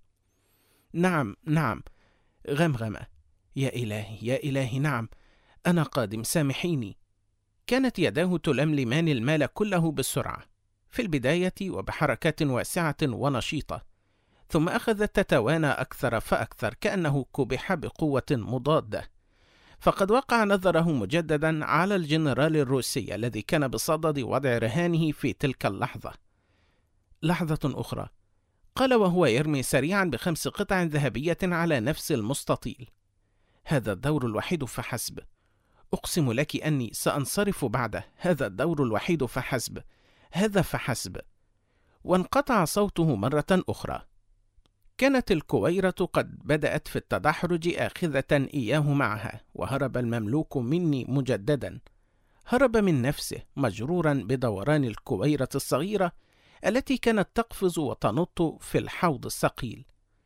نعم نعم، غمغمة. يا إلهي يا إلهي، نعم أنا قادم، سامحيني. كانت يداه تلملمان المال كله بسرعة في البداية وبحركات واسعة ونشيطة، ثم أخذت تتوانى أكثر فأكثر كأنه كبح بقوة مضادة، فقد وقع نظره مجددا على الجنرال الروسي الذي كان بصدد وضع رهانه في تلك اللحظة. لحظة أخرى، قال وهو يرمي سريعا ب5 قطع ذهبية على نفس المستطيل: هذا الدور الوحيد فحسب، أقسم لك أني سأنصرف بعده، هذا الدور الوحيد فحسب، هذا فحسب. وانقطع صوته مرة أخرى. كانت الكويرة قد بدأت في التدحرج آخذة إياه معها، وهرب المملوك مني مجددا. هرب من نفسه مجرورا بدوران الكويرة الصغيرة التي كانت تقفز وتنط في الحوض الثقيل.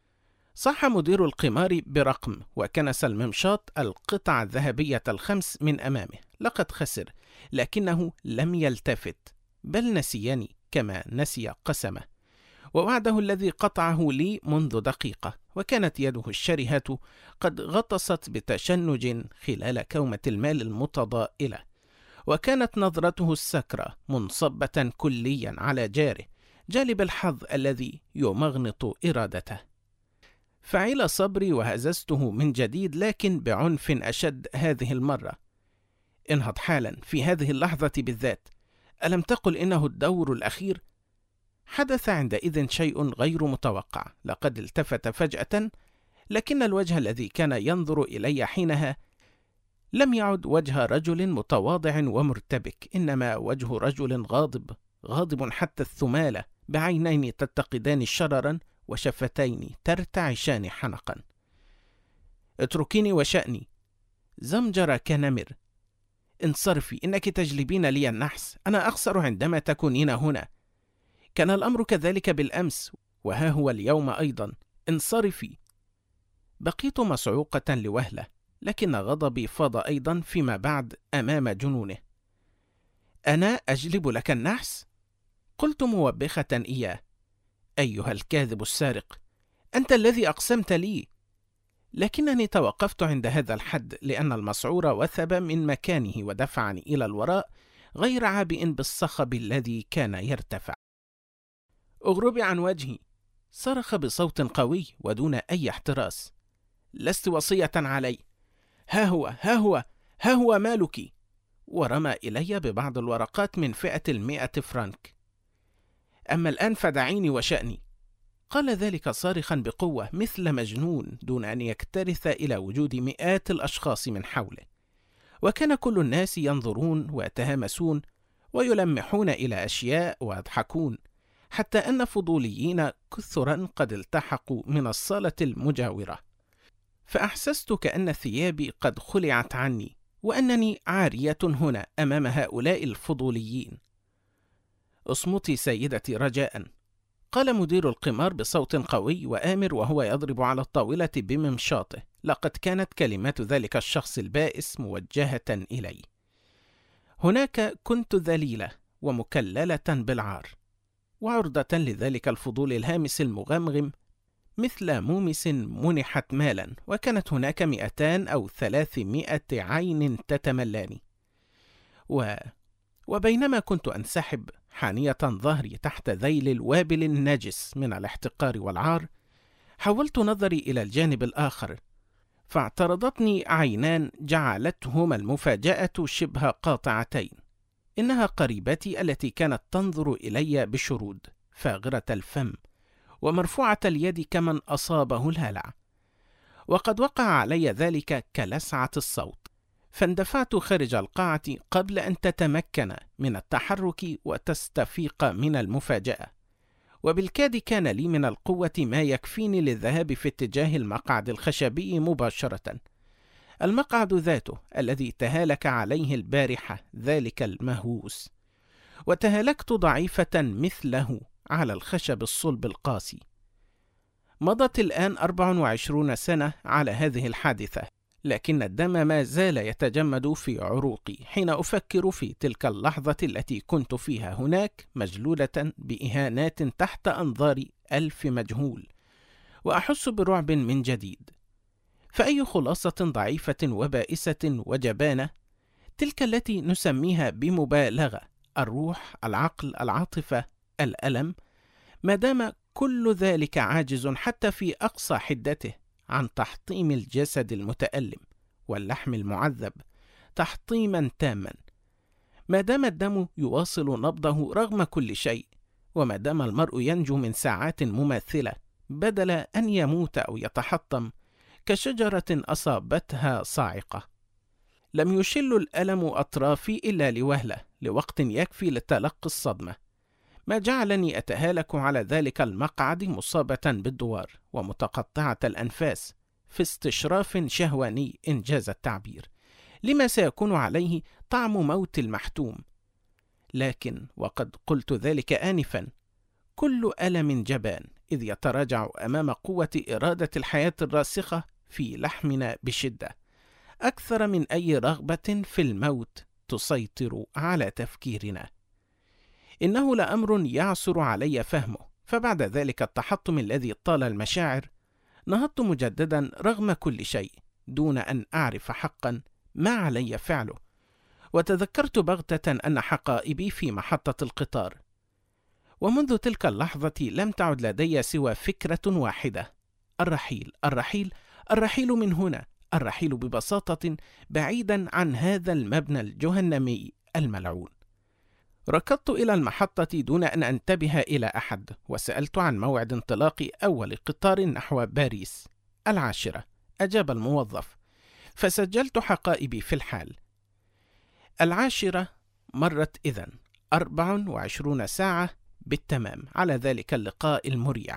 صح مدير القمار برقم، وكنس الممشاط القطع الذهبية 5 من أمامه. لقد خسر، لكنه لم يلتفت، بل نسيني كما نسي قسمه ووعده الذي قطعه لي منذ دقيقة. وكانت يده الشرهة قد غطست بتشنج خلال كومة المال المتضائلة، وكانت نظرته السكرة منصبة كليا على جاره جالب الحظ الذي يمغنط إرادته. فعل صبري وهززته من جديد، لكن بعنف أشد هذه المرة. انهض حالا في هذه اللحظة بالذات، ألم تقل إنه الدور الأخير؟ حدث عندئذ شيء غير متوقع. لقد التفت فجأة، لكن الوجه الذي كان ينظر إلي حينها لم يعد وجه رجل متواضع ومرتبك، إنما وجه رجل غاضب حتى الثمالة، بعينين تتقدان شررا وشفتين ترتعشان حنقا. اتركيني وشأني، زمجر كنمر. انصرفي، إنك تجلبين لي النحس، أنا أخسر عندما تكونين هنا. كان الأمر كذلك بالأمس، وها هو اليوم أيضا. انصرفي. بقيت مصعوقة لوهلة، لكن غضبي فاض أيضا فيما بعد أمام جنونه. أنا أجلب لك النحس؟ قلت موبخة إياه. أيها الكاذب السارق، أنت الذي أقسمت لي. لكنني توقفت عند هذا الحد لأن المسعور وثب من مكانه ودفعني إلى الوراء غير عابئ بالصخب الذي كان يرتفع. اغربي عن وجهي، صرخ بصوت قوي ودون أي احتراس. لست وصية علي. ها هو ها هو ها هو مالك. ورمى إلي ببعض الورقات من فئة 100 فرنك. أما الآن فدعيني وشأني، قال ذلك صارخا بقوة مثل مجنون دون أن يكترث إلى وجود مئات الأشخاص من حوله. وكان كل الناس ينظرون ويتهامسون ويلمحون إلى أشياء ويضحكون، حتى أن فضوليين كثرا قد التحقوا من الصالة المجاورة. فأحسست كأن ثيابي قد خلعت عني وأنني عارية هنا أمام هؤلاء الفضوليين. اصمتي سيدتي رجاء، قال مدير القمار بصوت قوي وآمر وهو يضرب على الطاولة بممشاطه. لقد كانت كلمات ذلك الشخص البائس موجهة إلي. هناك كنت ذليلة ومكللة بالعار وعرضة لذلك الفضول الهامس المغمغم مثل مومس منحت مالا، وكانت هناك 200 أو 300 عين تتملاني. وبينما كنت أنسحب حانية ظهري تحت ذيل الوابل النجس من الاحتقار والعار، حولت نظري إلى الجانب الآخر، فاعترضتني عينان جعلتهما المفاجأة شبه قاطعتين. إنها قريبتي التي كانت تنظر إلي بشرود، فاغرة الفم ومرفوعة اليد كمن أصابه الهلع. وقد وقع علي ذلك كلسعة الصوت، فاندفعت خارج القاعة قبل أن تتمكن من التحرك وتستفيق من المفاجأة. وبالكاد كان لي من القوة ما يكفيني للذهاب في اتجاه المقعد الخشبي مباشرة، المقعد ذاته الذي تهالك عليه البارحة ذلك المهووس، وتهالكت ضعيفة مثله على الخشب الصلب القاسي. مضت الآن 24 سنة على هذه الحادثة، لكن الدم ما زال يتجمد في عروقي حين أفكر في تلك اللحظة التي كنت فيها هناك مجلولة بإهانات تحت أنظار 1000 مجهول، وأحس برعب من جديد. فأي خلاصة ضعيفة وبائسة وجبانة تلك التي نسميها بمبالغة الروح، العقل، العاطفة، الألم، ما دام كل ذلك عاجز حتى في أقصى حدته عن تحطيم الجسد المتألم واللحم المعذب تحطيما تاما، ما دام الدم يواصل نبضه رغم كل شيء، وما دام المرء ينجو من ساعات مماثلة بدل أن يموت أو يتحطم كشجرة أصابتها صاعقة. لم يشل الألم أطرافي إلا لوهلة، لوقت يكفي لتلقي الصدمة، ما جعلني أتهالك على ذلك المقعد مصابة بالدوار ومتقطعة الأنفاس في استشراف شهواني إنجاز التعبير لما سيكون عليه طعم موت المحتوم. لكن وقد قلت ذلك آنفا، كل ألم جبان إذ يتراجع أمام قوة إرادة الحياة الراسخة في لحمنا بشدة، أكثر من أي رغبة في الموت تسيطر على تفكيرنا. إنه لأمر يعسر علي فهمه. فبعد ذلك التحطم الذي طال المشاعر، نهضت مجددا رغم كل شيء دون أن أعرف حقا ما علي فعله، وتذكرت بغتة أن حقائبي في محطة القطار. ومنذ تلك اللحظة لم تعد لدي سوى فكرة واحدة: الرحيل، الرحيل، الرحيل من هنا، الرحيل ببساطة بعيدا عن هذا المبنى الجهنمي الملعون. ركضت إلى المحطة دون أن أنتبه إلى أحد، وسألت عن موعد انطلاق أول قطار نحو باريس. 10:00، أجاب الموظف، فسجلت حقائبي في الحال. 10:00 مرت إذن 24 ساعة بالتمام على ذلك اللقاء المريع،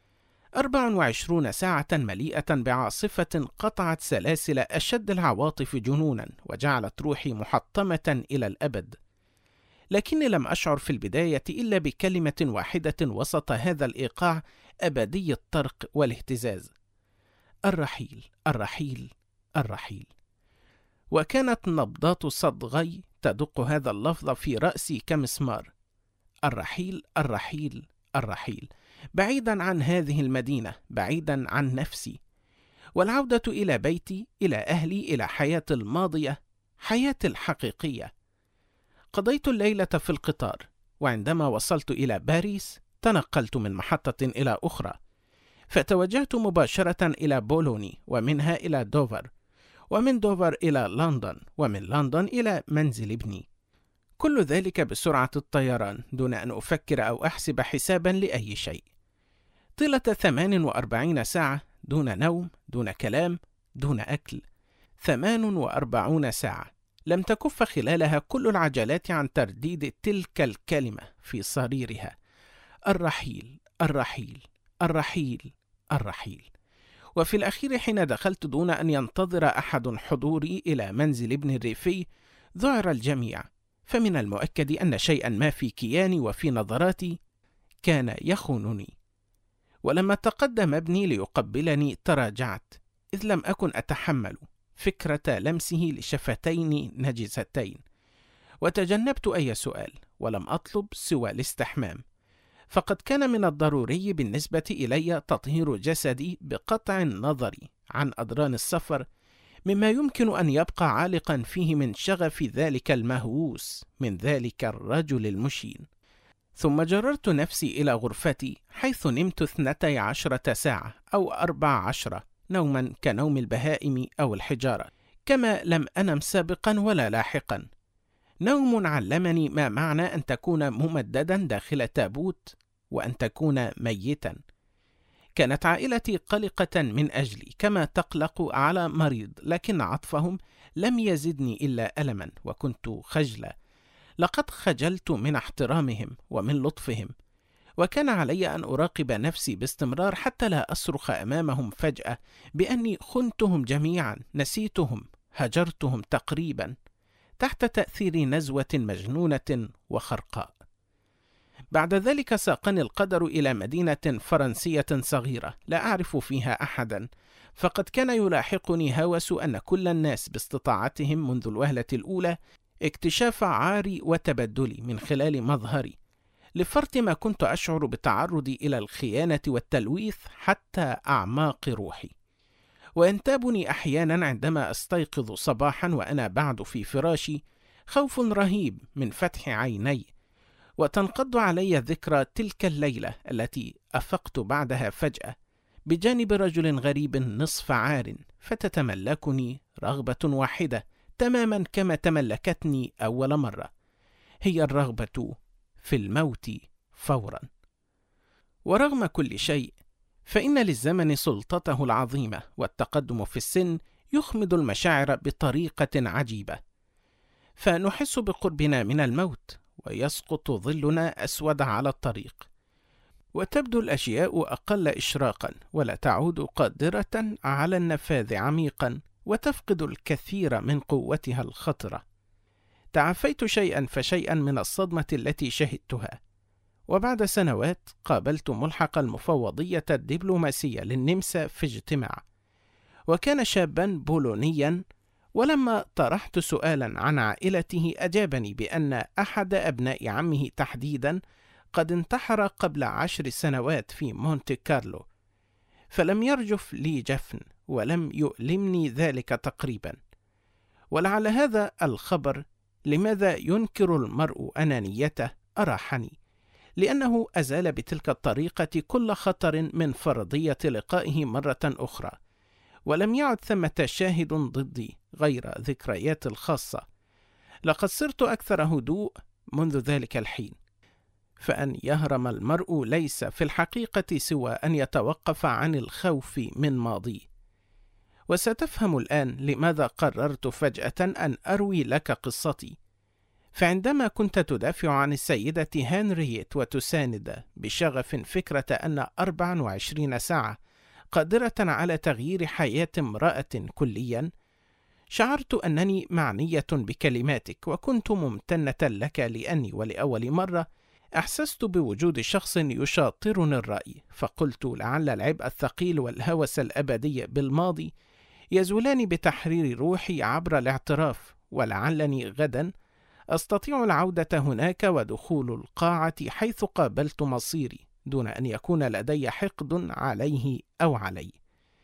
24 ساعة مليئة بعاصفة قطعت سلاسل أشد العواطف جنونا وجعلت روحي محطمة إلى الأبد. لكني لم أشعر في البداية إلا بكلمة واحدة وسط هذا الإيقاع أبدي الطرق والاهتزاز: الرحيل، الرحيل، الرحيل. وكانت نبضات صدغي تدق هذا اللفظ في رأسي كمسمار: الرحيل، الرحيل، الرحيل، بعيدا عن هذه المدينة، بعيدا عن نفسي. والعودة إلى بيتي، إلى أهلي، إلى حياتي الماضية، حياتي الحقيقية. قضيت الليلة في القطار، وعندما وصلت إلى باريس تنقلت من محطة إلى أخرى، فتوجهت مباشرة إلى بولوني، ومنها إلى دوفر، ومن دوفر إلى لندن، ومن لندن إلى منزل ابني. كل ذلك بسرعة الطيران دون أن أفكر أو أحسب حسابا لأي شيء، طيلة 48 ساعة، دون نوم، دون كلام، دون أكل. 48 ساعة لم تكف خلالها كل العجلات عن ترديد تلك الكلمة في صريرها: الرحيل، الرحيل، الرحيل، الرحيل. وفي الأخير حين دخلت دون أن ينتظر أحد حضوري إلى منزل ابن الريفي، ذعر الجميع، فمن المؤكد أن شيئا ما في كياني وفي نظراتي كان يخونني. ولما تقدم ابني ليقبلني تراجعت، إذ لم أكن أتحمل فكرة لمسه لشفتين نجستين، وتجنبت أي سؤال، ولم أطلب سوى الاستحمام، فقد كان من الضروري بالنسبة إلي تطهير جسدي بقطع النظر عن أدران السفر مما يمكن أن يبقى عالقا فيه من شغف ذلك المهووس من ذلك الرجل المشين. ثم جررت نفسي إلى غرفتي، حيث نمت 12 ساعة أو 14 نوما كنوم البهائم أو الحجارة، كما لم أنم سابقا ولا لاحقا. نوم علمني ما معنى أن تكون ممددا داخل تابوت وأن تكون ميتا. كانت عائلتي قلقة من أجلي كما تقلق على مريض، لكن عطفهم لم يزدني إلا ألما، وكنت خجلة. لقد خجلت من احترامهم ومن لطفهم، وكان علي أن أراقب نفسي باستمرار حتى لا أصرخ أمامهم فجأة بأني خنتهم جميعا، نسيتهم، هجرتهم تقريبا، تحت تأثير نزوة مجنونة وخرقاء. بعد ذلك ساقني القدر إلى مدينة فرنسية صغيرة لا أعرف فيها أحدا، فقد كان يلاحقني هوس أن كل الناس باستطاعتهم منذ الوهلة الأولى اكتشاف عاري وتبدلي من خلال مظهري، لفرط ما كنت أشعر بتعرضي إلى الخيانة والتلويث حتى أعماق روحي. وينتابني أحيانا عندما أستيقظ صباحا وأنا بعد في فراشي خوف رهيب من فتح عيني، وتنقض علي ذكرى تلك الليلة التي أفقت بعدها فجأة بجانب رجل غريب نصف عار، فتتملكني رغبة واحدة تماما كما تملكتني أول مرة، هي الرغبة في الموت فورا. ورغم كل شيء فإن للزمن سلطته العظيمة، والتقدم في السن يخمد المشاعر بطريقة عجيبة، فنحس بقربنا من الموت، ويسقط ظلنا أسود على الطريق، وتبدو الأشياء أقل إشراقا، ولا تعود قادرة على النفاذ عميقا، وتفقد الكثير من قوتها الخطرة. تعافيت شيئا فشيئا من الصدمة التي شهدتها، وبعد سنوات قابلت ملحق المفوضية الدبلوماسية للنمسا في اجتماع، وكان شابا بولونيا، ولما طرحت سؤالا عن عائلته أجابني بأن أحد أبناء عمه تحديدا قد انتحر قبل 10 سنوات في مونte كارلو، فلم يرجف لي جفن ولم يؤلمني ذلك تقريبا. ولعل هذا الخبر لماذا ينكر المرء أنانيته أراحني، لأنه أزال بتلك الطريقة كل خطر من فرضية لقائه مرة أخرى، ولم يعد ثمة شاهد ضدي غير ذكريات الخاصة. لقد صرت أكثر هدوء منذ ذلك الحين، فأن يهرم المرء ليس في الحقيقة سوى أن يتوقف عن الخوف من ماضيه. وستفهم الآن لماذا قررت فجأة أن أروي لك قصتي، فعندما كنت تدافع عن السيدة هنرييت وتساند بشغف فكرة أن 24 ساعة قادرة على تغيير حياة امرأة كليا، شعرت أنني معنية بكلماتك، وكنت ممتنة لك لأني ولأول مرة أحسست بوجود شخص يشاطرني الرأي، فقلت لعل العبء الثقيل والهوس الأبدي بالماضي يزولان بتحرير روحي عبر الاعتراف، ولعلني غدا أستطيع العودة هناك ودخول القاعة حيث قابلت مصيري دون أن يكون لدي حقد عليه أو علي.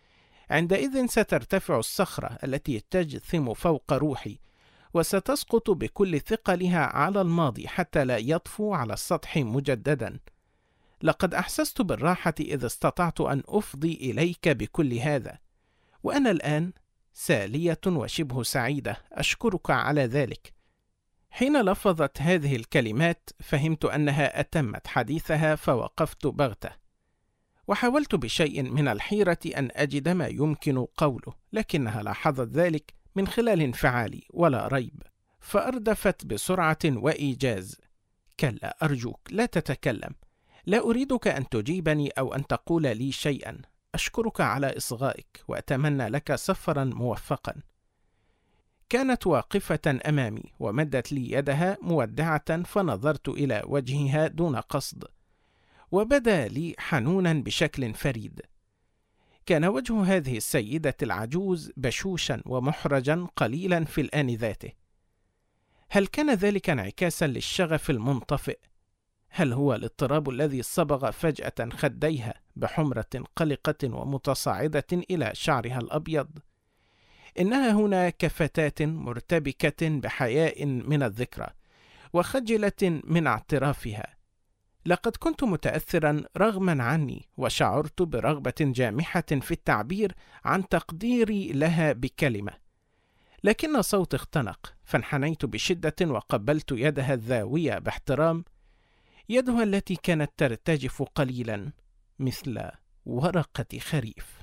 عندئذ سترتفع الصخرة التي تجثم فوق روحي، وستسقط بكل ثقلها على الماضي حتى لا يطفو على السطح مجددا. لقد أحسست بالراحة إذ استطعت أن أفضي إليك بكل هذا، وأنا الآن سالية وشبه سعيدة، أشكرك على ذلك. حين لفظت هذه الكلمات فهمت أنها أتمت حديثها، فوقفت بغتة، وحاولت بشيء من الحيرة أن أجد ما يمكن قوله، لكنها لاحظت ذلك من خلال انفعالي ولا ريب، فأردفت بسرعة وإيجاز: كلا، أرجوك لا تتكلم، لا أريدك أن تجيبني أو أن تقول لي شيئا. أشكرك على إصغائك وأتمنى لك سفرا موفقا. كانت واقفة أمامي ومدت لي يدها مودعة، فنظرت إلى وجهها دون قصد، وبدا لي حنونا بشكل فريد. كان وجه هذه السيدة العجوز بشوشا ومحرجا قليلا في الآن ذاته. هل كان ذلك انعكاسا للشغف المنطفئ؟ هل هو الاضطراب الذي صبغ فجأة خديها بحمرة قلقة ومتصاعدة إلى شعرها الأبيض؟ إنها هنا كفتاة مرتبكة بحياء من الذكرى وخجلة من اعترافها. لقد كنت متأثرا رغما عني، وشعرت برغبة جامحة في التعبير عن تقديري لها بكلمة، لكن صوتي اختنق، فانحنيت بشدة وقبلت يدها الذاوية باحترام، يدها التي كانت ترتجف قليلا مثل ورقة خريف.